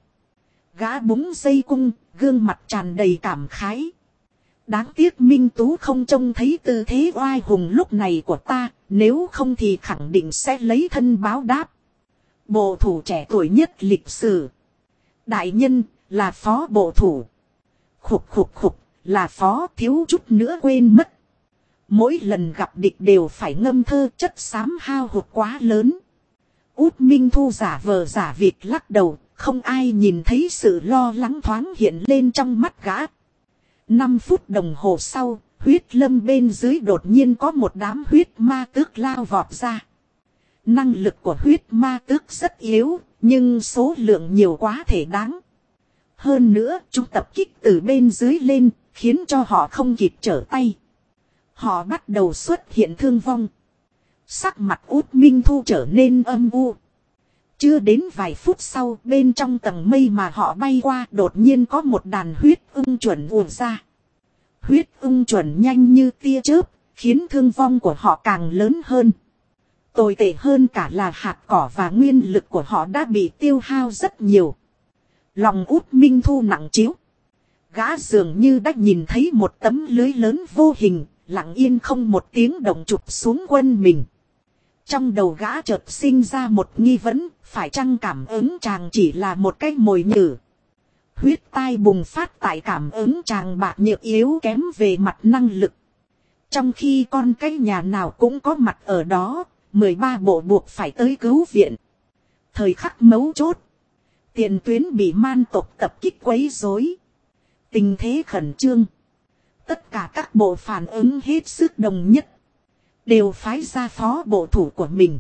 Gã búng dây cung, gương mặt tràn đầy cảm khái. Đáng tiếc Minh Tú không trông thấy tư thế oai hùng lúc này của ta, nếu không thì khẳng định sẽ lấy thân báo đáp. Bộ thủ trẻ tuổi nhất lịch sử. Đại nhân, là phó bộ thủ. Khục khục khục, là phó thiếu chút nữa quên mất. Mỗi lần gặp địch đều phải ngâm thơ, chất xám hao hụt quá lớn. Út Minh Thu giả vờ giả vịt lắc đầu, không ai nhìn thấy sự lo lắng thoáng hiện lên trong mắt gã. 5 phút đồng hồ sau, huyết lâm bên dưới đột nhiên có một đám huyết ma tước lao vọt ra. Năng lực của huyết ma tước rất yếu, nhưng số lượng nhiều quá thể đáng. Hơn nữa, chúng tập kích từ bên dưới lên, khiến cho họ không kịp trở tay. Họ bắt đầu xuất hiện thương vong. Sắc mặt Út Minh Thu trở nên âm u. Chưa đến vài phút sau, bên trong tầng mây mà họ bay qua, đột nhiên có một đàn huyết ưng chuẩn ùa ra. Huyết ưng chuẩn nhanh như tia chớp, khiến thương vong của họ càng lớn hơn. Tồi tệ hơn cả là hạt cỏ và nguyên lực của họ đã bị tiêu hao rất nhiều. Lòng Út Minh Thu nặng trĩu. Gã dường như đã nhìn thấy một tấm lưới lớn vô hình, lặng yên không một tiếng động chụp xuống quân mình. Trong đầu gã chợt sinh ra một nghi vấn, phải chăng cảm ứng chàng chỉ là một cái mồi nhử. Huyết tai bùng phát tại cảm ứng chàng bạc nhược yếu kém về mặt năng lực. Trong khi con cái nhà nào cũng có mặt ở đó, 13 bộ buộc phải tới cứu viện. Thời khắc mấu chốt, tiền tuyến bị man tộc tập kích quấy rối. Tình thế khẩn trương. Tất cả các bộ phản ứng hết sức đồng nhất. Đều phái ra phó bộ thủ của mình.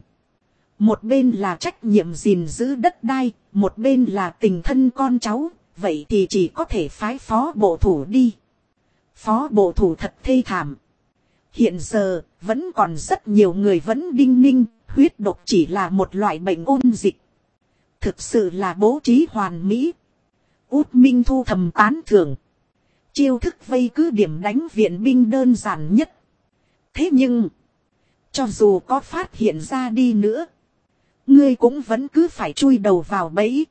Một bên là trách nhiệm gìn giữ đất đai, một bên là tình thân con cháu, vậy thì chỉ có thể phái phó bộ thủ đi. Phó bộ thủ thật thê thảm. Hiện giờ, vẫn còn rất nhiều người vẫn đinh ninh, huyết độc chỉ là một loại bệnh ôn dịch. Thực sự là bố trí hoàn mỹ. Út Minh Thu thầm tán thưởng. Chiêu thức vây cứ điểm đánh viện binh đơn giản nhất. Thế nhưng, cho dù có phát hiện ra đi nữa, ngươi cũng vẫn cứ phải chui đầu vào bẫy.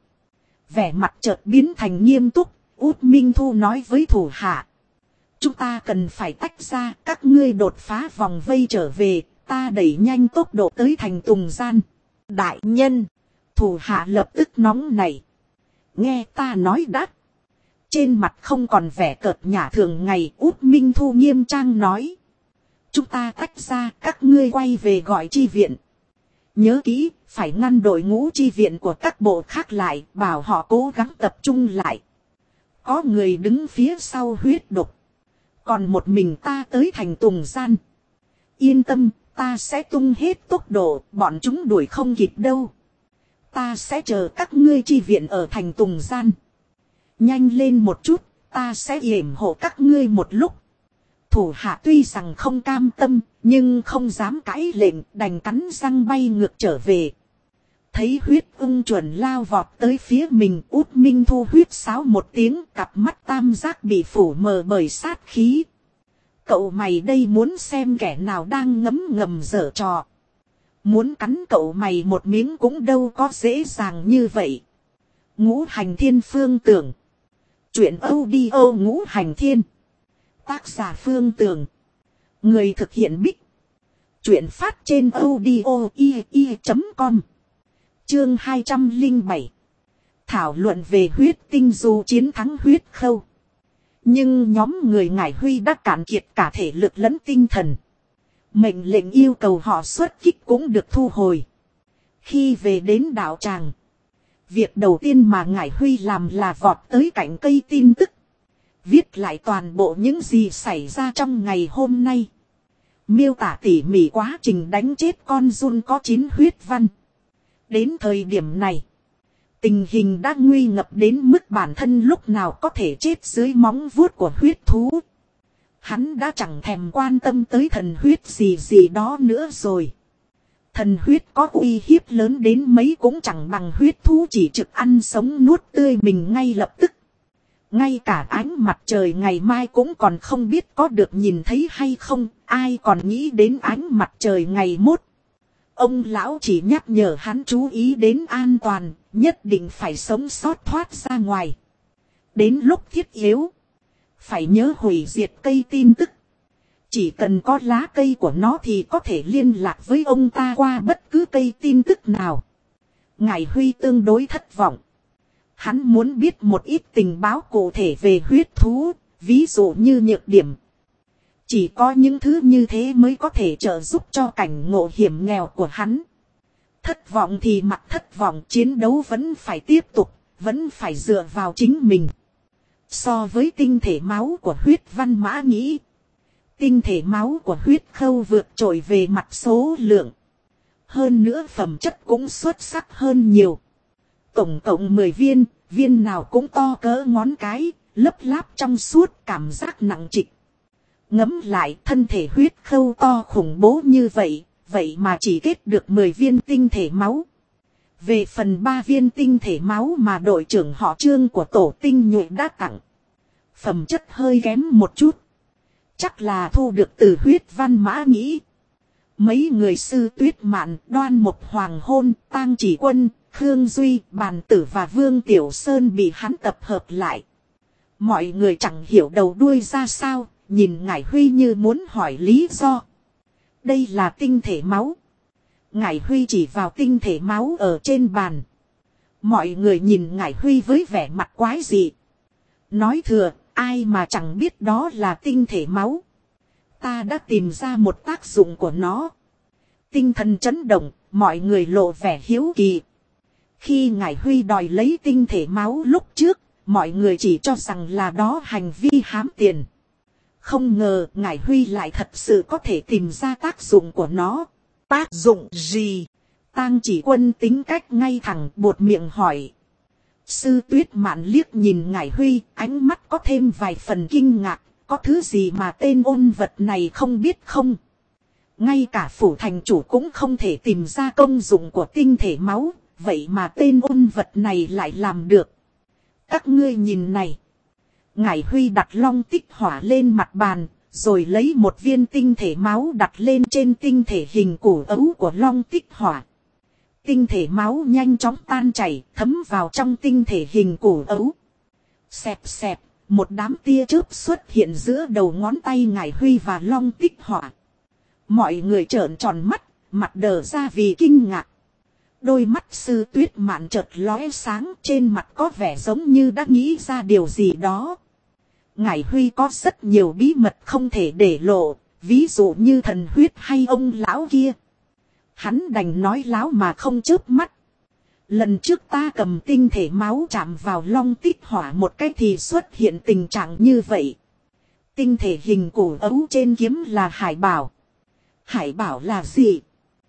Vẻ mặt chợt biến thành nghiêm túc, Út Minh Thu nói với thủ hạ. Chúng ta cần phải tách ra, các ngươi đột phá vòng vây trở về, ta đẩy nhanh tốc độ tới thành Tùng Gian. Đại nhân, thủ hạ lập tức nóng nảy. Nghe ta nói đã. Trên mặt không còn vẻ cợt nhả thường ngày, Út Minh Thu nghiêm trang nói. Chúng ta tách ra, các ngươi quay về gọi chi viện. Nhớ kỹ, phải ngăn đội ngũ chi viện của các bộ khác lại, bảo họ cố gắng tập trung lại. Có người đứng phía sau huyết độc. Còn một mình ta tới thành Tùng Gian. Yên tâm, ta sẽ tung hết tốc độ, bọn chúng đuổi không kịp đâu. Ta sẽ chờ các ngươi chi viện ở thành Tùng Gian. Nhanh lên một chút, ta sẽ yểm hộ các ngươi một lúc. Thủ hạ tuy rằng không cam tâm, nhưng không dám cãi lệnh, đành cắn răng bay ngược trở về. Thấy huyết ưng chuẩn lao vọt tới phía mình, Út Minh Thu huyết sáo một tiếng, cặp mắt tam giác bị phủ mờ bởi sát khí. Cậu mày đây muốn xem kẻ nào đang ngấm ngầm giở trò. Muốn cắn cậu mày một miếng cũng đâu có dễ dàng như vậy. Ngũ Hành Thiên Phương Tưởng. Chuyện audio Ngũ Hành Thiên. Tác giả Phương Tưởng. Người thực hiện Bích. Chuyện phát trên audio.com. Chương 207. Thảo luận về huyết tinh dù chiến thắng huyết khâu. Nhưng nhóm người Ngải Huy đã cạn kiệt cả thể lực lẫn tinh thần. Mệnh lệnh yêu cầu họ xuất kích cũng được thu hồi. Khi về đến đạo tràng, việc đầu tiên mà Ngải Huy làm là vọt tới cạnh cây tin tức. Viết lại toàn bộ những gì xảy ra trong ngày hôm nay. Miêu tả tỉ mỉ quá trình đánh chết con giun có 9 huyết văn. Đến thời điểm này, tình hình đã nguy ngập đến mức bản thân lúc nào có thể chết dưới móng vuốt của huyết thú. Hắn đã chẳng thèm quan tâm tới thần huyết gì đó nữa rồi. Thần huyết có uy hiếp lớn đến mấy cũng chẳng bằng huyết thú chỉ trực ăn sống nuốt tươi mình ngay lập tức. Ngay cả ánh mặt trời ngày mai cũng còn không biết có được nhìn thấy hay không, ai còn nghĩ đến ánh mặt trời ngày mốt. Ông lão chỉ nhắc nhở hắn chú ý đến an toàn, nhất định phải sống sót thoát ra ngoài. Đến lúc thiết yếu, phải nhớ hủy diệt cây tin tức. Chỉ cần có lá cây của nó thì có thể liên lạc với ông ta qua bất cứ cây tin tức nào. Ngải Huy tương đối thất vọng. Hắn muốn biết một ít tình báo cụ thể về huyết thú, ví dụ như nhược điểm. Chỉ có những thứ như thế mới có thể trợ giúp cho cảnh ngộ hiểm nghèo của hắn. Thất vọng thì mặt thất vọng, chiến đấu vẫn phải tiếp tục, vẫn phải dựa vào chính mình. So với tinh thể máu của huyết văn mã nghĩ, tinh thể máu của huyết khâu vượt trội về mặt số lượng. Hơn nữa phẩm chất cũng xuất sắc hơn nhiều. Tổng cộng 10 viên, viên nào cũng to cỡ ngón cái, lấp láp trong suốt, cảm giác nặng trịch. Ngẫm lại, thân thể huyết khâu to khủng bố như vậy, vậy mà chỉ kết được 10 viên tinh thể máu. Về phần 3 viên tinh thể máu mà đội trưởng họ Trương của tổ tinh nhuệ đã tặng, phẩm chất hơi kém một chút. Chắc là thu được từ huyết văn mã nghĩ. Mấy người Sư Tuyết Mạn, Đoan Mộc Hoàng Hôn, Tang Chỉ Quân, Khương Duy, Bàn Tử và Vương Tiểu Sơn bị hắn tập hợp lại. Mọi người chẳng hiểu đầu đuôi ra sao, nhìn Ngải Huy như muốn hỏi lý do. Đây là tinh thể máu. Ngải Huy chỉ vào tinh thể máu ở trên bàn. Mọi người nhìn Ngải Huy với vẻ mặt quái dị. Nói thừa, ai mà chẳng biết đó là tinh thể máu. Ta đã tìm ra một tác dụng của nó. Tinh thần chấn động, mọi người lộ vẻ hiếu kỳ. Khi Ngải Huy đòi lấy tinh thể máu lúc trước, mọi người chỉ cho rằng là đó hành vi hám tiền. Không ngờ Ngải Huy lại thật sự có thể tìm ra tác dụng của nó. Tác dụng gì? Tang Chỉ Quân tính cách ngay thẳng buột miệng hỏi. Sư Tuyết Mạn liếc nhìn Ngải Huy, ánh mắt có thêm vài phần kinh ngạc. Có thứ gì mà tên ôn vật này không biết không? Ngay cả phủ thành chủ cũng không thể tìm ra công dụng của tinh thể máu. Vậy mà tên ôn vật này lại làm được. Các ngươi nhìn này. Ngải Huy đặt long tích hỏa lên mặt bàn, rồi lấy một viên tinh thể máu đặt lên trên tinh thể hình củ ấu của long tích hỏa. Tinh thể máu nhanh chóng tan chảy, thấm vào trong tinh thể hình củ ấu. Xẹp xẹp, một đám tia chớp xuất hiện giữa đầu ngón tay Ngải Huy và long tích hỏa. Mọi người trợn tròn mắt, mặt đờ ra vì kinh ngạc. Đôi mắt Sư Tuyết Mạn chợt lóe sáng, trên mặt có vẻ giống như đã nghĩ ra điều gì đó. Ngải Huy có rất nhiều bí mật không thể để lộ, ví dụ như thần huyết hay ông lão kia. Hắn đành nói láo mà không chớp mắt. Lần trước ta cầm tinh thể máu chạm vào long tích hỏa một cái thì xuất hiện tình trạng như vậy. Tinh thể hình củ ấu trên kiếm là hải bảo. Hải bảo là gì?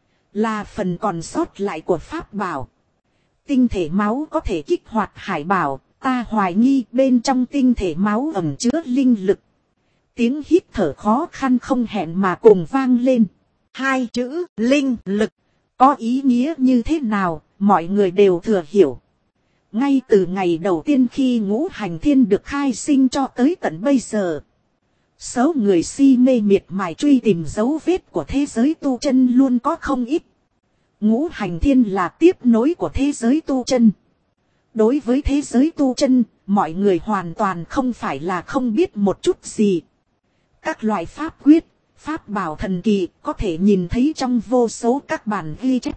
Là phần còn sót lại của pháp bảo. Tinh thể máu có thể kích hoạt hải bảo. Ta hoài nghi bên trong tinh thể máu ẩn chứa linh lực. Tiếng hít thở khó khăn không hẹn mà cùng vang lên. Hai chữ linh lực có ý nghĩa như thế nào, mọi người đều thừa hiểu. Ngay từ ngày đầu tiên khi ngũ hành thiên được khai sinh cho tới tận bây giờ. Số người si mê miệt mài truy tìm dấu vết của thế giới tu chân luôn có không ít. Ngũ hành thiên là tiếp nối của thế giới tu chân. Đối với thế giới tu chân, mọi người hoàn toàn không phải là không biết một chút gì. Các loại pháp quyết, pháp bảo thần kỳ có thể nhìn thấy trong vô số các bản ghi chép.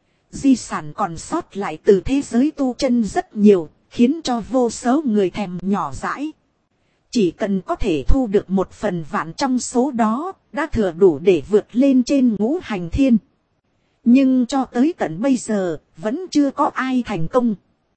Di sản còn sót lại từ thế giới tu chân rất nhiều, khiến cho vô số người thèm nhỏ dãi. Chỉ cần có thể thu được 1/1000 trong số đó, đã thừa đủ để vượt lên trên ngũ hành thiên. Nhưng cho tới tận bây giờ, vẫn chưa có ai thành công.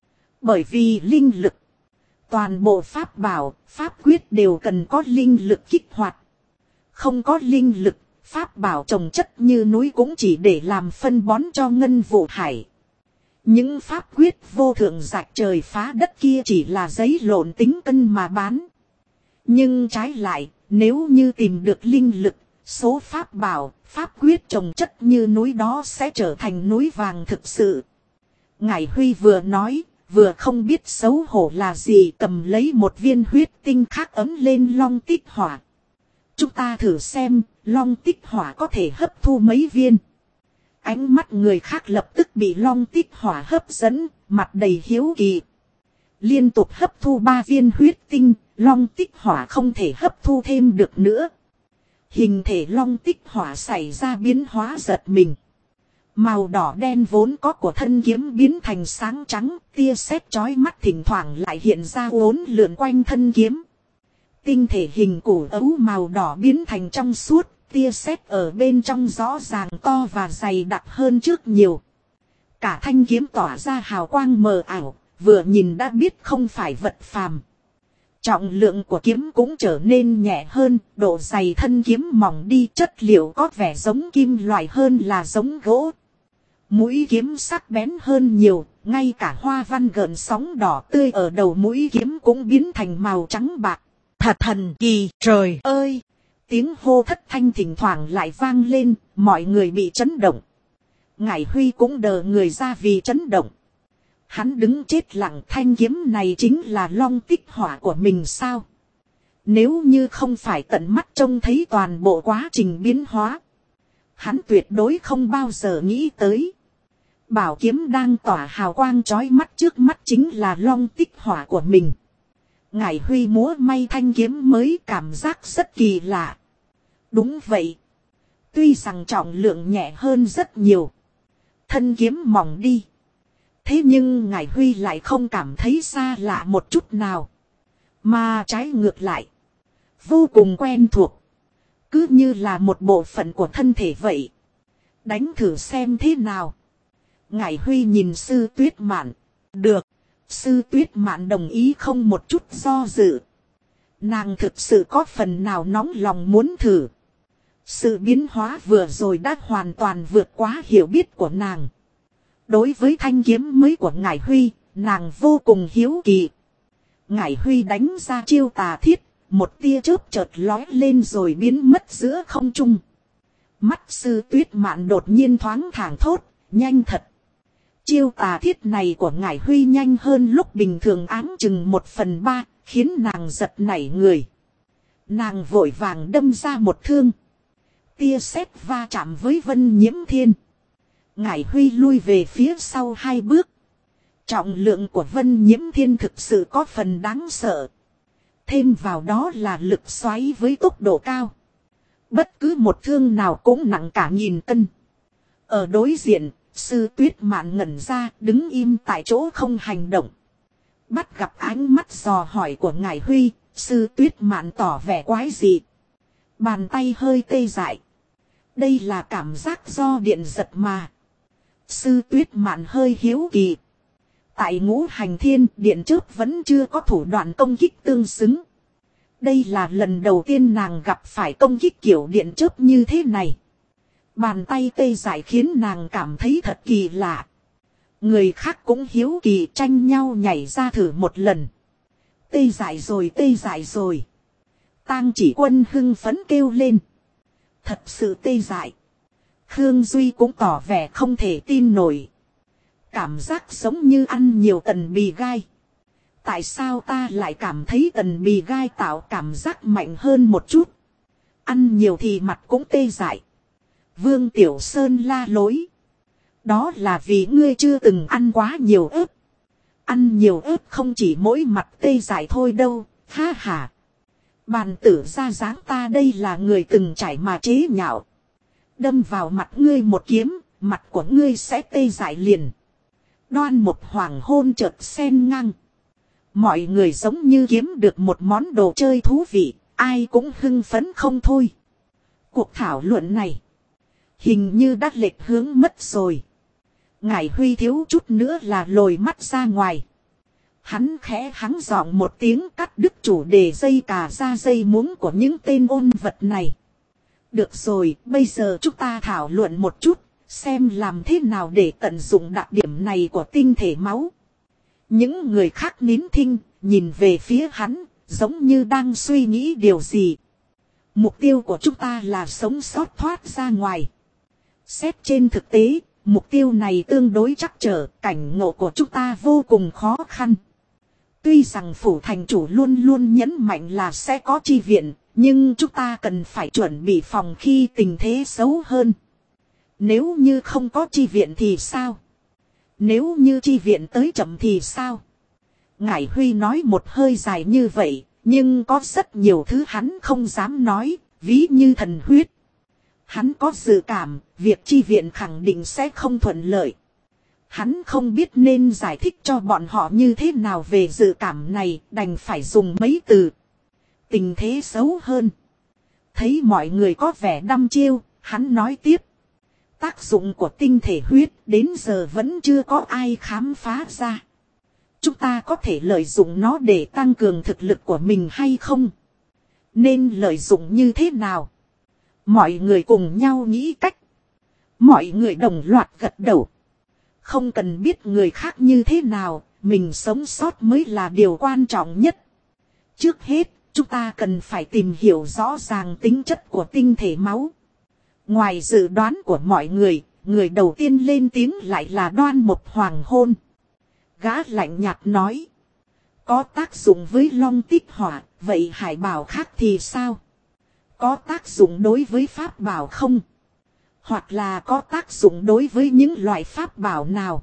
Bởi vì linh lực, toàn bộ pháp bảo, pháp quyết đều cần có linh lực kích hoạt. Không có linh lực, pháp bảo trồng chất như núi cũng chỉ để làm phân bón cho ngân vụ hải. Những pháp quyết vô thượng rạch trời phá đất kia chỉ là giấy lộn tính cân mà bán. Nhưng trái lại, nếu như tìm được linh lực, số pháp bảo, pháp quyết trồng chất như núi đó sẽ trở thành núi vàng thực sự. Ngải Huy vừa nói, vừa không biết xấu hổ là gì, cầm lấy một viên huyết tinh khác ấm lên long tích hỏa. Chúng ta thử xem, long tích hỏa có thể hấp thu mấy viên. Ánh mắt người khác lập tức bị long tích hỏa hấp dẫn, mặt đầy hiếu kỳ. Liên tục hấp thu 3 viên huyết tinh, long tích hỏa không thể hấp thu thêm được nữa. Hình thể long tích hỏa xảy ra biến hóa giật mình. Màu đỏ đen vốn có của thân kiếm biến thành sáng trắng, tia sét chói mắt thỉnh thoảng lại hiện ra uốn lượn quanh thân kiếm. Tinh thể hình củ ấu màu đỏ biến thành trong suốt, tia sét ở bên trong rõ ràng to và dày đặc hơn trước nhiều. Cả thanh kiếm tỏa ra hào quang mờ ảo, vừa nhìn đã biết không phải vật phàm. Trọng lượng của kiếm cũng trở nên nhẹ hơn, độ dày thân kiếm mỏng đi, chất liệu có vẻ giống kim loại hơn là giống gỗ. Mũi kiếm sắc bén hơn nhiều, ngay cả hoa văn gợn sóng đỏ tươi ở đầu mũi kiếm cũng biến thành màu trắng bạc. Thật thần kỳ, trời ơi! Tiếng hô thất thanh thỉnh thoảng lại vang lên, mọi người bị chấn động. Ngải Huy cũng đờ người ra vì chấn động. Hắn đứng chết lặng, thanh kiếm này chính là long tích hỏa của mình sao? Nếu như không phải tận mắt trông thấy toàn bộ quá trình biến hóa, hắn tuyệt đối không bao giờ nghĩ tới. Bảo kiếm đang tỏa hào quang chói mắt trước mắt chính là long tích hỏa của mình. Ngải Huy múa may thanh kiếm mới cảm giác rất kỳ lạ. Đúng vậy. Tuy rằng trọng lượng nhẹ hơn rất nhiều, thân kiếm mỏng đi. Thế nhưng Ngải Huy lại không cảm thấy xa lạ một chút nào. Mà trái ngược lại, vô cùng quen thuộc. Cứ như là một bộ phận của thân thể vậy. Đánh thử xem thế nào. Ngải Huy nhìn Sư Tuyết Mạn. Được. Sư Tuyết Mạn đồng ý không một chút do dự. Nàng thực sự có phần nào nóng lòng muốn thử. Sự biến hóa vừa rồi đã hoàn toàn vượt quá hiểu biết của nàng. Đối với thanh kiếm mới của Ngải Huy, nàng vô cùng hiếu kỳ. Ngải Huy đánh ra chiêu tà thiết, một tia chớp chợt lói lên rồi biến mất giữa không trung. Mắt Sư Tuyết Mạn đột nhiên thoáng thảng thốt, nhanh thật. Chiêu tà thiết này của Ngải Huy nhanh hơn lúc bình thường áng chừng 1/3, khiến nàng giật nảy người. Nàng vội vàng đâm ra một thương. Tia sét va chạm với Vân Nhiễm Thiên. Ngải Huy lui về phía sau 2 bước. Trọng lượng của Vân Nhiễm Thiên thực sự có phần đáng sợ. Thêm vào đó là lực xoáy với tốc độ cao. Bất cứ một thương nào cũng nặng cả 1000 cân. Ở đối diện, Sư Tuyết Mạn ngẩn ra, đứng im tại chỗ không hành động. Bắt gặp ánh mắt dò hỏi của Ngải Huy, Sư Tuyết Mạn tỏ vẻ quái dị. Bàn tay hơi tê dại. Đây là cảm giác do điện giật mà. Sư Tuyết Mạn hơi hiếu kỳ. Tại Ngũ Hành Thiên, điện chớp vẫn chưa có thủ đoạn công kích tương xứng. Đây là lần đầu tiên nàng gặp phải công kích kiểu điện chớp như thế này. Bàn tay tê dại khiến nàng cảm thấy thật kỳ lạ. Người khác cũng hiếu kỳ tranh nhau nhảy ra thử một lần. Tê dại rồi, tê dại rồi. Tang Chỉ Quân hưng phấn kêu lên. Thật sự tê dại. Khương Duy cũng tỏ vẻ không thể tin nổi. Cảm giác giống như ăn nhiều tần bì gai. Tại sao ta lại cảm thấy tần bì gai tạo cảm giác mạnh hơn một chút. Ăn nhiều thì mặt cũng tê dại. Vương Tiểu Sơn la lối. Đó là vì ngươi chưa từng ăn quá nhiều ớt. Ăn nhiều ớt không chỉ mỗi mặt tê dại thôi đâu, ha ha. Bàn tử ra dáng ta đây là người từng trải mà chế nhạo. Đâm vào mặt ngươi một kiếm, mặt của ngươi sẽ tê dại liền. Đoan một hoàng hôn chợt xen ngang. Mọi người giống như kiếm được một món đồ chơi thú vị, ai cũng hưng phấn không thôi. Cuộc thảo luận này hình như đã lệch hướng mất rồi. Ngải Huy thiếu chút nữa là lồi mắt ra ngoài. Hắn khẽ hắng giọng một tiếng cắt đứt chủ đề dây cà ra dây muống của những tên ôn vật này. Được rồi, bây giờ chúng ta thảo luận một chút, xem làm thế nào để tận dụng đặc điểm này của tinh thể máu. Những người khác nín thinh, nhìn về phía hắn, giống như đang suy nghĩ điều gì. Mục tiêu của chúng ta là sống sót thoát ra ngoài. Xét trên thực tế, mục tiêu này tương đối trắc trở, cảnh ngộ của chúng ta vô cùng khó khăn. Tuy rằng phủ thành chủ luôn luôn nhấn mạnh là sẽ có chi viện, nhưng chúng ta cần phải chuẩn bị phòng khi tình thế xấu hơn. Nếu như không có chi viện thì sao? Nếu như chi viện tới chậm thì sao? Ngải Huy nói một hơi dài như vậy, nhưng có rất nhiều thứ hắn không dám nói, ví như thần huyết. Hắn có dự cảm, việc chi viện khẳng định sẽ không thuận lợi. Hắn không biết nên giải thích cho bọn họ như thế nào về dự cảm này, đành phải dùng mấy từ. Tình thế xấu hơn. Thấy mọi người có vẻ đăm chiêu, hắn nói tiếp. Tác dụng của tinh thể huyết đến giờ vẫn chưa có ai khám phá ra. Chúng ta có thể lợi dụng nó để tăng cường thực lực của mình hay không? Nên lợi dụng như thế nào? Mọi người cùng nhau nghĩ cách. Mọi người đồng loạt gật đầu. Không cần biết người khác như thế nào, mình sống sót mới là điều quan trọng nhất. Trước hết, chúng ta cần phải tìm hiểu rõ ràng tính chất của tinh thể máu. Ngoài dự đoán của mọi người, người đầu tiên lên tiếng lại là Đoan một hoàng hôn. Gã lạnh nhạt nói. Có tác dụng với long tích hỏa, vậy hải bảo khác thì sao? Có tác dụng đối với pháp bảo không? Hoặc là có tác dụng đối với những loại pháp bảo nào?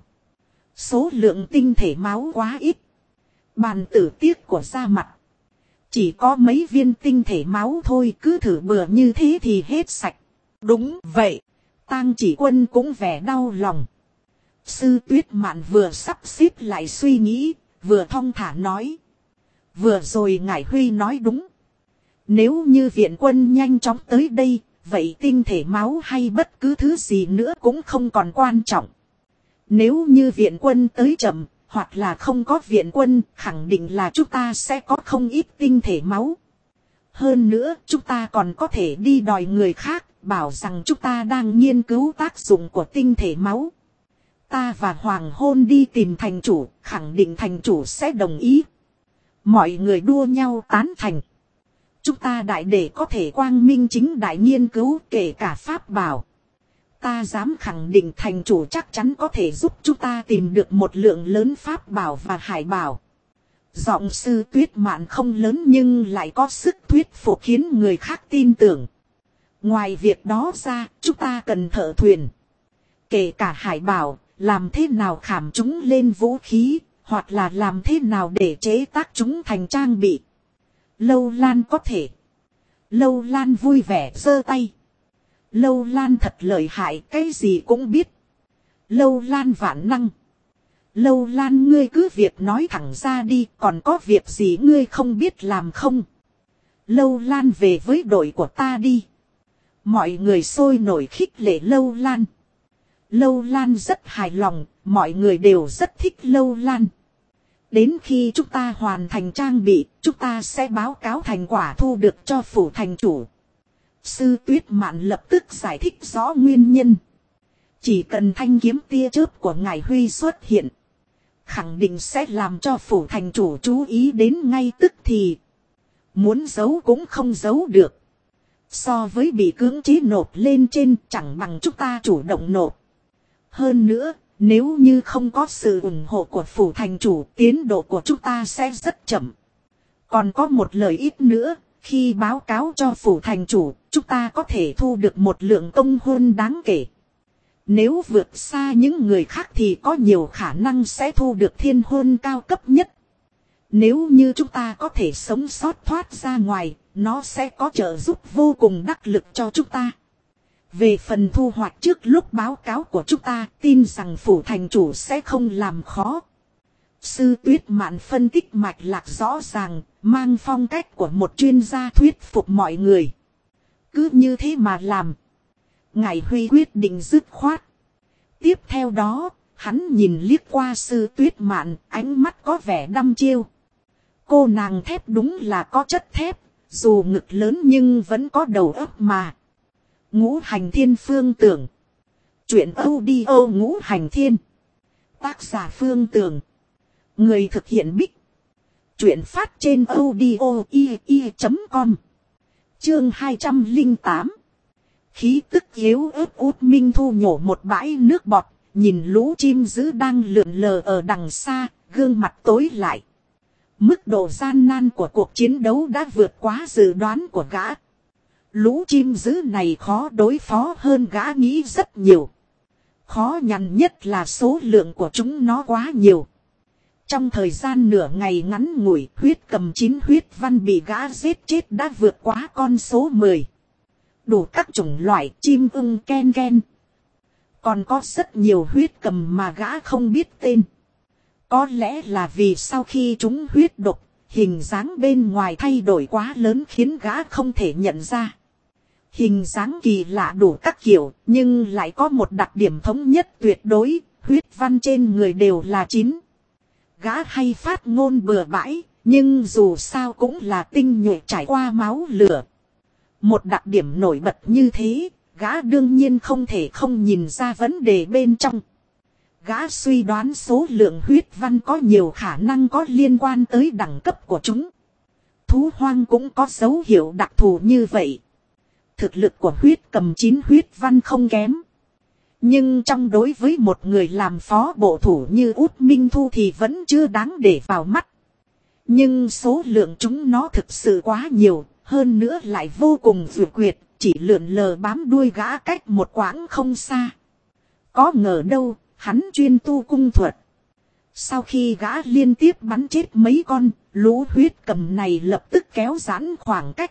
Số lượng tinh thể máu quá ít. Bàn tử tiếc của da mặt. Chỉ có mấy viên tinh thể máu thôi, cứ thử bừa như thế thì hết sạch. Đúng vậy. Tang Chỉ Quân cũng vẻ đau lòng. Sư Tuyết Mạn vừa sắp xếp lại suy nghĩ, vừa thong thả nói. Vừa rồi Ngải Huy nói đúng. Nếu như viện quân nhanh chóng tới đây, vậy tinh thể máu hay bất cứ thứ gì nữa cũng không còn quan trọng. Nếu như viện quân tới chậm, hoặc là không có viện quân, khẳng định là chúng ta sẽ có không ít tinh thể máu. Hơn nữa, chúng ta còn có thể đi đòi người khác, bảo rằng chúng ta đang nghiên cứu tác dụng của tinh thể máu. Ta và Hoàng Hôn đi tìm thành chủ, khẳng định thành chủ sẽ đồng ý. Mọi người đua nhau tán thành. Chúng ta đại để có thể quang minh chính đại nghiên cứu kể cả pháp bảo. Ta dám khẳng định thành chủ chắc chắn có thể giúp chúng ta tìm được một lượng lớn pháp bảo và hải bảo. Giọng Sư Tuyết Mạn không lớn nhưng lại có sức thuyết phục khiến người khác tin tưởng. Ngoài việc đó ra, chúng ta cần thợ thuyền. Kể cả hải bảo, làm thế nào khảm chúng lên vũ khí, hoặc là làm thế nào để chế tác chúng thành trang bị. Lâu Lan có thể. Lâu Lan vui vẻ giơ tay. Lâu Lan thật lợi hại, cái gì cũng biết. Lâu Lan vạn năng. Lâu Lan ngươi cứ việc nói thẳng ra đi, còn có việc gì ngươi không biết làm không? Lâu Lan về với đội của ta đi. Mọi người sôi nổi khích lệ Lâu Lan. Lâu Lan rất hài lòng, mọi người đều rất thích Lâu Lan. Đến khi chúng ta hoàn thành trang bị, chúng ta sẽ báo cáo thành quả thu được cho phủ thành chủ. Sư Tuyết Mạn lập tức giải thích rõ nguyên nhân. Chỉ cần thanh kiếm tia chớp của ngài Huy xuất hiện, khẳng định sẽ làm cho phủ thành chủ chú ý đến ngay tức thì. Muốn giấu cũng không giấu được. So với bị cưỡng chế nộp lên trên chẳng bằng chúng ta chủ động nộp. Hơn nữa, nếu như không có sự ủng hộ của phủ thành chủ, tiến độ của chúng ta sẽ rất chậm. Còn có một lời ít nữa, khi báo cáo cho phủ thành chủ, chúng ta có thể thu được một lượng công huân đáng kể. Nếu vượt xa những người khác thì có nhiều khả năng sẽ thu được thiên huân cao cấp nhất. Nếu như chúng ta có thể sống sót thoát ra ngoài, nó sẽ có trợ giúp vô cùng đắc lực cho chúng ta. Về phần thu hoạch trước lúc báo cáo của chúng ta, tin rằng phủ thành chủ sẽ không làm khó. Sư Tuyết Mạn phân tích mạch lạc rõ ràng, mang phong cách của một chuyên gia thuyết phục mọi người. Cứ như thế mà làm. Ngài Huy quyết định dứt khoát. Tiếp theo đó, hắn nhìn liếc qua Sư Tuyết Mạn, ánh mắt có vẻ đăm chiêu. Cô nàng thép đúng là có chất thép, dù ngực lớn nhưng vẫn có đầu óc mà. Ngũ Hành Thiên Phương Tưởng. Chuyện audio Ngũ Hành Thiên. Tác giả Phương Tưởng. Người thực hiện Bích. Chuyện phát trên audio.com. Chương 208. Khí tức yếu ớt Út Minh Thu nhổ một bãi nước bọt, nhìn lũ chim dữ đang lượn lờ ở đằng xa, gương mặt tối lại. Mức độ gian nan của cuộc chiến đấu đã vượt quá dự đoán của gã. Lũ chim dữ này khó đối phó hơn gã nghĩ rất nhiều. Khó nhằn nhất là số lượng của chúng nó quá nhiều. Trong thời gian nửa ngày ngắn ngủi, huyết cầm 9 huyết văn bị gã giết chết đã vượt quá con số 10. Đủ các chủng loại chim ưng ken ken. Còn có rất nhiều huyết cầm mà gã không biết tên. Có lẽ là vì sau khi chúng huyết độc, hình dáng bên ngoài thay đổi quá lớn khiến gã không thể nhận ra. Hình dáng kỳ lạ đủ các kiểu, nhưng lại có một đặc điểm thống nhất tuyệt đối, huyết văn trên người đều là 9. Gã hay phát ngôn bừa bãi, nhưng dù sao cũng là tinh nhuệ trải qua máu lửa. Một đặc điểm nổi bật như thế, gã đương nhiên không thể không nhìn ra vấn đề bên trong. Gã suy đoán số lượng huyết văn có nhiều khả năng có liên quan tới đẳng cấp của chúng. Thú hoang cũng có dấu hiệu đặc thù như vậy. Thực lực của huyết cầm 9 huyết văn không kém. Nhưng trong đối với một người làm phó bộ thủ như Út Minh Thu thì vẫn chưa đáng để vào mắt. Nhưng số lượng chúng nó thực sự quá nhiều, hơn nữa lại vô cùng vượt quyệt, chỉ lượn lờ bám đuôi gã cách một quãng không xa. Có ngờ đâu, hắn chuyên tu cung thuật. Sau khi gã liên tiếp bắn chết mấy con, lũ huyết cầm này lập tức kéo giãn khoảng cách.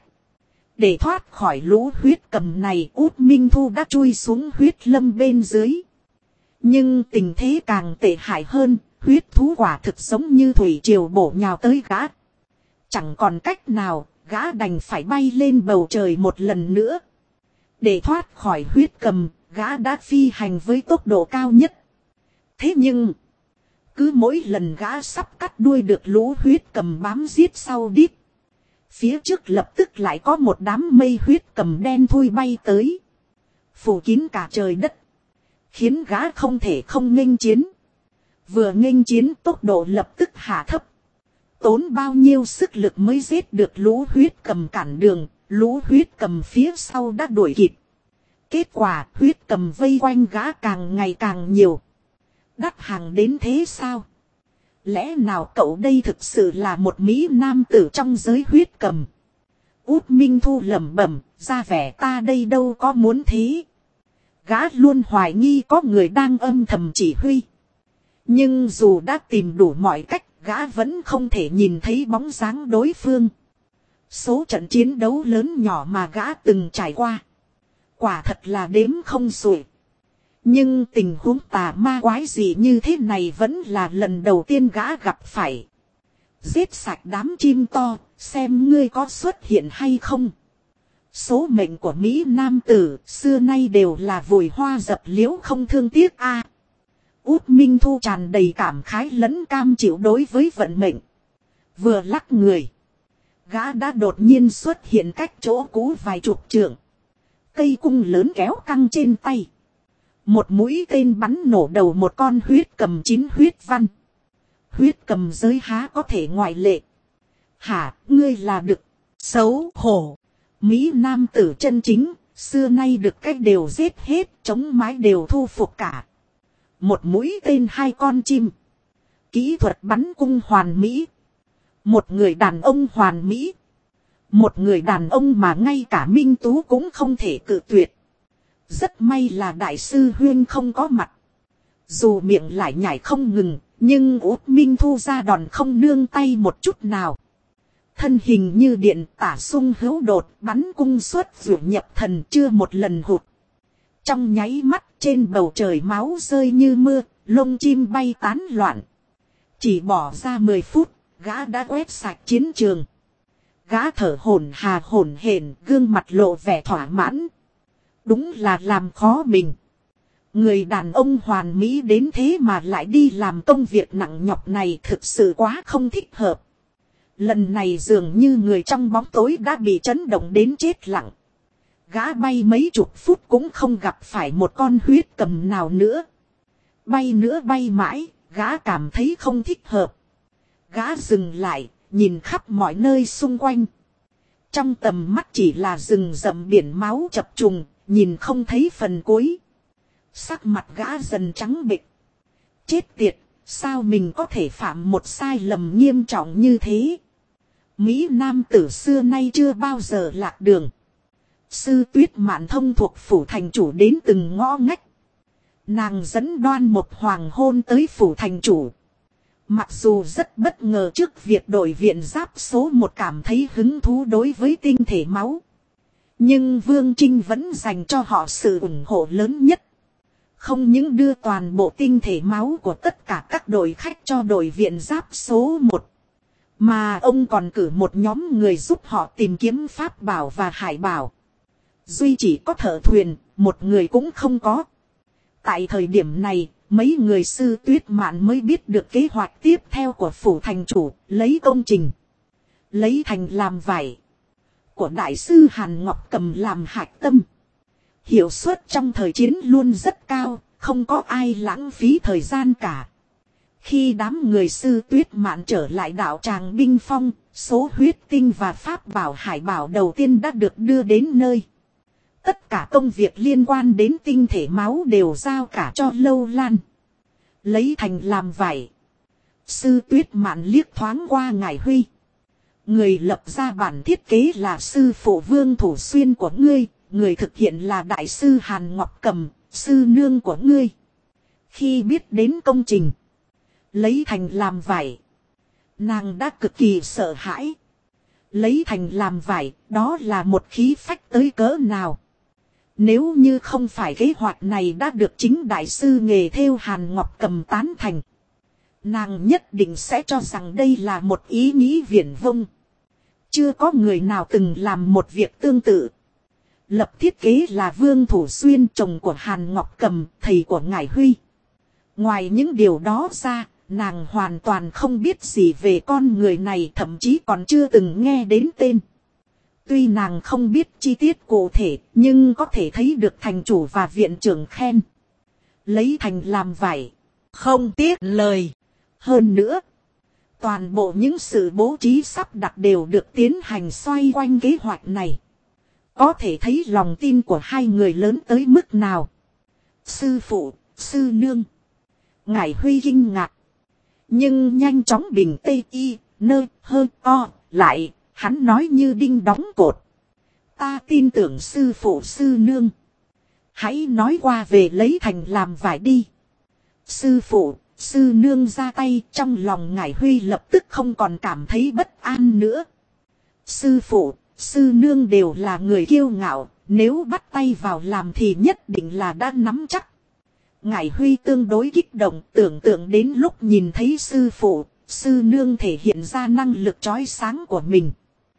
Để thoát khỏi lũ huyết cầm này, Út Minh Thu đã chui xuống huyết lâm bên dưới. Nhưng tình thế càng tệ hại hơn, huyết thú quả thực giống như thủy triều bổ nhào tới gã. Chẳng còn cách nào, gã đành phải bay lên bầu trời một lần nữa. Để thoát khỏi huyết cầm, gã đã phi hành với tốc độ cao nhất. Thế nhưng, cứ mỗi lần gã sắp cắt đuôi được lũ huyết cầm bám giết sau đít, phía trước lập tức lại có một đám mây huyết cầm đen thui bay tới, phủ kín cả trời đất, khiến gã không thể không nghênh chiến. Vừa nghênh chiến tốc độ lập tức hạ thấp. Tốn bao nhiêu sức lực mới giết được lũ huyết cầm cản đường, lũ huyết cầm phía sau đã đuổi kịp. Kết quả huyết cầm vây quanh gã càng ngày càng nhiều. Đắt hàng đến thế sao? Lẽ nào cậu đây thực sự là một mỹ nam tử trong giới huyết cầm? Út Minh Thu lẩm bẩm, ra vẻ ta đây đâu có muốn thế. Gã luôn hoài nghi có người đang âm thầm chỉ huy. Nhưng dù đã tìm đủ mọi cách, gã vẫn không thể nhìn thấy bóng dáng đối phương. Số trận chiến đấu lớn nhỏ mà gã từng trải qua, quả thật là đếm không xuể. Nhưng tình huống tà ma quái gì như thế này vẫn là lần đầu tiên gã gặp phải. Giết sạch đám chim to, xem ngươi có xuất hiện hay không. Số mệnh của Mỹ Nam tử xưa nay đều là vùi hoa dập liễu không thương tiếc a. Út Minh Thu tràn đầy cảm khái lẫn cam chịu đối với vận mệnh. Vừa lắc người, gã đã đột nhiên xuất hiện cách chỗ cũ vài chục trượng. Cây cung lớn kéo căng trên tay. Một mũi tên bắn nổ đầu một con huyết cầm 9 huyết văn. Huyết cầm giới há có thể ngoại lệ. Hả, ngươi là đực. Xấu hổ. Mỹ nam tử chân chính, xưa nay được cách đều giết hết, chống mái đều thu phục cả. Một mũi tên 2 con chim. Kỹ thuật bắn cung hoàn mỹ. Một người đàn ông hoàn mỹ. Một người đàn ông mà ngay cả Minh Tú cũng không thể cự tuyệt. Rất may là đại sư Huyên không có mặt. Dù miệng lại nhảy không ngừng, nhưng Út Minh Thu ra đòn không nương tay một chút nào. Thân hình như điện tả sung hữu đột, bắn cung xuất vượt nhập thần, chưa một lần hụt. Trong nháy mắt trên bầu trời máu rơi như mưa, lông chim bay tán loạn. Chỉ bỏ ra 10 phút, gã đã quét sạch chiến trường. Gã thở hổn hển, gương mặt lộ vẻ thỏa mãn. Đúng là làm khó mình. Người đàn ông hoàn mỹ đến thế mà lại đi làm công việc nặng nhọc này, thực sự quá không thích hợp. Lần này dường như người trong bóng tối đã bị chấn động đến chết lặng. Gã bay mấy chục phút cũng không gặp phải một con huyết cầm nào nữa. Bay nữa bay mãi, gã cảm thấy không thích hợp. Gã dừng lại, nhìn khắp mọi nơi xung quanh. Trong tầm mắt chỉ là rừng rậm biển máu chập trùng, nhìn không thấy phần cuối. Sắc mặt gã dần trắng bệch. Chết tiệt, sao mình có thể phạm một sai lầm nghiêm trọng như thế? Mỹ nam tử xưa nay chưa bao giờ lạc đường. Sư Tuyết Mạn thông thuộc phủ thành chủ đến từng ngõ ngách. Nàng dẫn Đoan một hoàng hôn tới phủ thành chủ. Mặc dù rất bất ngờ trước việc đội viện giáp số 1 cảm thấy hứng thú đối với tinh thể máu. Nhưng Vương Trinh vẫn dành cho họ sự ủng hộ lớn nhất. Không những đưa toàn bộ tinh thể máu của tất cả các đội khách cho đội viện giáp số 1. Mà ông còn cử một nhóm người giúp họ tìm kiếm pháp bảo và hải bảo. Duy chỉ có thợ thuyền, một người cũng không có. Tại thời điểm này, mấy người Sư Tuyết Mạn mới biết được kế hoạch tiếp theo của phủ thành chủ, lấy công trình. Lấy thành làm vải. Của đại sư Hàn Ngọc Cầm làm hạch tâm. Hiệu suất trong thời chiến luôn rất cao, không có ai lãng phí thời gian cả. Khi đám người Sư Tuyết Mạn trở lại đạo tràng binh phong, số huyết tinh và pháp bảo hải bảo đầu tiên đã được đưa đến nơi. Tất cả công việc liên quan đến tinh thể máu đều giao cả cho Lâu Lan. Lấy thành làm vải. Sư Tuyết Mạn liếc thoáng qua Ngải Huy. Người lập ra bản thiết kế là sư phụ Vương Thủ Xuyên của ngươi. Người thực hiện là đại sư Hàn Ngọc Cầm, sư nương của ngươi. Khi biết đến công trình. Lấy thành làm vải. Nàng đã cực kỳ sợ hãi. Lấy thành làm vải, đó là một khí phách tới cỡ nào. Nếu như không phải kế hoạch này đã được chính đại sư nghề thêu Hàn Ngọc Cầm tán thành. Nàng nhất định sẽ cho rằng đây là một ý nghĩ viển vông. Chưa có người nào từng làm một việc tương tự. Lập thiết kế là Vương Thủ Xuyên, chồng của Hàn Ngọc Cầm, thầy của Ngải Huy. Ngoài những điều đó ra, nàng hoàn toàn không biết gì về con người này, thậm chí còn chưa từng nghe đến tên. Tuy nàng không biết chi tiết cụ thể, nhưng có thể thấy được thành chủ và viện trưởng khen. Lấy thành làm vải. Không tiếc lời. Hơn nữa, toàn bộ những sự bố trí sắp đặt đều được tiến hành xoay quanh kế hoạch này. Có thể thấy lòng tin của hai người lớn tới mức nào. Sư phụ, sư nương. Ngải Huy kinh ngạc. Nhưng nhanh chóng bình tây y, nơ, hơ, o, lại, hắn nói như đinh đóng cột. Ta tin tưởng sư phụ sư nương. Hãy nói qua về lấy thành làm vải đi. Sư phụ, sư nương ra tay, trong lòng Ngải Huy lập tức không còn cảm thấy bất an nữa. Sư phụ, sư nương đều là người kiêu ngạo, nếu bắt tay vào làm thì nhất định là đã nắm chắc. Ngải Huy tương đối kích động, tưởng tượng đến lúc nhìn thấy sư phụ, sư nương thể hiện ra năng lực chói sáng của mình.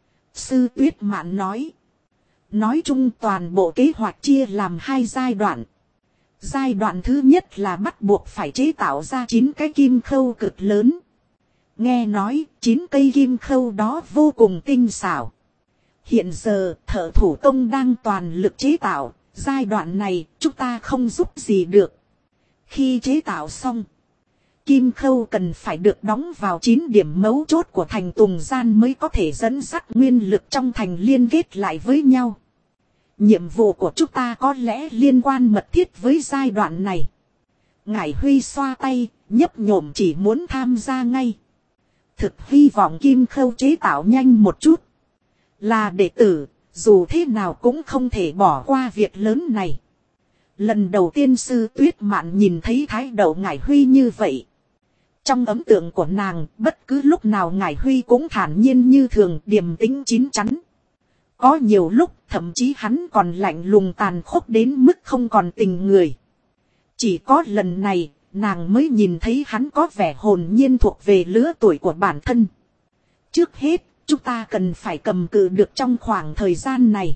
Sư Tuyết Mạn nói. Nói chung toàn bộ kế hoạch chia làm 2 giai đoạn. Giai đoạn thứ nhất là bắt buộc phải chế tạo ra 9 cái kim khâu cực lớn. Nghe nói 9 cây kim khâu đó vô cùng tinh xảo. Hiện giờ thợ thủ công đang toàn lực chế tạo, giai đoạn này chúng ta không giúp gì được. Khi chế tạo xong, kim khâu cần phải được đóng vào 9 điểm mấu chốt của thành Tùng Gian mới có thể dẫn dắt nguyên lực trong thành liên kết lại với nhau. Nhiệm vụ của chúng ta có lẽ liên quan mật thiết với giai đoạn này. Ngải Huy xoa tay, nhấp nhổm chỉ muốn tham gia ngay. Thực hy vọng kim khâu chế tạo nhanh một chút. Là đệ tử, dù thế nào cũng không thể bỏ qua việc lớn này. Lần đầu tiên Sư Tuyết Mạn nhìn thấy thái độ Ngải Huy như vậy. Trong ấn tượng của nàng, bất cứ lúc nào Ngải Huy cũng thản nhiên như thường, điềm tĩnh chín chắn. Có nhiều lúc, thậm chí hắn còn lạnh lùng tàn khốc đến mức không còn tình người. Chỉ có lần này, nàng mới nhìn thấy hắn có vẻ hồn nhiên thuộc về lứa tuổi của bản thân. Trước hết, chúng ta cần phải cầm cự được trong khoảng thời gian này.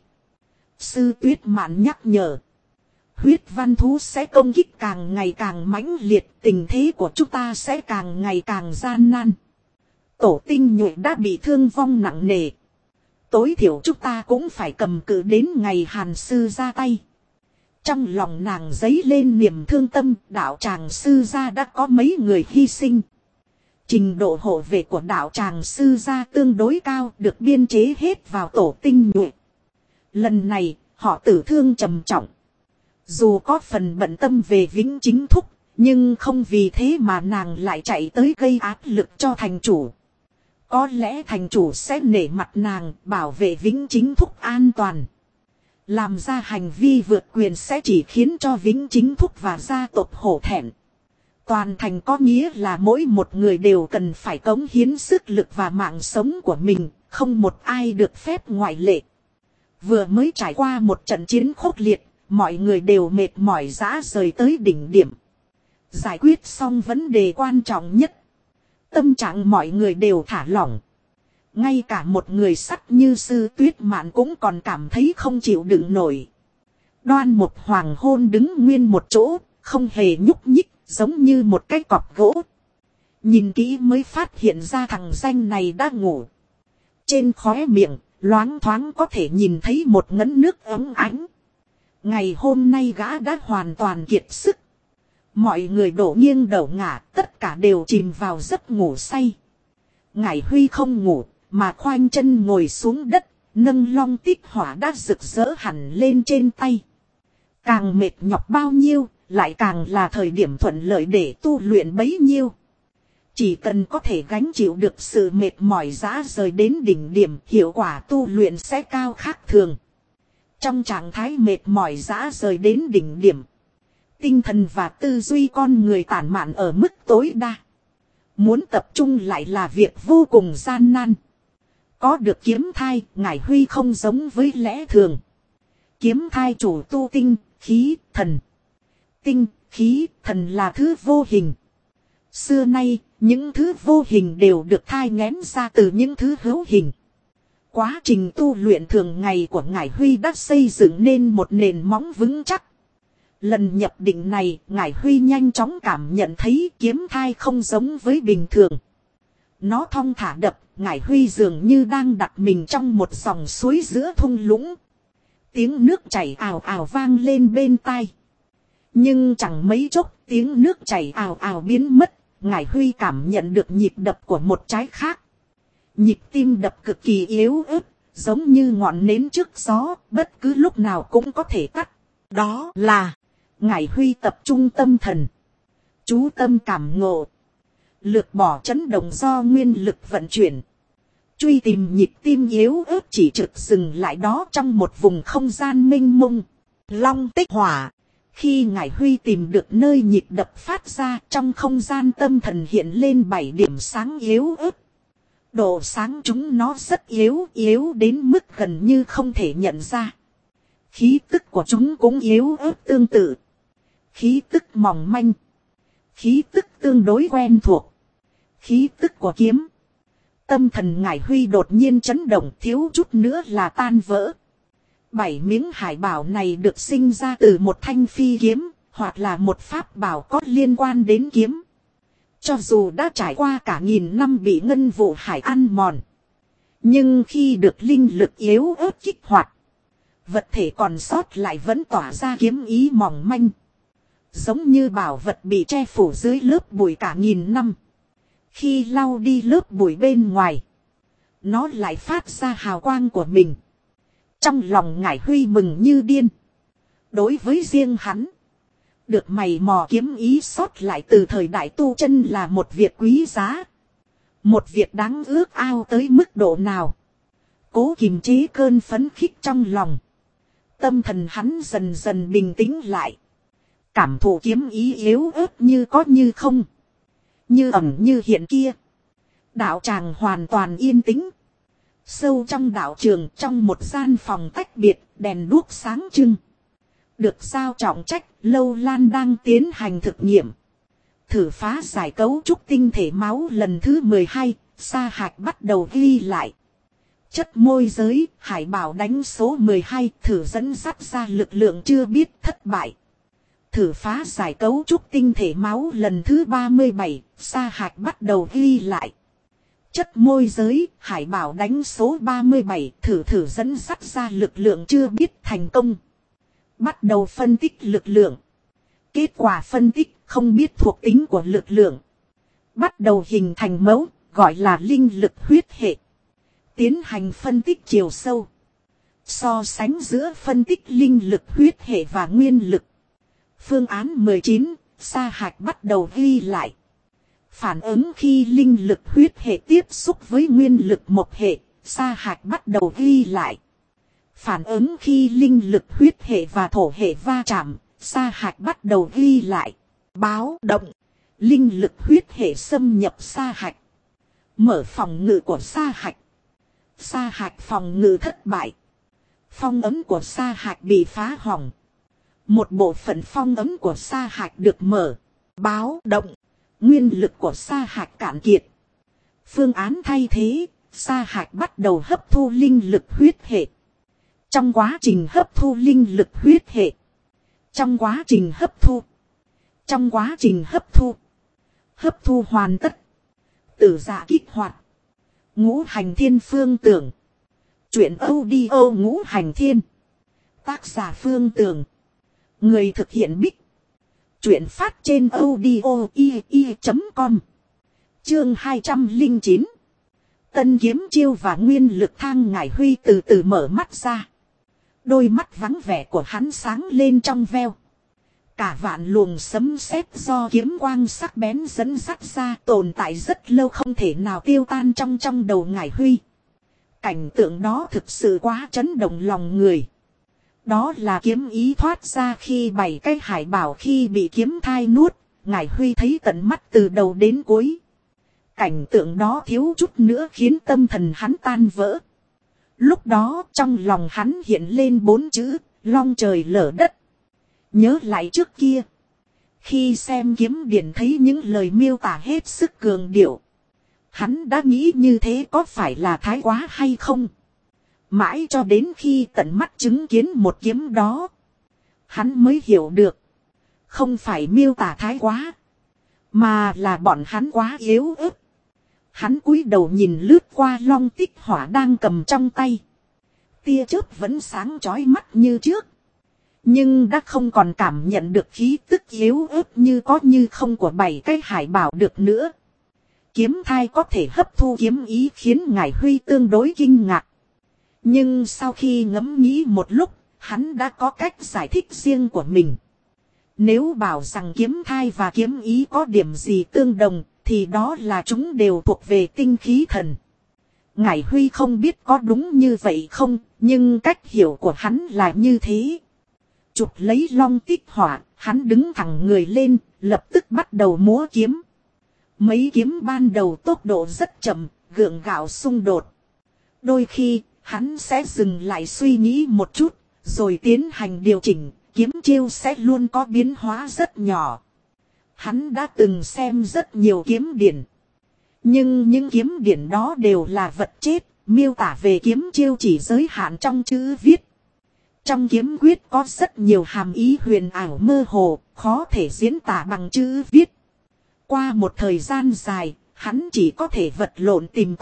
Sư Tuyết Mạn nhắc nhở. Huyết văn thú sẽ công kích càng ngày càng mãnh liệt, tình thế của chúng ta sẽ càng ngày càng gian nan. Tổ tinh nhuệ đã bị thương vong nặng nề. Tối thiểu chúng ta cũng phải cầm cự đến ngày Hàn Sư ra tay. Trong lòng nàng dấy lên niềm thương tâm, đạo tràng sư gia đã có mấy người hy sinh. Trình độ hộ vệ của đạo tràng sư gia tương đối cao, được biên chế hết vào tổ tinh nhuệ. Lần này, họ tử thương trầm trọng. Dù có phần bận tâm về Vĩnh Chính Thúc, nhưng không vì thế mà nàng lại chạy tới gây áp lực cho thành chủ. Có lẽ thành chủ sẽ nể mặt nàng, bảo vệ Vĩnh Chính Thúc an toàn. Làm ra hành vi vượt quyền sẽ chỉ khiến cho Vĩnh Chính Thúc và gia tộc hổ thẹn. Toàn thành có nghĩa là mỗi một người đều cần phải cống hiến sức lực và mạng sống của mình, không một ai được phép ngoại lệ. Vừa mới trải qua một trận chiến khốc liệt, mọi người đều mệt mỏi rã rời tới đỉnh điểm. Giải quyết xong vấn đề quan trọng nhất. Tâm trạng mọi người đều thả lỏng. Ngay cả một người sắt như Sư Tuyết Mạn cũng còn cảm thấy không chịu đựng nổi. Đoan một hoàng hôn đứng nguyên một chỗ, không hề nhúc nhích, giống như một cái cọc gỗ. Nhìn kỹ mới phát hiện ra thằng danh này đã ngủ. Trên khóe miệng, loáng thoáng có thể nhìn thấy một ngấn nước ấm ánh. Ngày hôm nay gã đã hoàn toàn kiệt sức. Mọi người đổ nghiêng đổ ngả, tất cả đều chìm vào giấc ngủ say. Ngải Huy không ngủ, mà khoanh chân ngồi xuống đất, nâng long tích hỏa đã rực rỡ hẳn lên trên tay. Càng mệt nhọc bao nhiêu, lại càng là thời điểm thuận lợi để tu luyện bấy nhiêu. Chỉ cần có thể gánh chịu được sự mệt mỏi rã rời đến đỉnh điểm, hiệu quả tu luyện sẽ cao khác thường. Trong trạng thái mệt mỏi rã rời đến đỉnh điểm, tinh thần và tư duy con người tản mạn ở mức tối đa. Muốn tập trung lại là việc vô cùng gian nan. Có được kiếm thai, Ngải Huy không giống với lẽ thường. Kiếm thai chủ tu tinh, khí, thần. Tinh, khí, thần là thứ vô hình. Xưa nay, những thứ vô hình đều được thai nghén ra từ những thứ hữu hình. Quá trình tu luyện thường ngày của Ngải Huy đã xây dựng nên một nền móng vững chắc. Lần nhập định này, Ngải Huy nhanh chóng cảm nhận thấy kiếm thai không giống với bình thường. Nó thong thả đập, Ngải Huy dường như đang đặt mình trong một dòng suối giữa thung lũng. Tiếng nước chảy ào ào vang lên bên tai. Nhưng chẳng mấy chốc tiếng nước chảy ào ào biến mất, Ngải Huy cảm nhận được nhịp đập của một trái khác. Nhịp tim đập cực kỳ yếu ớt, giống như ngọn nến trước gió, bất cứ lúc nào cũng có thể tắt. Đó là Ngải Huy tập trung tâm thần, chú tâm cảm ngộ, lược bỏ chấn động do nguyên lực vận chuyển, truy tìm nhịp tim yếu ớt chỉ trực dừng lại đó trong một vùng không gian mênh mông. Long tích hỏa. Khi Ngải Huy tìm được nơi nhịp đập phát ra, trong không gian tâm thần hiện lên 7 điểm sáng yếu ớt. Độ sáng chúng nó rất yếu đến mức gần như không thể nhận ra. Khí tức của chúng cũng yếu ớt tương tự. Khí tức mỏng manh. Khí tức tương đối quen thuộc. Khí tức của kiếm. Tâm thần Ngải Huy đột nhiên chấn động, thiếu chút nữa là tan vỡ. 7 miếng hải bảo này được sinh ra từ một thanh phi kiếm, hoặc là một pháp bảo có liên quan đến kiếm. Cho dù đã trải qua cả nghìn năm bị ngân vụ hải ăn mòn, Nhưng khi được linh lực yếu ớt kích hoạt, vật thể còn sót lại vẫn tỏa ra kiếm ý mỏng manh. Giống như bảo vật bị che phủ dưới lớp bụi cả nghìn năm. Khi lau đi lớp bụi bên ngoài, nó lại phát ra hào quang của mình. Trong lòng Ngải Huy mừng như điên. Đối với riêng hắn, được mày mò kiếm ý sót lại từ thời đại tu chân là một việc quý giá. Một việc đáng ước ao tới mức độ nào. Cố kiềm chế cơn phấn khích trong lòng. Tâm thần hắn dần dần bình tĩnh lại. Cảm thụ kiếm ý yếu ớt như có như không. Như ẩn như hiện kia. Đạo tràng hoàn toàn yên tĩnh. Sâu trong đạo trường, trong một gian phòng tách biệt, đèn đuốc sáng trưng. Được giao trọng trách, Lâu Lan đang tiến hành thực nghiệm. Thử phá giải cấu trúc tinh thể máu lần thứ 12, Sa Hạc bắt đầu ghi lại. Chất môi giới, Hải Bảo đánh số 12, thử dẫn dắt ra lực lượng chưa biết thất bại. Thử phá giải cấu trúc tinh thể máu lần thứ 37, Sa Hạc bắt đầu ghi lại. Chất môi giới, Hải Bảo đánh số 37, thử dẫn dắt ra lực lượng chưa biết thành công. Bắt đầu phân tích lực lượng. Kết quả phân tích không biết thuộc tính của lực lượng. Bắt đầu hình thành mẫu, gọi là linh lực huyết hệ. Tiến hành phân tích chiều sâu. So sánh giữa phân tích linh lực huyết hệ và nguyên lực. Phương án 19, Sa Hạc bắt đầu ghi lại. Phản ứng khi linh lực huyết hệ tiếp xúc với nguyên lực mộc hệ, Sa Hạc bắt đầu ghi lại. Phản ứng khi linh lực huyết hệ và thổ hệ va chạm, Sa Hạc bắt đầu ghi lại. Báo động. Linh lực huyết hệ xâm nhập Sa Hạc. Mở phòng ngự của Sa Hạc. Sa Hạc phòng ngự thất bại. Phong ấn của Sa Hạc bị phá hỏng. Một bộ phận phong ấn của Sa Hạc được mở. Báo động. Nguyên lực của Sa Hạc cạn kiệt. Phương án thay thế, Sa Hạc bắt đầu hấp thu linh lực huyết hệ. Trong quá trình hấp thu linh lực huyết hệ. Trong quá trình hấp thu hoàn tất. Tử dạ kích hoạt. Ngũ hành thiên phương tưởng. Truyện audio ngũ hành thiên. Tác giả Phương Tường. Người thực hiện Bích. Truyện phát trên audio.com. Chương 209. Tân kiếm chiêu và nguyên lực thang. Ngải Huy từ từ mở mắt ra. Đôi mắt vắng vẻ của hắn sáng lên trong veo. Cả vạn luồng sấm sét do kiếm quang sắc bén dẫn dắt ra tồn tại rất lâu không thể nào tiêu tan trong đầu Ngải Huy. Cảnh tượng đó thực sự quá chấn động lòng người. Đó là kiếm ý thoát ra khi 7 cái hải bảo khi bị kiếm thai nuốt. Ngải Huy thấy tận mắt từ đầu đến cuối. Cảnh tượng đó thiếu chút nữa khiến tâm thần hắn tan vỡ. Lúc đó trong lòng hắn hiện lên 4 chữ, long trời lở đất. Nhớ lại trước kia. Khi xem kiếm điển thấy những lời miêu tả hết sức cường điệu. Hắn đã nghĩ như thế có phải là thái quá hay không? Mãi cho đến khi tận mắt chứng kiến một kiếm đó. Hắn mới hiểu được. Không phải miêu tả thái quá. Mà là bọn hắn quá yếu ớt. Hắn cúi đầu nhìn lướt qua long tích hỏa đang cầm trong tay. Tia chớp vẫn sáng chói mắt như trước. Nhưng đã không còn cảm nhận được khí tức yếu ớt như có như không của 7 cái hải bảo được nữa. Kiếm thai có thể hấp thu kiếm ý khiến Ngải Huy tương đối kinh ngạc. Nhưng sau khi ngẫm nghĩ một lúc, hắn đã có cách giải thích riêng của mình. Nếu bảo rằng kiếm thai và kiếm ý có điểm gì tương đồng, thì đó là chúng đều thuộc về tinh khí thần. Ngải Huy không biết có đúng như vậy không, nhưng cách hiểu của hắn là như thế. Chụp lấy long tích hỏa, hắn đứng thẳng người lên, lập tức bắt đầu múa kiếm. Mấy kiếm ban đầu tốc độ rất chậm, gượng gạo xung đột. Đôi khi, hắn sẽ dừng lại suy nghĩ một chút, rồi tiến hành điều chỉnh, kiếm chiêu sẽ luôn có biến hóa rất nhỏ. Hắn đã từng xem rất nhiều kiếm điển. Nhưng những kiếm điển đó đều là vật chết, miêu tả về kiếm chiêu chỉ giới hạn trong chữ viết. Trong kiếm quyết có rất nhiều hàm ý huyền ảo mơ hồ, khó thể diễn tả bằng chữ viết. Qua một thời gian dài, hắn chỉ có thể vật lộn tìm tòi,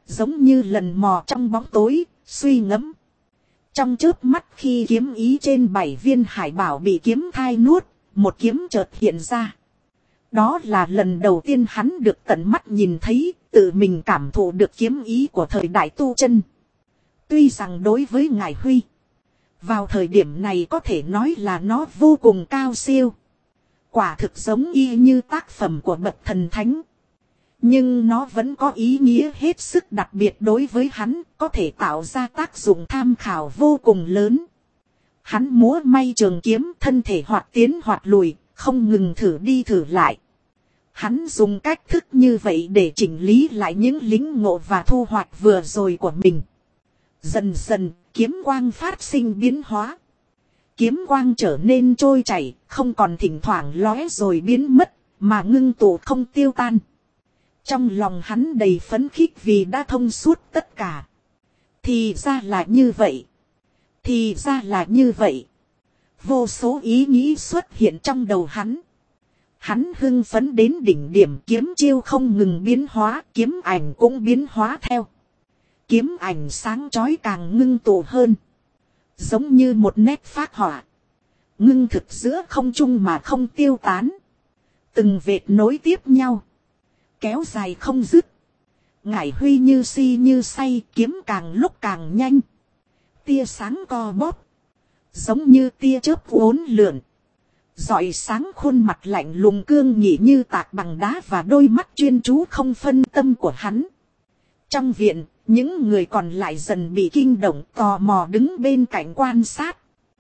giống như lần mò trong bóng tối, suy ngẫm. Trong chớp mắt khi kiếm ý trên 7 viên hải bảo bị kiếm thai nuốt, một kiếm chợt hiện ra. Đó là lần đầu tiên hắn được tận mắt nhìn thấy, tự mình cảm thụ được kiếm ý của thời đại tu chân. Tuy rằng đối với Ngải Huy, vào thời điểm này có thể nói là nó vô cùng cao siêu. Quả thực giống y như tác phẩm của bậc thần thánh. Nhưng nó vẫn có ý nghĩa hết sức đặc biệt đối với hắn, có thể tạo ra tác dụng tham khảo vô cùng lớn. Hắn múa may trường kiếm, thân thể hoạt tiến hoạt lùi, không ngừng thử đi thử lại. Hắn dùng cách thức như vậy để chỉnh lý lại những lĩnh ngộ và thu hoạch vừa rồi của mình. Dần dần, kiếm quang phát sinh biến hóa. Kiếm quang trở nên trôi chảy, không còn thỉnh thoảng lóe rồi biến mất, mà ngưng tụ không tiêu tan. Trong lòng hắn đầy phấn khích vì đã thông suốt tất cả. Thì ra là như vậy. Thì ra là như vậy. Vô số ý nghĩ xuất hiện trong đầu hắn. Hắn hưng phấn đến đỉnh điểm, kiếm chiêu không ngừng biến hóa, kiếm ảnh cũng biến hóa theo. Kiếm ảnh sáng chói càng ngưng tụ hơn. Giống như một nét phác họa. Ngưng thực giữa không trung mà không tiêu tán. Từng vệt nối tiếp nhau. Kéo dài không dứt. Ngải Huy như si như say, kiếm càng lúc càng nhanh. Tia sáng co bóp. Giống như tia chớp uốn lượn. Rọi sáng khuôn mặt lạnh lùng cương nghị như tạc bằng đá và đôi mắt chuyên chú không phân tâm của hắn. Trong viện, những người còn lại dần bị kinh động, tò mò đứng bên cạnh quan sát.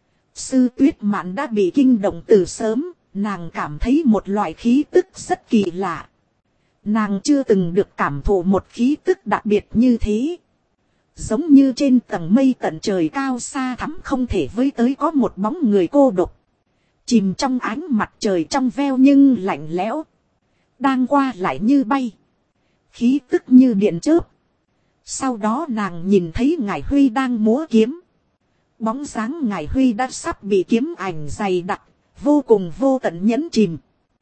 Sư Tuyết Mạn đã bị kinh động từ sớm, nàng cảm thấy một loại khí tức rất kỳ lạ. Nàng chưa từng được cảm thụ một khí tức đặc biệt như thế. Giống như trên tầng mây tận trời cao xa thẳm không thể với tới có một bóng người cô độc. Chìm trong ánh mặt trời trong veo nhưng lạnh lẽo. Đang qua lại như bay. Khí tức như điện chớp. Sau đó nàng nhìn thấy Ngải Huy đang múa kiếm. Bóng dáng Ngải Huy đã sắp bị kiếm ảnh dày đặc, vô cùng vô tận nhấn chìm.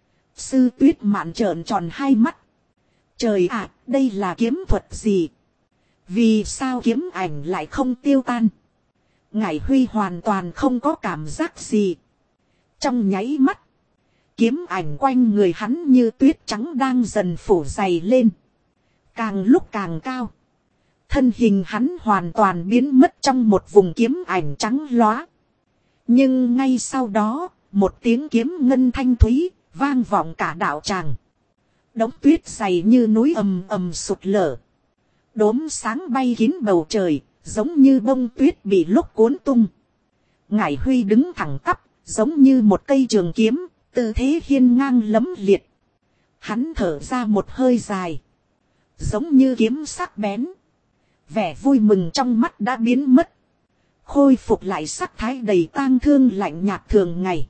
Sư Tuyết Mạn trợn tròn hai mắt. Trời ạ, đây là kiếm thuật gì? Vì sao kiếm ảnh lại không tiêu tan? Ngải Huy hoàn toàn không có cảm giác gì. Trong nháy mắt, kiếm ảnh quanh người hắn như tuyết trắng đang dần phủ dày lên. Càng lúc càng cao. Thân hình hắn hoàn toàn biến mất trong một vùng kiếm ảnh trắng lóa. Nhưng ngay sau đó, một tiếng kiếm ngân thanh thúy, vang vọng cả đạo tràng. Đống tuyết dày như núi ầm ầm sụt lở. Đốm sáng bay kín bầu trời, giống như bông tuyết bị lúc cuốn tung. Ngải Huy đứng thẳng tắp, giống như một cây trường kiếm, tư thế hiên ngang lẫm liệt. Hắn thở ra một hơi dài. Giống như kiếm sắc bén. Vẻ vui mừng trong mắt đã biến mất. Khôi phục lại sắc thái đầy tang thương lạnh nhạt thường ngày.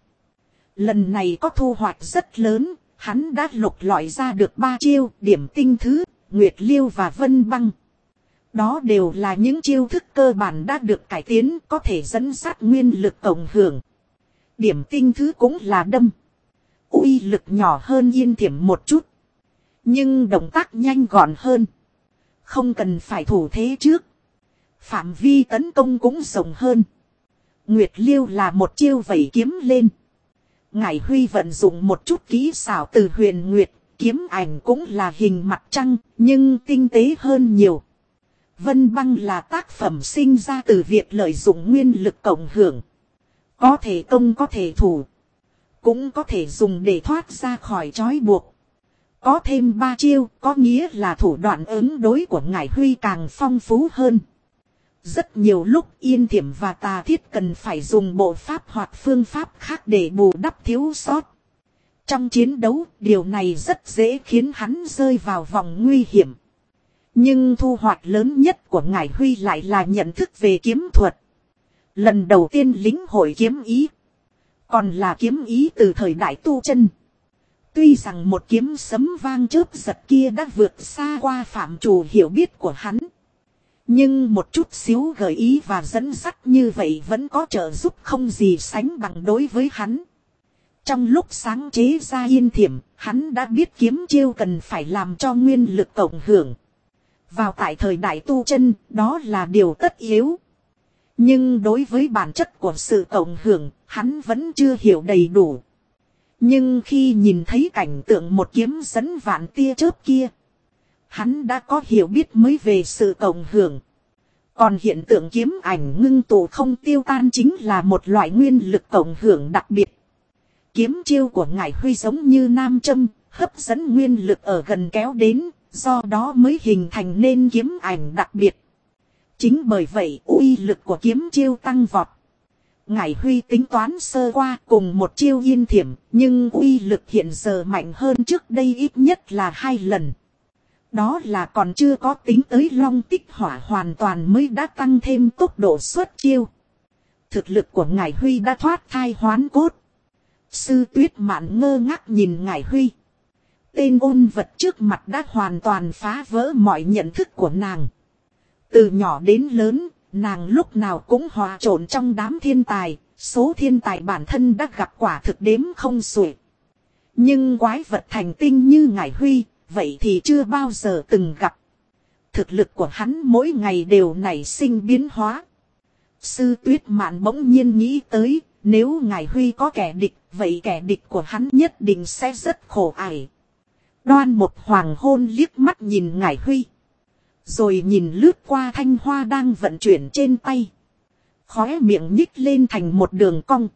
Lần này có thu hoạch rất lớn. Hắn đã lục lọi ra được 3 chiêu, điểm tinh thứ, Nguyệt Liêu và Vân Băng. Đó đều là những chiêu thức cơ bản đã được cải tiến, có thể dẫn dắt nguyên lực tổng hưởng. Điểm tinh thứ cũng là đâm. Uy lực nhỏ hơn Yên Thiểm một chút. Nhưng động tác nhanh gọn hơn. Không cần phải thủ thế trước. Phạm vi tấn công cũng rộng hơn. Nguyệt Liêu là một chiêu vẩy kiếm lên. Ngải Huy vận dụng một chút kỹ xảo từ Huyền Nguyệt, kiếm ảnh cũng là hình mặt trăng, nhưng tinh tế hơn nhiều. Vân Băng là tác phẩm sinh ra từ việc lợi dụng nguyên lực cộng hưởng. Có thể công có thể thủ. Cũng có thể dùng để thoát ra khỏi trói buộc. Có thêm 3 chiêu, có nghĩa là thủ đoạn ứng đối của Ngải Huy càng phong phú hơn. Rất nhiều lúc Yên Thiểm và Tà Thiết cần phải dùng bộ pháp hoặc phương pháp khác để bù đắp thiếu sót. Trong chiến đấu, điều này rất dễ khiến hắn rơi vào vòng nguy hiểm. Nhưng thu hoạch lớn nhất của Ngải Huy lại là nhận thức về kiếm thuật. Lần đầu tiên lĩnh hội kiếm ý. Còn là kiếm ý từ thời đại tu chân. Tuy rằng một kiếm sấm vang chớp giật kia đã vượt xa qua phạm trù hiểu biết của hắn. Nhưng một chút xíu gợi ý và dẫn dắt như vậy vẫn có trợ giúp không gì sánh bằng đối với hắn. Trong lúc sáng chế ra Yên Thiểm, hắn đã biết kiếm chiêu cần phải làm cho nguyên lực cộng hưởng. Vào tại thời đại tu chân, đó là điều tất yếu. Nhưng đối với bản chất của sự cộng hưởng, hắn vẫn chưa hiểu đầy đủ. Nhưng khi nhìn thấy cảnh tượng một kiếm dẫn vạn tia chớp kia, hắn đã có hiểu biết mới về sự cộng hưởng. Còn hiện tượng kiếm ảnh ngưng tụ không tiêu tan chính là một loại nguyên lực cộng hưởng đặc biệt. Kiếm chiêu của Ngải Huy giống như nam châm, hấp dẫn nguyên lực ở gần kéo đến, do đó mới hình thành nên kiếm ảnh đặc biệt. Chính bởi vậy uy lực của kiếm chiêu tăng vọt. Ngải Huy tính toán sơ qua cùng một chiêu yên thiểm, nhưng uy lực hiện giờ mạnh hơn trước đây ít nhất là 2 lần. Đó là còn chưa có tính tới long tích hỏa hoàn toàn mới đã tăng thêm tốc độ xuất chiêu. Thực lực của Ngải Huy đã thoát thai hoán cốt. Sư Tuyết Mạn ngơ ngác nhìn Ngải Huy. Tên ôn vật trước mặt đã hoàn toàn phá vỡ mọi nhận thức của nàng. Từ nhỏ đến lớn, nàng lúc nào cũng hòa trộn trong đám thiên tài, số thiên tài bản thân đã gặp quả thực đếm không xuể. Nhưng quái vật thành tinh như Ngải Huy, vậy thì chưa bao giờ từng gặp. Thực lực của hắn mỗi ngày đều nảy sinh biến hóa. Sư Tuyết Mạn bỗng nhiên nghĩ tới, nếu Ngải Huy có kẻ địch, vậy kẻ địch của hắn nhất định sẽ rất khổ ải. Đoan một hoàng hôn liếc mắt nhìn Ngải Huy. Rồi nhìn lướt qua thanh hoa đang vận chuyển trên tay. Khóe miệng nhích lên thành một đường cong.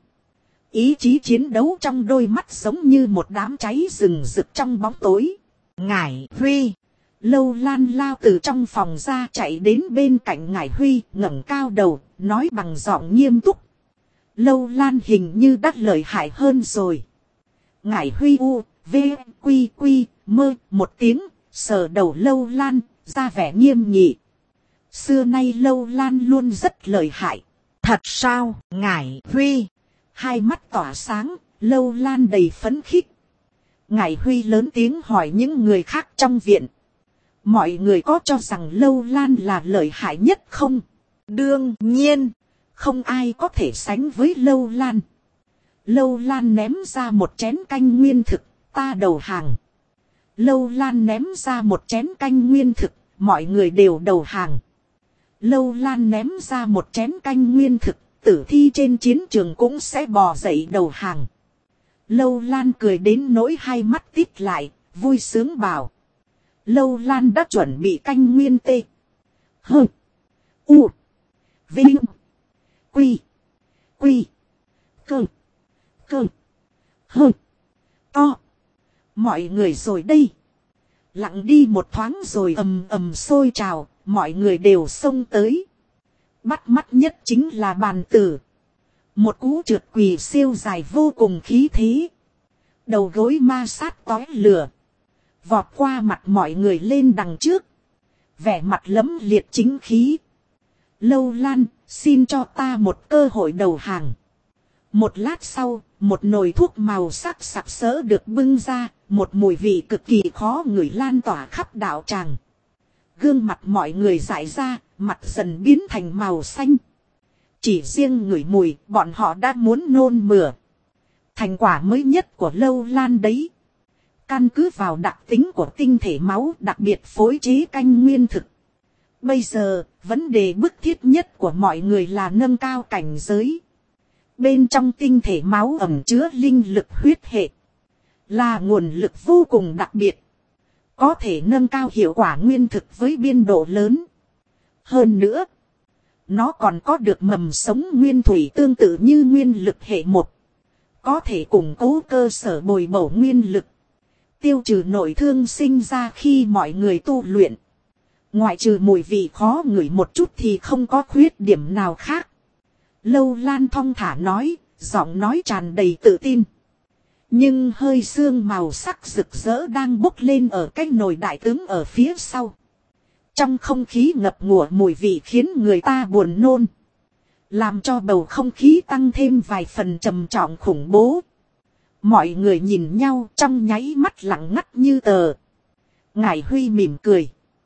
Ý chí chiến đấu trong đôi mắt giống như một đám cháy rừng rực trong bóng tối. Ngải Huy. Lâu Lan lao từ trong phòng ra chạy đến bên cạnh Ngải Huy, ngẩng cao đầu, nói bằng giọng nghiêm túc. Lâu Lan hình như đắt lợi hại hơn rồi. Ngải Huy u, v, quy quy, mơ, một tiếng, sờ đầu Lâu Lan, ra vẻ nghiêm nghị. Xưa nay Lâu Lan luôn rất lợi hại. Thật sao, Ngải Huy? Hai mắt tỏa sáng, Lâu Lan đầy phấn khích. Ngải Huy lớn tiếng hỏi những người khác trong viện. Mọi người có cho rằng Lâu Lan là lợi hại nhất không? Đương nhiên, không ai có thể sánh với Lâu Lan. Lâu Lan ném ra một chén canh nguyên thực, ta đầu hàng. Lâu Lan ném ra một chén canh nguyên thực, mọi người đều đầu hàng. Lâu Lan ném ra một chén canh nguyên thực, tử thi trên chiến trường cũng sẽ bò dậy đầu hàng. Lâu Lan cười đến nỗi hai mắt tít lại, vui sướng bảo. Lâu Lan đã chuẩn bị canh nguyên tê. Hơ. U. Vinh. Quy. Quy. Cơ. Cơ. Hơ. To. Mọi người rồi đây. Lặng đi một thoáng rồi ầm ầm sôi trào, mọi người đều xông tới. Bắt mắt nhất chính là bàn tử. Một cú trượt quỳ siêu dài vô cùng khí thế. Đầu gối ma sát tói lửa. Vọt qua mặt mọi người lên đằng trước. Vẻ mặt lẫm liệt chính khí. Lâu Lan, xin cho ta một cơ hội đầu hàng. Một lát sau, một nồi thuốc màu sắc sặc sỡ được bưng ra, một mùi vị cực kỳ khó ngửi lan tỏa khắp đạo tràng. Gương mặt mọi người dại ra, mặt dần biến thành màu xanh. Chỉ riêng ngửi mùi, bọn họ đã muốn nôn mửa. Thành quả mới nhất của Lâu Lan đấy. Căn cứ vào đặc tính của tinh thể máu đặc biệt phối chế canh nguyên thực. Bây giờ, vấn đề bức thiết nhất của mọi người là nâng cao cảnh giới. Bên trong tinh thể máu ẩn chứa linh lực huyết hệ. Là nguồn lực vô cùng đặc biệt. Có thể nâng cao hiệu quả nguyên thực với biên độ lớn. Hơn nữa, nó còn có được mầm sống nguyên thủy tương tự như nguyên lực hệ 1. Có thể củng cố cơ sở bồi bổ nguyên lực. Tiêu trừ nội thương sinh ra khi mọi người tu luyện. Ngoại trừ mùi vị khó ngửi một chút thì không có khuyết điểm nào khác. Lâu Lan thong thả nói, giọng nói tràn đầy tự tin. Nhưng hơi sương màu sắc rực rỡ đang bốc lên ở cái nồi đại tướng ở phía sau. Trong không khí ngập ngụa mùi vị khiến người ta buồn nôn. Làm cho bầu không khí tăng thêm vài phần trầm trọng khủng bố. Mọi người nhìn nhau trong nháy mắt lặng ngắt như tờ. Ngải Huy mỉm cười.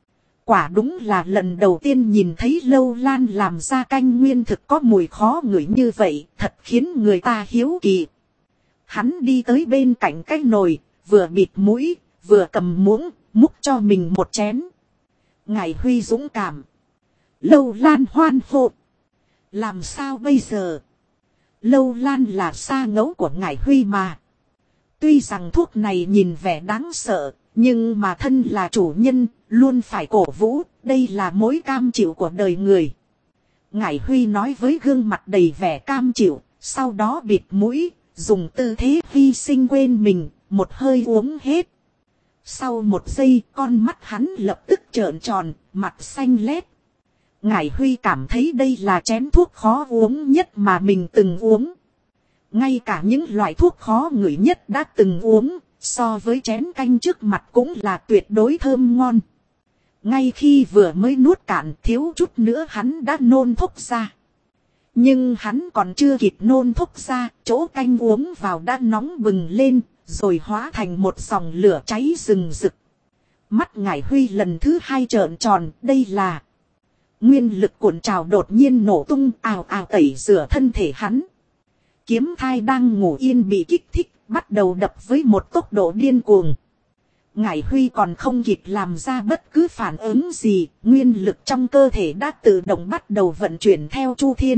Quả đúng là lần đầu tiên nhìn thấy Lâu Lan làm ra canh nguyên thực có mùi khó ngửi như vậy, thật khiến người ta hiếu kỳ. Hắn đi tới bên cạnh cái nồi, vừa bịt mũi, vừa cầm muỗng, múc cho mình một chén. Ngải Huy dũng cảm. Lâu Lan hoan hô. Làm sao bây giờ? Lâu Lan là sa ngẫu của Ngải Huy mà. Tuy rằng thuốc này nhìn vẻ đáng sợ, nhưng mà thân là chủ nhân, luôn phải cổ vũ, đây là mối cam chịu của đời người. Ngải Huy nói với gương mặt đầy vẻ cam chịu, sau đó bịt mũi, dùng tư thế hy sinh quên mình, một hơi uống hết. Sau một giây, con mắt hắn lập tức trợn tròn, mặt xanh lét. Ngải Huy cảm thấy đây là chén thuốc khó uống nhất mà mình từng uống. Ngay cả những loại thuốc khó ngửi nhất đã từng uống, so với chén canh trước mặt cũng là tuyệt đối thơm ngon. Ngay khi vừa mới nuốt cạn thiếu chút nữa hắn đã nôn thốc ra. Nhưng hắn còn chưa kịp nôn thốc ra, chỗ canh uống vào đã nóng bừng lên, rồi hóa thành một dòng lửa cháy rừng rực. Mắt Ngải Huy lần thứ hai trợn tròn, đây là nguyên lực cuộn trào đột nhiên nổ tung ào ào tẩy rửa thân thể hắn. Kiếm thai đang ngủ yên bị kích thích, bắt đầu đập với một tốc độ điên cuồng. Ngải Huy còn không kịp làm ra bất cứ phản ứng gì, nguyên lực trong cơ thể đã tự động bắt đầu vận chuyển theo Chu Thiên.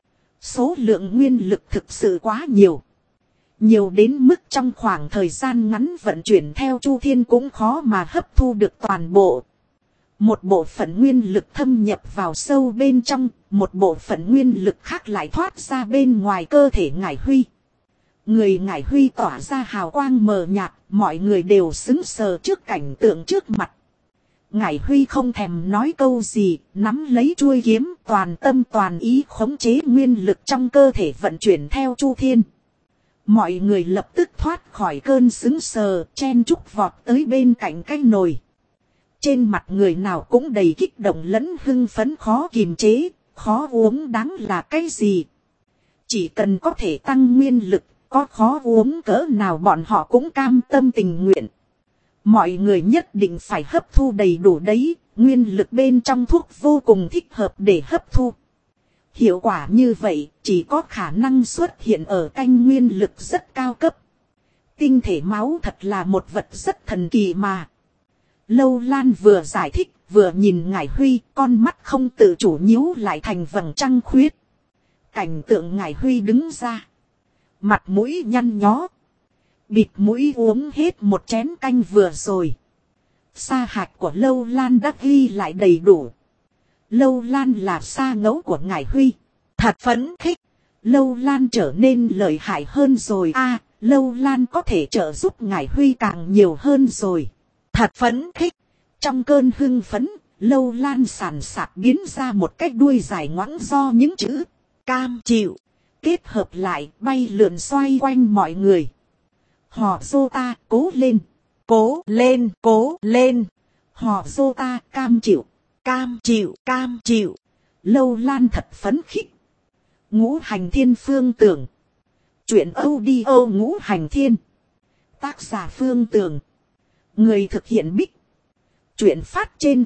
Số lượng nguyên lực thực sự quá nhiều. Nhiều đến mức trong khoảng thời gian ngắn vận chuyển theo Chu Thiên cũng khó mà hấp thu được toàn bộ. Một bộ phận nguyên lực thâm nhập vào sâu bên trong, một bộ phận nguyên lực khác lại thoát ra bên ngoài cơ thể Ngải Huy. Người Ngải Huy tỏa ra hào quang mờ nhạt, mọi người đều sững sờ trước cảnh tượng trước mặt. Ngải Huy không thèm nói câu gì, nắm lấy chuôi kiếm, toàn tâm toàn ý khống chế nguyên lực trong cơ thể vận chuyển theo Chu Thiên. Mọi người lập tức thoát khỏi cơn sững sờ, chen chúc vọt tới bên cạnh cái nồi. Trên mặt người nào cũng đầy kích động lẫn hưng phấn khó kiềm chế, khó uống đáng là cái gì. Chỉ cần có thể tăng nguyên lực, có khó uống cỡ nào bọn họ cũng cam tâm tình nguyện. Mọi người nhất định phải hấp thu đầy đủ đấy, nguyên lực bên trong thuốc vô cùng thích hợp để hấp thu. Hiệu quả như vậy chỉ có khả năng xuất hiện ở canh nguyên lực rất cao cấp. Tinh thể máu thật là một vật rất thần kỳ mà. Lâu Lan vừa giải thích, vừa nhìn Ngải Huy, con mắt không tự chủ nhíu lại thành vầng trăng khuyết. Cảnh tượng Ngải Huy đứng ra. Mặt mũi nhăn nhó. Bịt mũi uống hết một chén canh vừa rồi. Sa hạch của Lâu Lan đã ghi lại đầy đủ. Lâu Lan là sa ngẫu của Ngải Huy. Thật phấn khích. Lâu Lan trở nên lợi hại hơn rồi a. Lâu Lan có thể trợ giúp Ngải Huy càng nhiều hơn rồi. Thật phấn khích. Trong cơn hưng phấn, Lâu Lan sàn sạc biến ra một cái đuôi dài ngoãng do những chữ cam chịu kết hợp lại bay lượn xoay quanh mọi người. Họ dô ta cố lên. Cố lên, cố lên. Họ dô ta cam chịu. Cam chịu, cam chịu. Lâu Lan thật phấn khích. Ngũ hành thiên Phương Tường. Chuyện audio Ngũ hành thiên. Tác giả Phương Tường. Người thực hiện Bích. Chuyện phát trên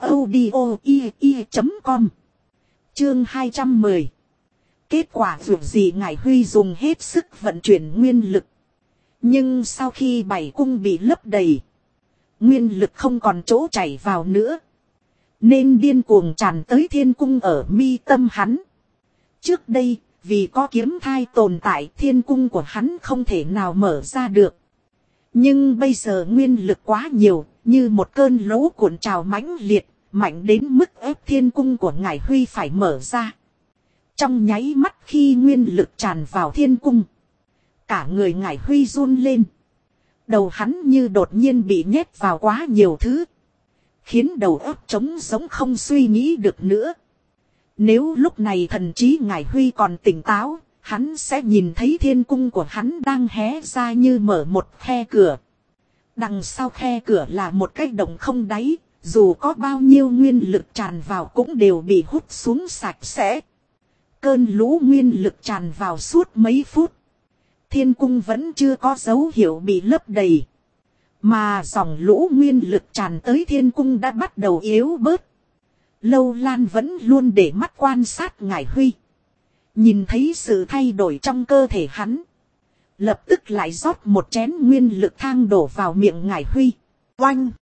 audio.com. Chương 210. Kết quả dù gì Ngải Huy dùng hết sức vận chuyển nguyên lực. Nhưng sau khi bảy cung bị lấp đầy, nguyên lực không còn chỗ chảy vào nữa. Nên điên cuồng tràn tới thiên cung ở mi tâm hắn. Trước đây, vì có kiếm thai tồn tại, thiên cung của hắn không thể nào mở ra được. Nhưng bây giờ nguyên lực quá nhiều, như một cơn lũ cuộn trào mãnh liệt, mạnh đến mức ép thiên cung của Ngải Huy phải mở ra. Trong nháy mắt khi nguyên lực tràn vào thiên cung, cả người Ngải Huy run lên. Đầu hắn như đột nhiên bị nhét vào quá nhiều thứ, khiến đầu óc trống rỗng không suy nghĩ được nữa. Nếu lúc này thần trí Ngải Huy còn tỉnh táo, hắn sẽ nhìn thấy thiên cung của hắn đang hé ra như mở một khe cửa. Đằng sau khe cửa là một cái động không đáy, dù có bao nhiêu nguyên lực tràn vào cũng đều bị hút xuống sạch sẽ. Cơn lũ nguyên lực tràn vào suốt mấy phút. Thiên cung vẫn chưa có dấu hiệu bị lấp đầy. Mà dòng lũ nguyên lực tràn tới thiên cung đã bắt đầu yếu bớt. Lâu Lan vẫn luôn để mắt quan sát Ngải Huy. Nhìn thấy sự thay đổi trong cơ thể hắn, lập tức lại rót một chén nguyên lực thang đổ vào miệng Ngải Huy. Oanh!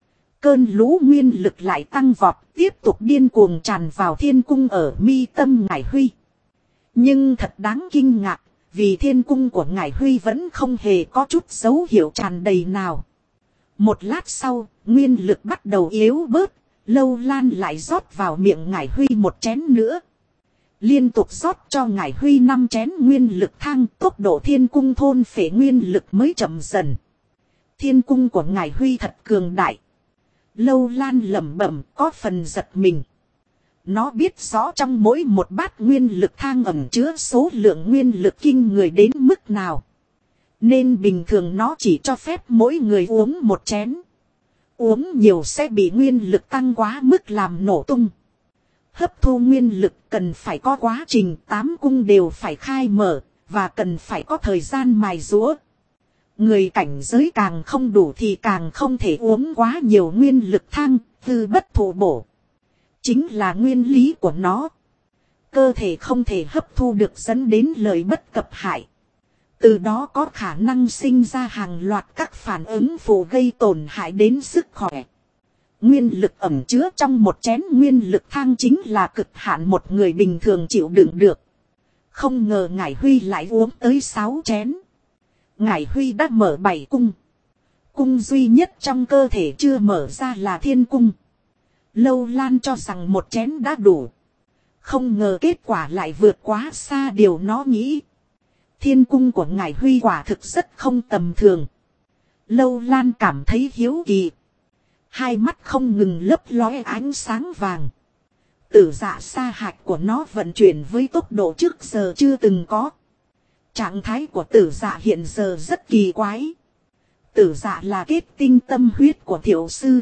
Cơn lũ nguyên lực lại tăng vọt, tiếp tục điên cuồng tràn vào thiên cung ở mi tâm Ngải Huy. Nhưng thật đáng kinh ngạc, vì thiên cung của Ngải Huy vẫn không hề có chút dấu hiệu tràn đầy nào. Một lát sau, nguyên lực bắt đầu yếu bớt, Lâu Lan lại rót vào miệng Ngải Huy một chén nữa. Liên tục rót cho Ngải Huy 5 chén nguyên lực thang, tốc độ thiên cung thôn phệ nguyên lực mới chậm dần. Thiên cung của Ngải Huy thật cường đại. Lâu Lan lẩm bẩm có phần giật mình. Nó biết rõ trong mỗi một bát nguyên lực thang ẩn chứa số lượng nguyên lực kinh người đến mức nào. Nên bình thường nó chỉ cho phép mỗi người uống một chén. Uống nhiều sẽ bị nguyên lực tăng quá mức làm nổ tung. Hấp thu nguyên lực cần phải có quá trình 8 cung đều phải khai mở, và cần phải có thời gian mài giũa. Người cảnh giới càng không đủ thì càng không thể uống quá nhiều nguyên lực thang, tư bất thụ bổ. Chính là nguyên lý của nó. Cơ thể không thể hấp thu được dẫn đến lợi bất cập hại. Từ đó có khả năng sinh ra hàng loạt các phản ứng phụ gây tổn hại đến sức khỏe. Nguyên lực ẩn chứa trong một chén nguyên lực thang chính là cực hạn một người bình thường chịu đựng được. Không ngờ Ngải Huy lại uống tới 6 chén. Ngải Huy đã mở 7 cung. Cung duy nhất trong cơ thể chưa mở ra là thiên cung. Lâu Lan cho rằng một chén đã đủ. Không ngờ kết quả lại vượt quá xa điều nó nghĩ. Thiên cung của Ngải Huy quả thực rất không tầm thường. Lâu Lan cảm thấy hiếu kỳ. Hai mắt không ngừng lấp lóe ánh sáng vàng. Tử dạ sa hạch của nó vận chuyển với tốc độ trước giờ chưa từng có. Trạng thái của tử dạ hiện giờ rất kỳ quái. Tử dạ là kết tinh tâm huyết của thiểu sư.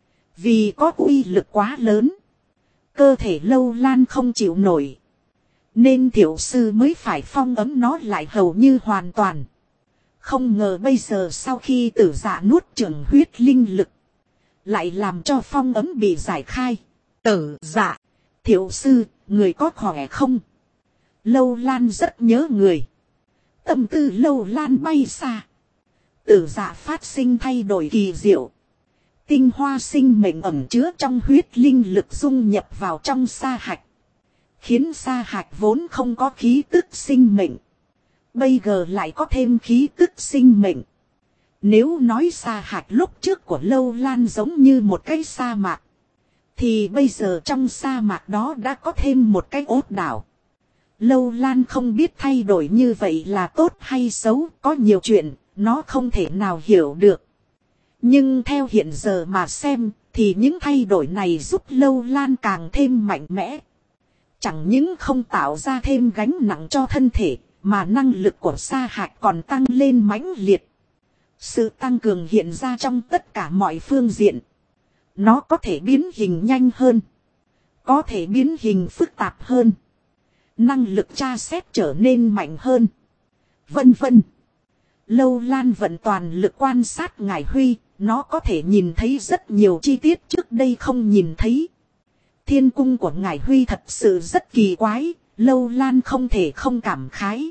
Vì có uy lực quá lớn. Cơ thể Lâu Lan không chịu nổi. Nên thiểu sư mới phải phong ấm nó lại hầu như hoàn toàn. Không ngờ bây giờ sau khi tử dạ nuốt chửng huyết linh lực. Lại làm cho phong ấm bị giải khai. Tử dạ. Thiểu sư, người có khỏe không? Lâu Lan rất nhớ người. Tâm tư Lâu Lan bay xa. Tử dạ phát sinh thay đổi kỳ diệu. Tinh hoa sinh mệnh ẩn chứa trong huyết linh lực dung nhập vào trong sa hạch. Khiến sa hạch vốn không có khí tức sinh mệnh. Bây giờ lại có thêm khí tức sinh mệnh. Nếu nói sa hạch lúc trước của Lâu Lan giống như một cái sa mạc. Thì bây giờ trong sa mạc đó đã có thêm một cái ốt đảo. Lâu Lan không biết thay đổi như vậy là tốt hay xấu. Có nhiều chuyện nó không thể nào hiểu được. Nhưng theo hiện giờ mà xem thì những thay đổi này giúp Lâu Lan càng thêm mạnh mẽ. Chẳng những không tạo ra thêm gánh nặng cho thân thể mà năng lực của sa hạch còn tăng lên mãnh liệt. Sự tăng cường hiện ra trong tất cả mọi phương diện. Nó có thể biến hình nhanh hơn. Có thể biến hình phức tạp hơn. Năng lực tra xét trở nên mạnh hơn. Vân vân. Lâu Lan vận toàn lực quan sát Ngải Huy. Nó có thể nhìn thấy rất nhiều chi tiết trước đây không nhìn thấy. Thiên cung của Ngải Huy thật sự rất kỳ quái. Lâu Lan không thể không cảm khái.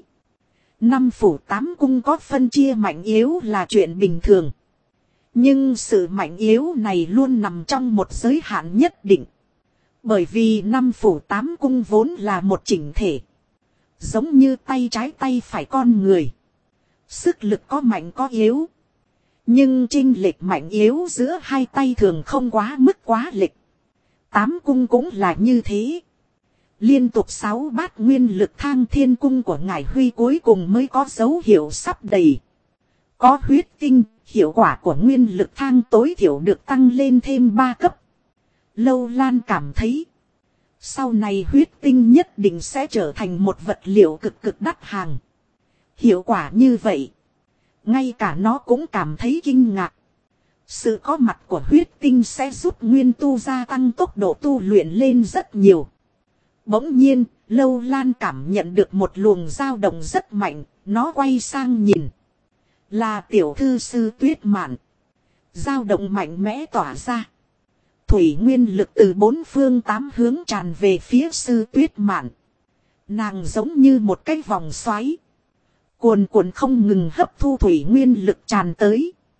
5 phủ 8 cung có phân chia mạnh yếu là chuyện bình thường. Nhưng sự mạnh yếu này luôn nằm trong một giới hạn nhất định. Bởi vì 5 phủ 8 cung vốn là một chỉnh thể. Giống như tay trái tay phải con người. Sức lực có mạnh có yếu. Nhưng chênh lệch mạnh yếu giữa hai tay thường không quá mức quá lệch. 8 cung cũng là như thế. Liên tục 6 bát nguyên lực thang thiên cung của Ngải Huy cuối cùng mới có dấu hiệu sắp đầy. Có huyết tinh, hiệu quả của nguyên lực thang tối thiểu được tăng lên thêm 3 cấp. Lâu Lan cảm thấy, sau này huyết tinh nhất định sẽ trở thành một vật liệu cực cực đắt hàng. Hiệu quả như vậy, ngay cả nó cũng cảm thấy kinh ngạc. Sự có mặt của huyết tinh sẽ giúp nguyên tu gia tăng tốc độ tu luyện lên rất nhiều. Bỗng nhiên, Lâu Lan cảm nhận được một luồng dao động rất mạnh, nó quay sang nhìn. Là tiểu thư sư Tuyết Mạn. Dao động mạnh mẽ tỏa ra. Thủy nguyên lực từ 4 phương 8 hướng tràn về phía sư Tuyết Mạn. Nàng giống như một cái vòng xoáy. Cuồn cuộn không ngừng hấp thu thủy nguyên lực tràn tới.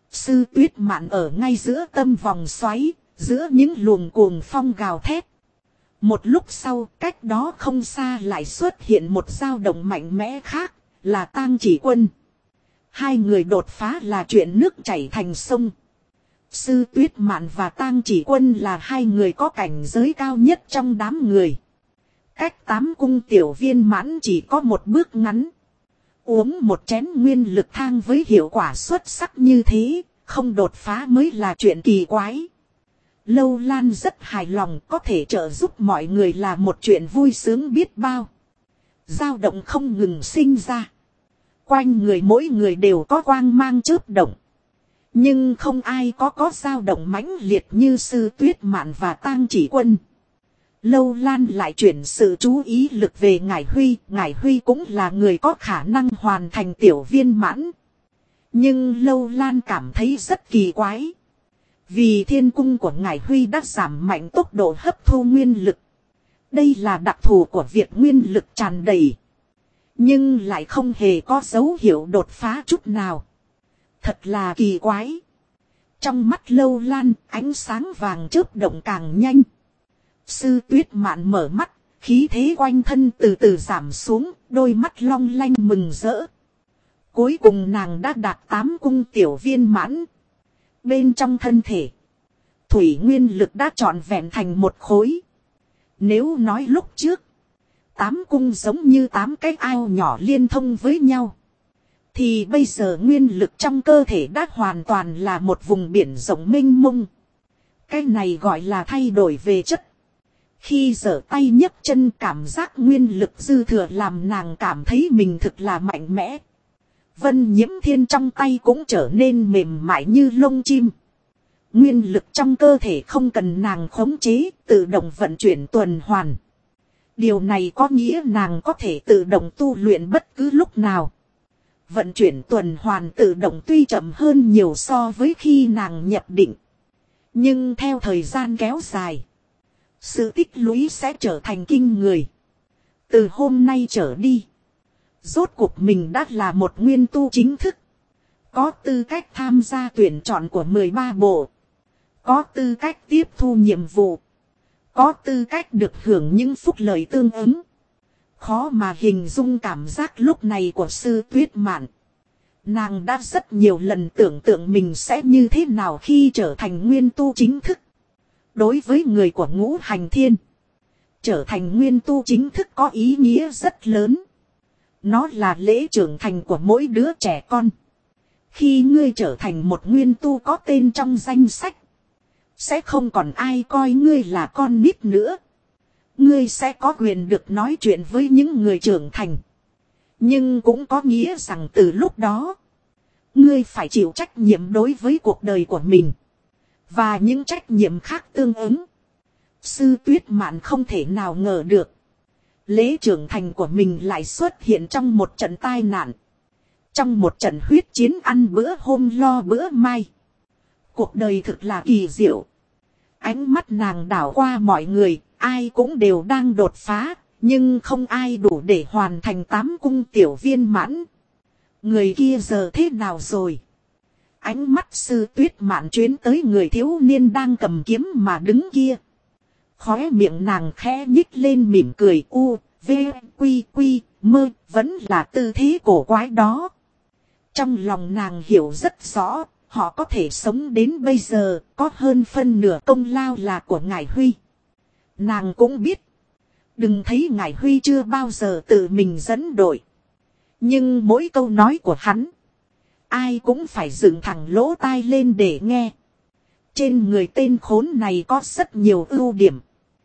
Sư Tuyết Mạn ở ngay giữa tâm vòng xoáy, giữa những luồng cuồng phong gào thét. Một lúc sau, cách đó không xa lại xuất hiện một dao động mạnh mẽ khác, là Tang Chỉ Quân. Hai người đột phá là chuyện nước chảy thành sông. Sư Tuyết Mạn và Tang Chỉ Quân là hai người có cảnh giới cao nhất trong đám người. Cách 8 cung tiểu viên mãn chỉ có một bước ngắn. Uống một chén nguyên lực thang với hiệu quả xuất sắc như thế, không đột phá mới là chuyện kỳ quái. Lâu Lan rất hài lòng, có thể trợ giúp mọi người là một chuyện vui sướng biết bao. Dao động không ngừng sinh ra. Quanh người mỗi người đều có quang mang chớp động. Nhưng không ai có dao động mãnh liệt như Sư Tuyết Mạn và Tang Chỉ Quân. Lâu Lan lại chuyển sự chú ý lực về Ngải Huy. Ngải Huy cũng là người có khả năng hoàn thành tiểu viên mãn. Nhưng Lâu Lan cảm thấy rất kỳ quái. Vì thiên cung của Ngải Huy đã giảm mạnh tốc độ hấp thu nguyên lực. Đây là đặc thù của việc nguyên lực tràn đầy. Nhưng lại không hề có dấu hiệu đột phá chút nào. Thật là kỳ quái. Trong mắt Lâu Lan, ánh sáng vàng chớp động càng nhanh. Sư Tuyết Mạn mở mắt, khí thế quanh thân từ từ giảm xuống, đôi mắt long lanh mừng rỡ. Cuối cùng nàng đã đạt 8 cung tiểu viên mãn. Bên trong thân thể, thủy nguyên lực đã trọn vẹn thành một khối. Nếu nói lúc trước, 8 cung giống như 8 cái ao nhỏ liên thông với nhau, thì bây giờ nguyên lực trong cơ thể đã hoàn toàn là một vùng biển rộng mênh mông. Cái này gọi là thay đổi về chất. Khi giở tay nhấc chân, cảm giác nguyên lực dư thừa làm nàng cảm thấy mình thực là mạnh mẽ. Vân Nhiễm Thiên trong tay cũng trở nên mềm mại như lông chim. Nguyên lực trong cơ thể không cần nàng khống chế, tự động vận chuyển tuần hoàn. Điều này có nghĩa nàng có thể tự động tu luyện bất cứ lúc nào. Vận chuyển tuần hoàn tự động tuy chậm hơn nhiều so với khi nàng nhập định. Nhưng theo thời gian kéo dài, sự tích lũy sẽ trở thành kinh người. Từ hôm nay trở đi, rốt cuộc mình đã là một nguyên tu chính thức. Có tư cách tham gia tuyển chọn của 13 bộ. Có tư cách tiếp thu nhiệm vụ. Có tư cách được hưởng những phúc lợi tương ứng. Khó mà hình dung cảm giác lúc này của Sư Tuyết Mạn. Nàng đã rất nhiều lần tưởng tượng mình sẽ như thế nào khi trở thành nguyên tu chính thức. Đối với người của Ngũ Hành Thiên, trở thành nguyên tu chính thức có ý nghĩa rất lớn. Nó là lễ trưởng thành của mỗi đứa trẻ con. Khi ngươi trở thành một nguyên tu có tên trong danh sách, sẽ không còn ai coi ngươi là con nít nữa. Ngươi sẽ có quyền được nói chuyện với những người trưởng thành. Nhưng cũng có nghĩa rằng từ lúc đó, ngươi phải chịu trách nhiệm đối với cuộc đời của mình. Và những trách nhiệm khác tương ứng. Sư Tuyết Mạn không thể nào ngờ được. Lễ trưởng thành của mình lại xuất hiện trong một trận tai nạn. Trong một trận huyết chiến ăn bữa hôm lo bữa mai. Cuộc đời thực là kỳ diệu. Ánh mắt nàng đảo qua mọi người, ai cũng đều đang đột phá, nhưng không ai đủ để hoàn thành 8 cung tiểu viên mãn. Người kia giờ thế nào rồi? Ánh mắt Sư Tuyết Mạn chuyến tới người thiếu niên đang cầm kiếm mà đứng kia. Khóe miệng nàng khẽ nhích lên mỉm cười, u, v, quy quy, mơ, vẫn là tư thế cổ quái đó. Trong lòng nàng hiểu rất rõ, họ có thể sống đến bây giờ, có hơn phân nửa công lao là của Ngải Huy. Nàng cũng biết, đừng thấy Ngải Huy chưa bao giờ tự mình dẫn đội. Nhưng mỗi câu nói của hắn, ai cũng phải dựng thẳng lỗ tai lên để nghe. Trên người tên khốn này có rất nhiều ưu điểm.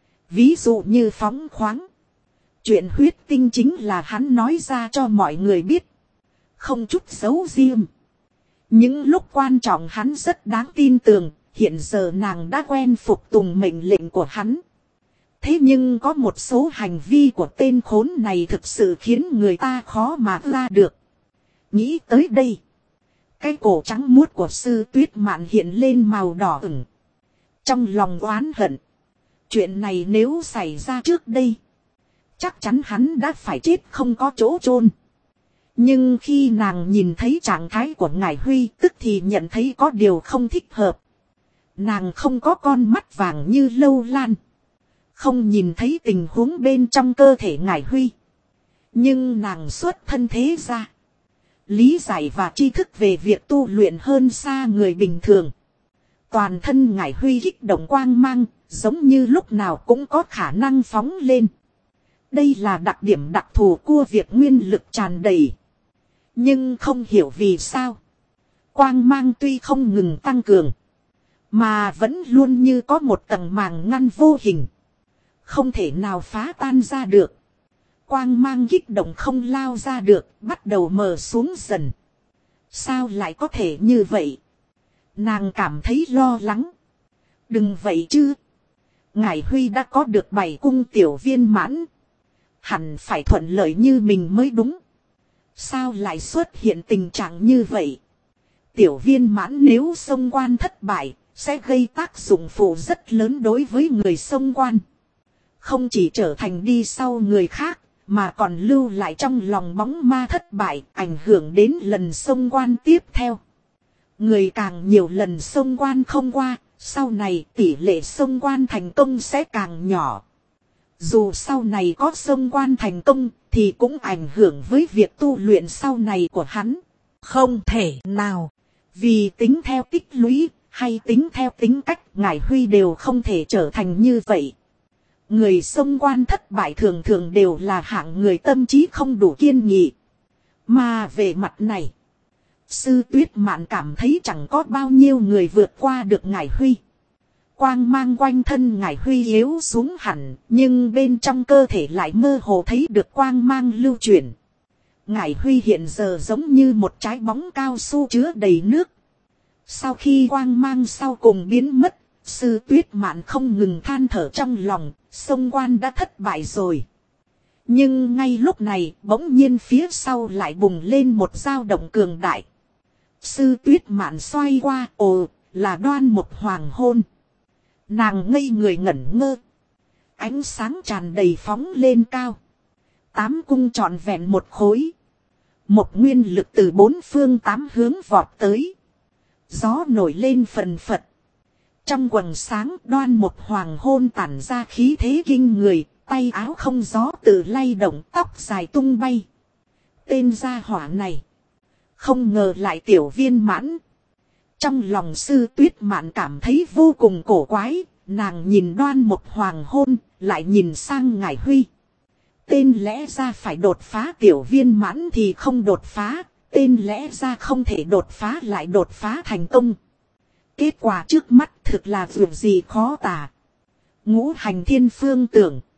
Ví dụ như phóng khoáng. Chuyện huyết tinh chính là hắn nói ra cho mọi người biết. Không chút giấu riêng. Những lúc quan trọng hắn rất đáng tin tưởng. Hiện giờ nàng đã quen phục tùng mệnh lệnh của hắn. Thế nhưng có một số hành vi của tên khốn này thực sự khiến người ta khó mà ra được. Nghĩ tới đây, cái cổ trắng muốt của Sư Tuyết Mạn hiện lên màu đỏ ửng. Trong lòng oán hận. Chuyện này nếu xảy ra trước đây, chắc chắn hắn đã phải chết không có chỗ chôn. Nhưng khi nàng nhìn thấy trạng thái của Ngải Huy tức thì nhận thấy có điều không thích hợp. Nàng không có con mắt vàng như Lâu Lan. Không nhìn thấy tình huống bên trong cơ thể Ngải Huy. Nhưng nàng xuất thân thế ra. Lý giải và tri thức về việc tu luyện hơn xa người bình thường. Toàn thân Ngải Huy kích động quang mang, giống như lúc nào cũng có khả năng phóng lên. Đây là đặc điểm đặc thù của việc nguyên lực tràn đầy. Nhưng không hiểu vì sao. Quang mang tuy không ngừng tăng cường. Mà vẫn luôn như có một tầng màng ngăn vô hình. Không thể nào phá tan ra được. Quang mang kích động không lao ra được, bắt đầu mờ xuống dần. Sao lại có thể như vậy? Nàng cảm thấy lo lắng. Đừng vậy chứ. Ngải Huy đã có được 7 cung tiểu viên mãn. Hẳn phải thuận lợi như mình mới đúng. Sao lại xuất hiện tình trạng như vậy? Tiểu viên mãn nếu xông quan thất bại, sẽ gây tác dụng phụ rất lớn đối với người xông quan. Không chỉ trở thành đi sau người khác, mà còn lưu lại trong lòng bóng ma thất bại, ảnh hưởng đến lần xông quan tiếp theo. Người càng nhiều lần xông quan không qua, sau này tỷ lệ xông quan thành công sẽ càng nhỏ. Dù sau này có xông quan thành công, thì cũng ảnh hưởng với việc tu luyện sau này của hắn. Không thể nào. Vì tính theo tích lũy, hay tính theo tính cách, Ngải Huy đều không thể trở thành như vậy. Người xông quan thất bại thường thường đều là hạng người tâm trí không đủ kiên nghị. Mà về mặt này, Sư Tuyết Mạn cảm thấy chẳng có bao nhiêu người vượt qua được Ngải Huy. Quang mang quanh thân Ngải Huy yếu xuống hẳn, nhưng bên trong cơ thể lại mơ hồ thấy được quang mang lưu chuyển. Ngải Huy hiện giờ giống như một trái bóng cao su chứa đầy nước. Sau khi quang mang sau cùng biến mất, Sư Tuyết Mạn không ngừng than thở trong lòng, xông quan đã thất bại rồi. Nhưng ngay lúc này, bỗng nhiên phía sau lại bùng lên một dao động cường đại. Sư Tuyết Mạn xoay qua, ồ, là Đoan Mục Hoàng hôn. Nàng ngây người ngẩn ngơ. Ánh sáng tràn đầy phóng lên cao. 8 cung trọn vẹn một khối. Một nguyên lực từ 4 phương 8 hướng vọt tới. Gió nổi lên phần phật. Trong quầng sáng Đoan Mục Hoàng hôn tản ra khí thế kinh người. Tay áo không gió tự lay động, tóc dài tung bay. Tên gia hỏa này. Không ngờ lại tiểu viên mãn. Trong lòng Sư Tuyết Mạn cảm thấy vô cùng cổ quái. Nàng nhìn Đoan Mục Hoàng hôn, lại nhìn sang Ngải Huy. Tên lẽ ra phải đột phá tiểu viên mãn thì không đột phá. Tên lẽ ra không thể đột phá lại đột phá thành công. Kết quả trước mắt thực là việc gì khó tả. Ngũ hành thiên phương tưởng.